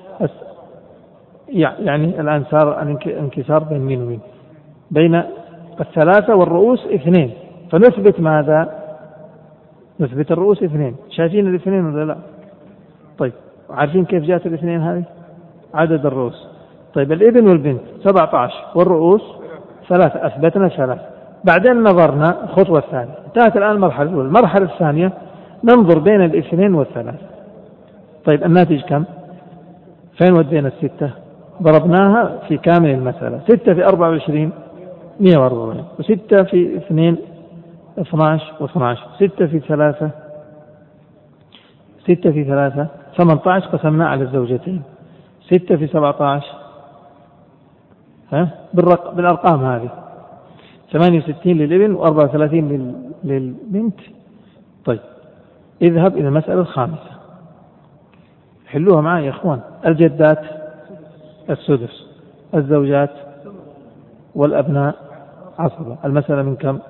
يعني الآن صار الانكسار بين مين ومين؟ بين 3 والرؤوس 2. فنثبت ماذا؟ نثبت الرؤوس 2. شايفين الاثنين ولا لا؟ طيب، عارفين كيف جاءت الاثنين هذه؟ عدد الرؤوس. طيب، الابن والبنت 17 والرؤوس 3، أثبتنا 3. بعدين نظرنا الخطوة الثانية، انتهت الآن المرحلة الأولى. المرحلة الثانية ننظر بين 2 و3. طيب، الناتج كم؟ فين ودينا 6؟ ضربناها في كامل المسألة. 6 في 24 140، و6 في 2 12 و12. 6 في 3 18. قسمنا على الزوجتين. 6 في 17 بالأرقام هذه 68 للابن و34 للبنت. طيب، اذهب إلى المسألة الخامسة، حلوها معي يا إخوان. الجدات السدس، الزوجات والأبناء عصبة. المسألة من كم؟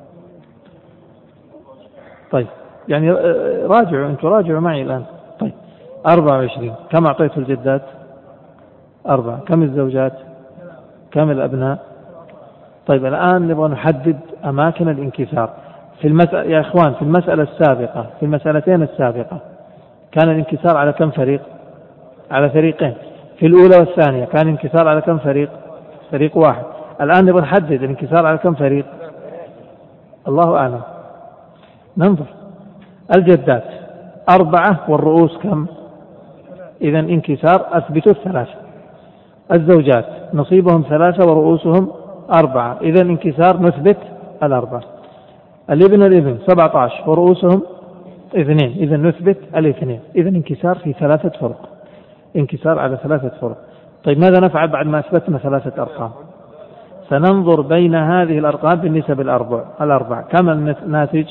طيب، يعني راجعوا معي الآن. طيب، 24. كم أعطيت الجدات؟ 4. كم الزوجات؟ كم الأبناء؟ طيب، الآن نبغى نحدد أماكن الانكسار في المسألة يا إخوان. في المسألة السابقة، في المسألتين السابقة، كان الانكسار على كم فريق؟ على فريقين. في الأولى والثانية كان الانكسار على كم فريق؟ فريق واحد. الآن نبغى نحدد الانكسار على كم فريق؟ الله أعلم. ننظر. الجدات 4 والرؤوس كم؟ إذا انكسار أثبتوا 3. الزوجات نصيبهم 3 ورؤوسهم 4، إذا انكسار نثبت 4. الابن 17 ورؤوسهم 2، إذا نثبت 2. إذا انكسار في 3 فرق، انكسار على 3 فرق. طيب، ماذا نفعل بعد ما أثبتنا 3 أرقام؟ سننظر بين هذه الأرقام بالنسب الأربع. كم الناتج؟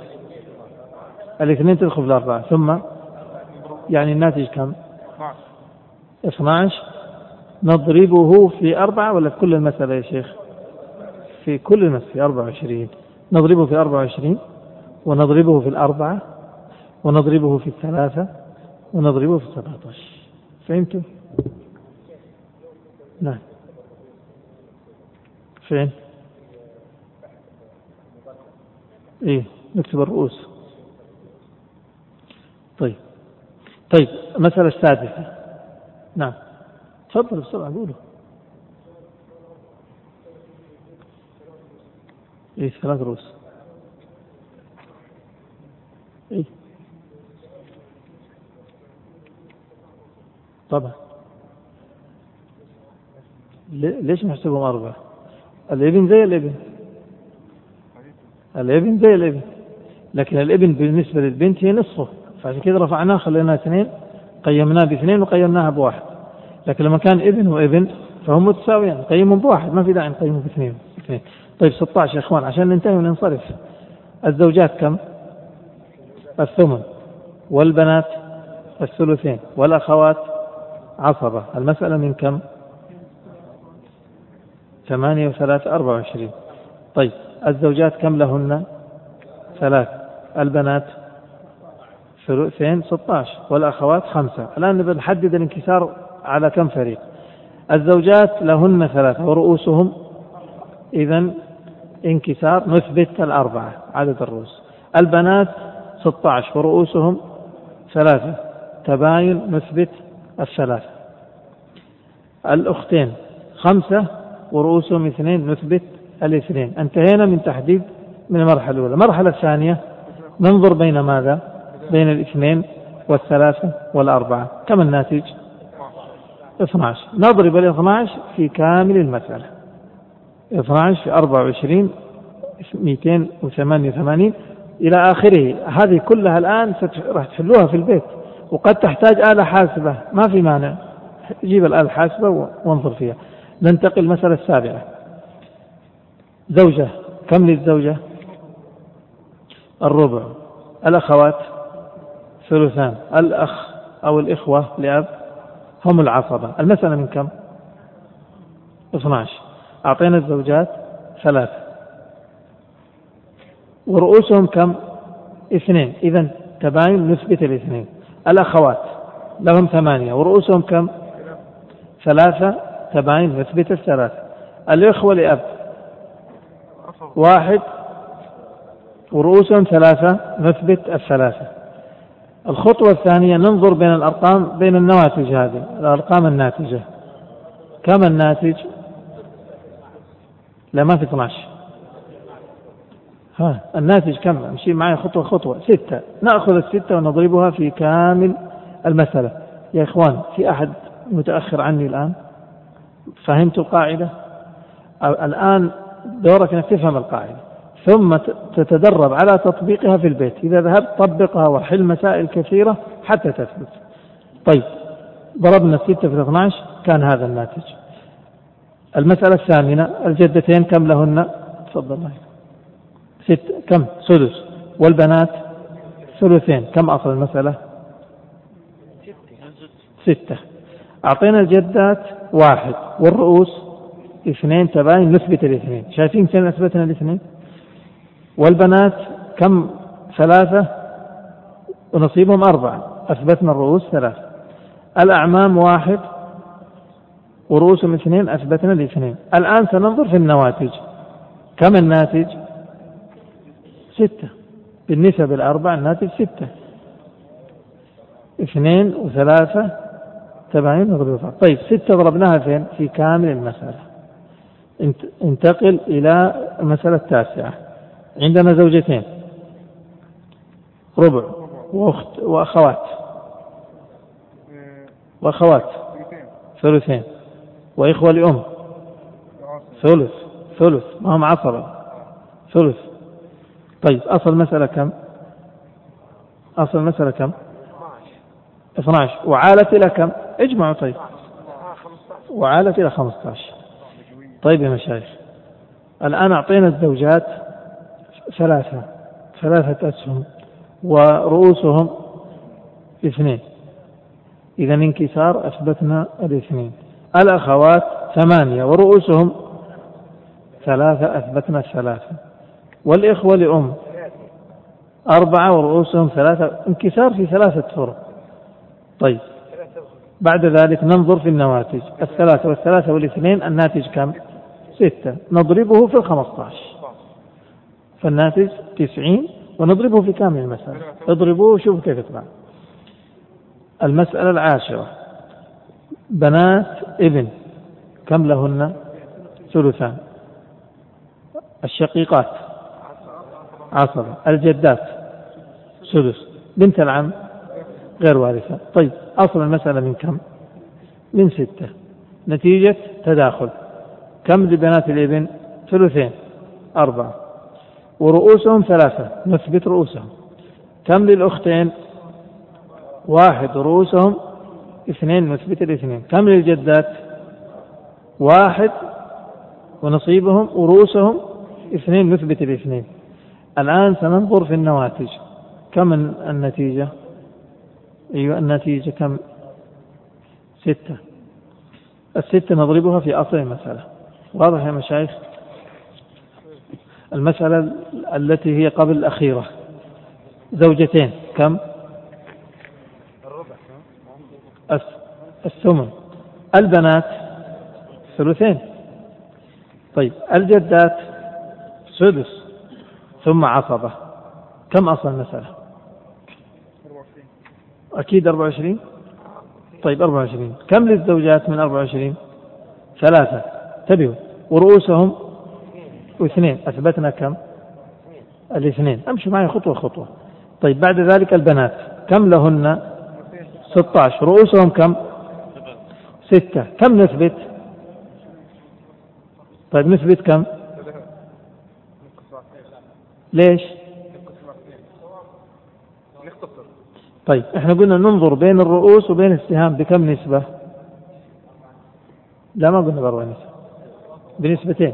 2 تدخل في 4، ثم يعني الناتج كم؟ 12. نضربه في 4 ولا في كل المسألة يا شيخ؟ في كل المسألة، في 24. نضربه في 24 ونضربه في 4 ونضربه في 3 ونضربه في 17. فهمتوا؟ نعم. فين؟ إيه، نكتب الرؤوس. طيب، المسألة السادسة. نعم، تفضل بسرعة قولوا. إيه، 3 رؤوس. إيه، طبعا. ليش نحسبهم 4؟ الابن زي الابن، لكن الابن بالنسبة للبنت هي نصفه، فعشان كده رفعناه خليناه 2، قيمناه ب2 وقيمناها ب1. لكن لما كان ابن وابن فهم متساويين، قيمهم ب1، ما في داعي نقيمهم ب2. طيب، 16 يا اخوان عشان ننتهي وننصرف. الزوجات كم؟ الثمن، والبنات الثلثين، والأخوات عصبة. المسألة من كم؟ 8 و3 24. طيب الزوجات كم لهن؟ 3. البنات ثلثين 16، والأخوات 5. الآن بنحدد الانكسار على كم فريق. الزوجات لهن 3 ورؤوسهم، إذن انكسار نثبت 4 عدد الرؤوس. البنات 16 ورؤوسهم 3 تباين نثبت 3. الأختين 5 ورؤوسهم 2 نثبت 2. انتهينا من تحديد من المرحلة الأولى. المرحلة الثانية ننظر بين ماذا؟ بين 2 و3 و4. كم الناتج؟ 12. نضرب 12 في كامل المسألة. 12 في 24 288 إلى آخره. هذه كلها الآن راح تحلوها في البيت، وقد تحتاج آلة حاسبة، ما في مانع، جيب الآلة الحاسبة وانظر فيها. ننتقل المسألة السابعة. زوجة، كم للزوجة؟ الربع. الأخوات ثلثان. الأخ أو الإخوة لأب هم العصبة. المسألة من كم؟ 12. أعطينا الزوجات 3 ورؤوسهم كم؟ 2. إذن تباين نثبت 2. الأخوات لهم 8 ورؤوسهم كم؟ 3 تباين نثبت 3. الإخوة لأب 1 ورؤوسهم 3 نثبت 3. الخطوة الثانية ننظر بين الأرقام، بين النواتج هذه الأرقام الناتجة. كم الناتج؟ لا ما في 12. الناتج كم؟ امشي معي خطوة خطوة. 6. نأخذ 6 ونضربها في كامل المسألة. يا إخوان، في أحد متأخر عني الآن؟ فهمت القاعدة؟ الآن دورك أنك تفهم القاعدة ثم تتدرب على تطبيقها في البيت. إذا ذهبت طبقها وحل مسائل كثيرة حتى تثبت. طيب ضربنا 6 في 12 كان هذا الناتج. المسألة الثامنة. الجدتين كم لهن؟ تفضل. 6 كم؟ سدس. والبنات ثلثين. كم أصل المسألة؟ 6. أعطينا الجدات 1 والرؤوس 2 تباين نثبت 2. شايفين كم أثبتنا 2؟ والبنات كم؟ 3 ونصيبهم 4 أثبتنا الرؤوس 3. الأعمام 1 ورؤوسهم 2 أثبتنا 2. الآن سننظر في النواتج. كم الناتج؟ 6. بالنسبة الأربع الناتج 6. 2 و3 تباين نضرب. طيب 6 ضربناها فين؟ في كامل المسألة. انتقل إلى المسألة التاسعة. عندنا زوجتين، ربع، وأخت وأخوات ثلثين، وإخوة لأم ثلث ما هم عصبة ثلث. طيب أصل المسألة كم؟ 12. وعالت إلى كم؟ اجمعوا. طيب وعالت إلى 15. طيب يا مشايخ، الآن أعطينا الزوجات 3 أسهم ورؤوسهم 2. إذا انكسار أثبتنا 2. الأخوات 8 ورؤوسهم 3 أثبتنا 3. والإخوة لأم 4 ورؤوسهم 3 انكسار في 3 طرق. طيب بعد ذلك ننظر في النواتج. 3 و3 و2 الناتج كم؟ 6. نضربه في 15 فالناتج 90 ونضربه في كامل المسألة. اضربوه وشوفوا كيف يطلع. المسألة العاشرة. بنات ابن كم لهن؟ ثلثان. الشقيقات عصبة. الجدات سدس. بنت العم غير وارثة. طيب أصل المسألة من كم؟ من 6. نتيجة تداخل. كم لبنات الابن؟ ثلثين 4 ورؤوسهم 3 نثبت رؤوسهم. كم للأختين؟ 1 رؤوسهم 2 نثبت 2. كم للجدات؟ 1 ونصيبهم ورؤوسهم 2 نثبت 2. الآن سننظر في النواتج. كم النتيجة؟ أيوة النتيجة كم؟ 6. 6 نضربها في أصل المسألة. واضح يا مشايخ؟ المسألة التي هي قبل الأخيرة زوجتين كم؟ الثمن. البنات 2. طيب الجدات 1/6 ثم عصبة. كم أصل المسألة؟ أكيد 24. طيب 24. كم للزوجات من 24؟ 3. تبعوا ورؤوسهم 2. أثبتنا كم؟ 2. أمشي معي خطوة خطوة. طيب بعد ذلك البنات كم لهن؟ 16. رؤوسهم كم؟ 6. كم نثبت؟ طيب نثبت كم؟ ليش؟ طيب احنا قلنا ننظر بين الرؤوس وبين السهام بكم نسبة؟ لا ما قلنا بأربع نسبة، بنسبتين،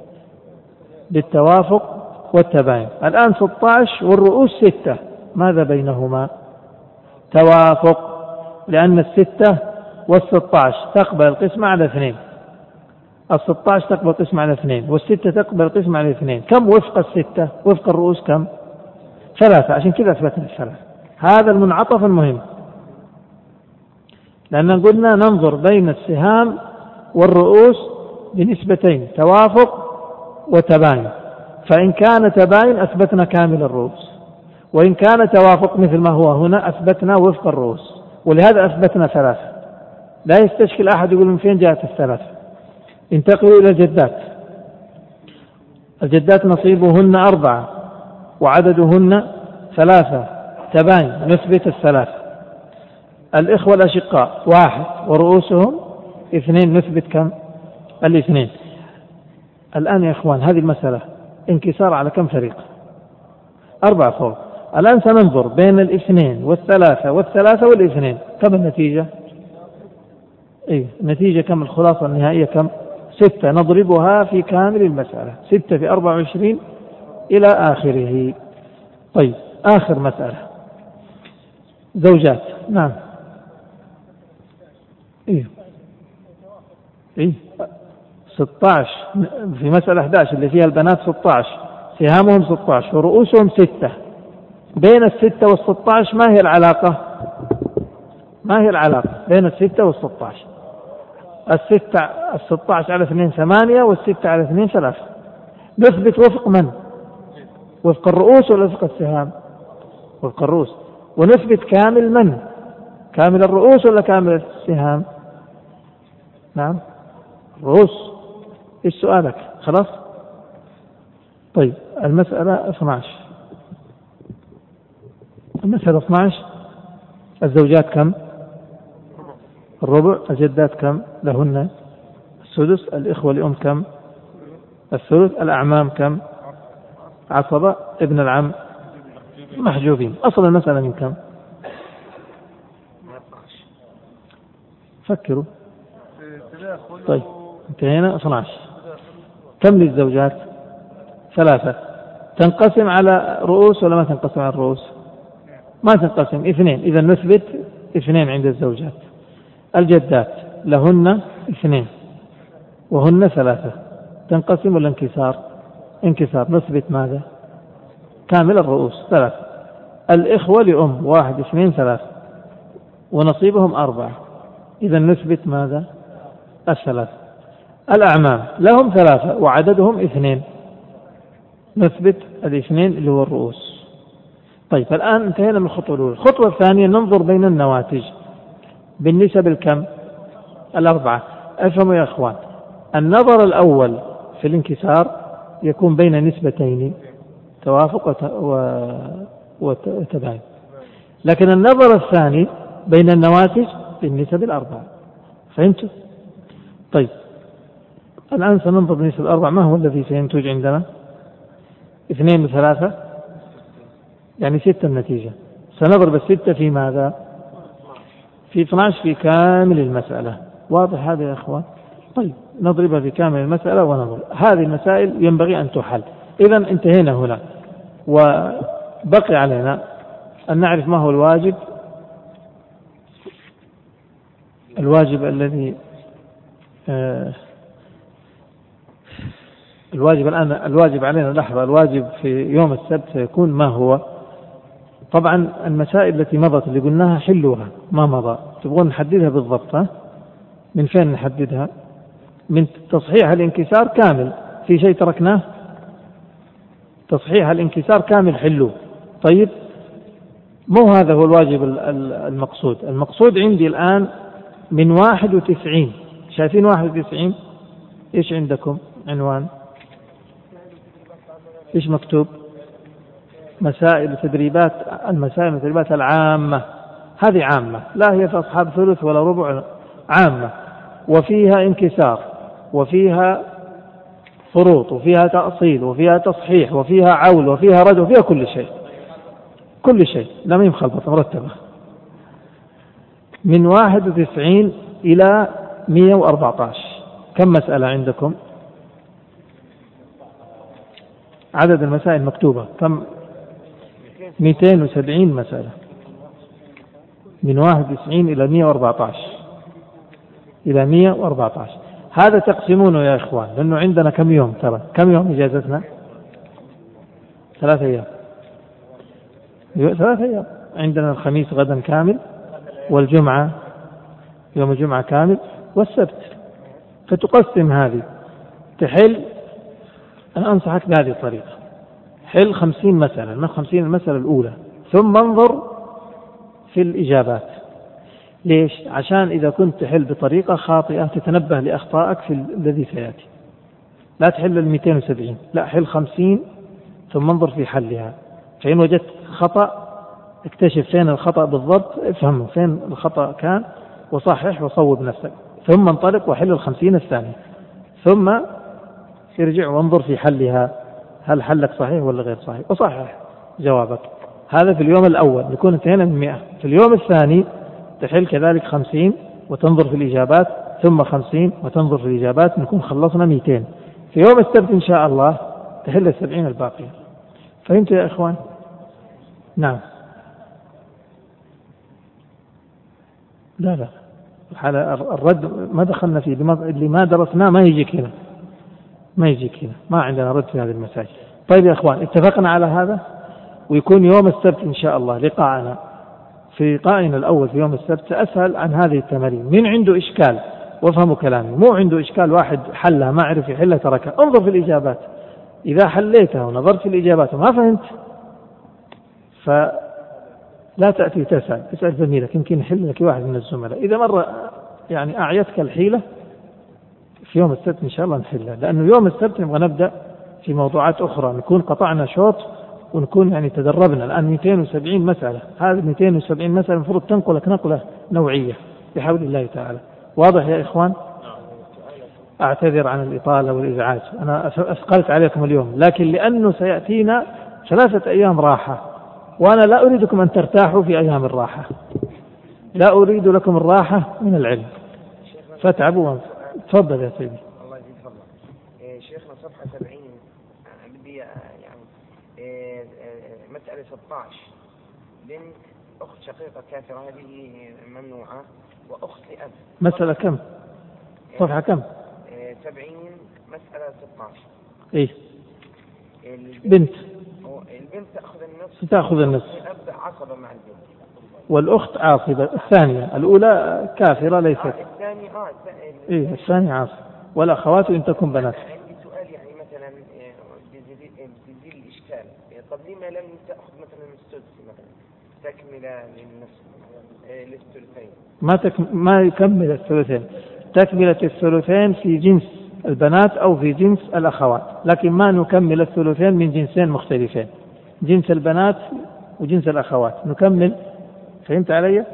بالتوافق والتباين. الآن 16 والرؤوس 6، ماذا بينهما؟ توافق، لأن 6 وال16 تقبل القسمة على 2، 16 تقبل القسمة على 2 وال6 تقبل القسمة على 2. كم وفق 6 وفق الرؤوس؟ كم؟ 3. عشان كذا أثبتنا 3. هذا المنعطف المهم، لأن قلنا ننظر بين السهام والرؤوس بنسبتين، توافق وتباين. فإن كان تباين أثبتنا كامل الرؤوس، وإن كان توافق مثل ما هو هنا أثبتنا وفق الرؤوس، ولهذا أثبتنا 3. لا يستشكل أحد يقول من فين جاءت 3. انتقلوا إلى الجدات. الجدات نصيبهن 4 وعددهن 3، تباين نثبت 3. الإخوة الأشقاء 1 ورؤوسهم 2، نثبت كم؟ 2. الآن يا إخوان هذه المسألة انكسار على كم فريق؟ 4 فوق. الآن سننظر بين 2 والثلاثة والثلاثة وال2. كم النتيجة؟ النتيجة كم؟ الخلاصة النهائية كم؟ 6. نضربها في كامل المسألة، 6 في 24 إلى آخره. طيب آخر مسألة زوجات. نعم 16 في مسألة 11 اللي فيها البنات 16، سهامهم 16 ورؤوسهم 6. بين 6 وال16 ما هي العلاقة؟ ما هي العلاقة بين 6 وال16؟ 16 على 2 8 وال6 على 2 3. نثبت وفق من؟ وفق الرؤوس ولا وفق السهام؟ وفق الرؤوس. ونثبت كامل من؟ كامل الرؤوس ولا كامل السهام؟ نعم رؤوس. ايش سؤالك؟ خلاص. طيب المسألة 12. المسألة 12 الزوجات كم؟ الربع. الجدات كم لهن؟ 1/6. الإخوة لأم كم؟ 1/3. الأعمام كم؟ عصبة. ابن العم محجوبين. أصل المسألة من كم؟ فكروا. طيب انتهينا. 12. كم للزوجات؟ 3. تنقسم على رؤوس ولا ما تنقسم على الرؤوس؟ ما تنقسم، 2. إذا نثبت 2 عند الزوجات. الجدات لهن 2 وهن 3. تنقسم ولا انكسار؟ انكسار. نثبت ماذا؟ كامل الرؤوس 3. الإخوة لأم 1 2 3 ونصيبهم 4. إذا نثبت ماذا؟ 3. الأعمام لهم 3 وعددهم 2، نثبت 2 اللي هو الرؤوس. طيب الآن انتهينا من الخطوة الأولى. الخطوة الثانية ننظر بين النواتج بالنسب الكم؟ 4. افهموا يا أخوان، النظر الأول في الانكسار يكون بين نسبتين، توافق وتباين. لكن النظر الثاني بين النواتج بالنسب 4. فهمتوا؟ طيب الآن سننظر بالنسبة 4. ما هو الذي سينتج عندنا؟ 2 و3 يعني 6 النتيجة. سنضرب 6 في ماذا؟ في 12 في كامل المسألة. واضح هذا يا أخوان؟ طيب نضربها في كامل المسألة وننظر. هذه المسائل ينبغي أن تحل. إذا انتهينا هنا، وبقي علينا أن نعرف ما هو الواجب الواجب الذي الواجب الآن، الواجب علينا لحظة، الواجب في يوم السبت سيكون ما هو؟ طبعا المسائل التي مضت اللي قلناها حلوها، ما مضى تبغون نحددها بالضبط، ها؟ من فين نحددها؟ من تصحيح الانكسار كامل، في شيء تركناه؟ تصحيح الانكسار كامل حلوه. طيب مو هذا هو الواجب المقصود. المقصود عندي الآن من 91. شايفين 91؟ إيش عندكم عنوان؟ إيش مكتوب؟ مسائل تدريبات، المسائل والتدريبات العامة. هذه عامة، لا هي في أصحاب ثلث ولا ربع، عامة، وفيها انكسار وفيها فروط وفيها تأصيل وفيها تصحيح وفيها عول وفيها رد وفيها كل شيء، كل شيء، لا ما مخلطة مرتبة. من 91 إلى 114 كم مسألة عندكم؟ عدد المسائل مكتوبة كم؟ 270 مسألة، من 91 إلى 114 إلى 114. هذا تقسمونه يا إخوان، لأنه عندنا كم يوم؟ ترى كم يوم إجازتنا؟ 3 أيام. 3 أيام. عندنا الخميس غدا كامل، والجمعة يوم الجمعة كامل، والسبت. فتقسم هذه، تحل. أنا أنصحك بهذه الطريقة، حل 50 مسألة، ما 50 المسألة الأولى، ثم انظر في الإجابات. ليش؟ عشان إذا كنت تحل بطريقة خاطئة تتنبه لأخطائك في الذي سيأتي. لا تحل 270، لا، حل 50 ثم انظر في حلها. فإن وجدت خطأ اكتشف فين الخطأ بالضبط، افهم فين الخطأ كان وصحح وصوب نفسك، ثم انطلق وحل 50 الثانية، ثم ارجع وانظر في حلها، هل حلك صحيح ولا غير صحيح، وصحح جوابك. هذا في اليوم الأول نكون انتهينا من 100. في اليوم الثاني تحل كذلك 50 وتنظر في الإجابات، ثم 50 وتنظر في الإجابات، نكون خلصنا 200. في يوم السبت إن شاء الله تحل 70 الباقية. فهمت يا إخوان؟ نعم. لا الرد ما دخلنا فيه، اللي ما درسناه ما يجيك هنا، ما يجيك هنا، ما عندنا رد في هذه المساجد. طيب يا إخوان، اتفقنا على هذا، ويكون يوم السبت إن شاء الله لقاءنا. في لقائنا الأول في يوم السبت سأسأل عن هذه التمارين، من عنده إشكال وافهموا كلامي، مو عنده إشكال واحد حلها ما عرف يحلها تركها، انظر في الإجابات. إذا حليتها ونظرت في الإجابات وما فهمت فلا تأتي تسأل زميلك، يمكن يحل لك واحد من الزملاء. إذا مرة يعني أعيتك الحيلة في يوم السبت إن شاء الله نحلها، لأنه يوم السبت نبغى نبدأ في موضوعات أخرى، نكون قطعنا شوط ونكون يعني تدربنا. الآن 270 مسألة، هذه 270 مسألة المفروض تنقلك نقلة نوعية بحول الله تعالى. واضح يا إخوان؟ أعتذر عن الإطالة والإزعاج، أنا أثقلت عليكم اليوم، لكن لأنه سيأتينا 3 أيام راحة، وأنا لا أريدكم أن ترتاحوا في أيام الراحة، لا أريد لكم الراحة من العلم، فاتعبوا. تفضل يا سيدي. الله يجزيك فضلا. شيخنا صفحة 70 بدي يعني مسألة 16، بنت أخت شقيقة كافرة، هذه ممنوعة، وأخت لأب. مسألة كم؟ صفحة كم؟ 70 مسألة 16. إيه؟ بنت تأخذ النصف. الأب عصبة مع البنت، والأخت عاصبة. الثانية، الأولى كافرة ليست. الثانية إيه، الثانية عاصبة. والأخوات إن تكن بنات. عندي سؤال، يعني مثلا بيزيل الإشكال، طب لما لم تأخذ مثلا السدس مثلا تكملة للثلثين؟ ما يكمل الثلثين. تكملة الثلثين في جنس البنات أو في جنس الأخوات، لكن ما نكمل الثلثين من جنسين مختلفين، جنس البنات وجنس الأخوات نكمل. فهمت علي؟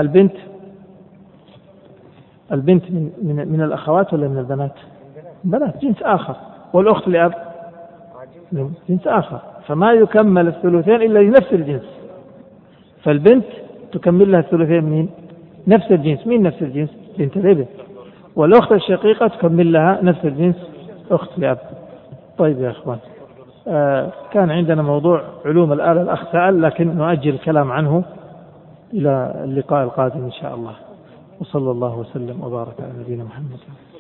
البنت من الأخوات ولا من البنات؟ بنات جنس آخر، والأخت لأب جنس آخر، فما يكمل الثلثين إلا لنفس الجنس. فالبنت تكمل لها الثلثين من نفس الجنس. مين نفس الجنس؟ بنت الابن. والأخت الشقيقة تكمل لها نفس الجنس، أخت لأب. طيب يا أخوان، كان عندنا موضوع علوم الآلة الأخ سأل، لكن نؤجل الكلام عنه إلى اللقاء القادم إن شاء الله. وصلى الله وسلم وبارك على نبينا محمد.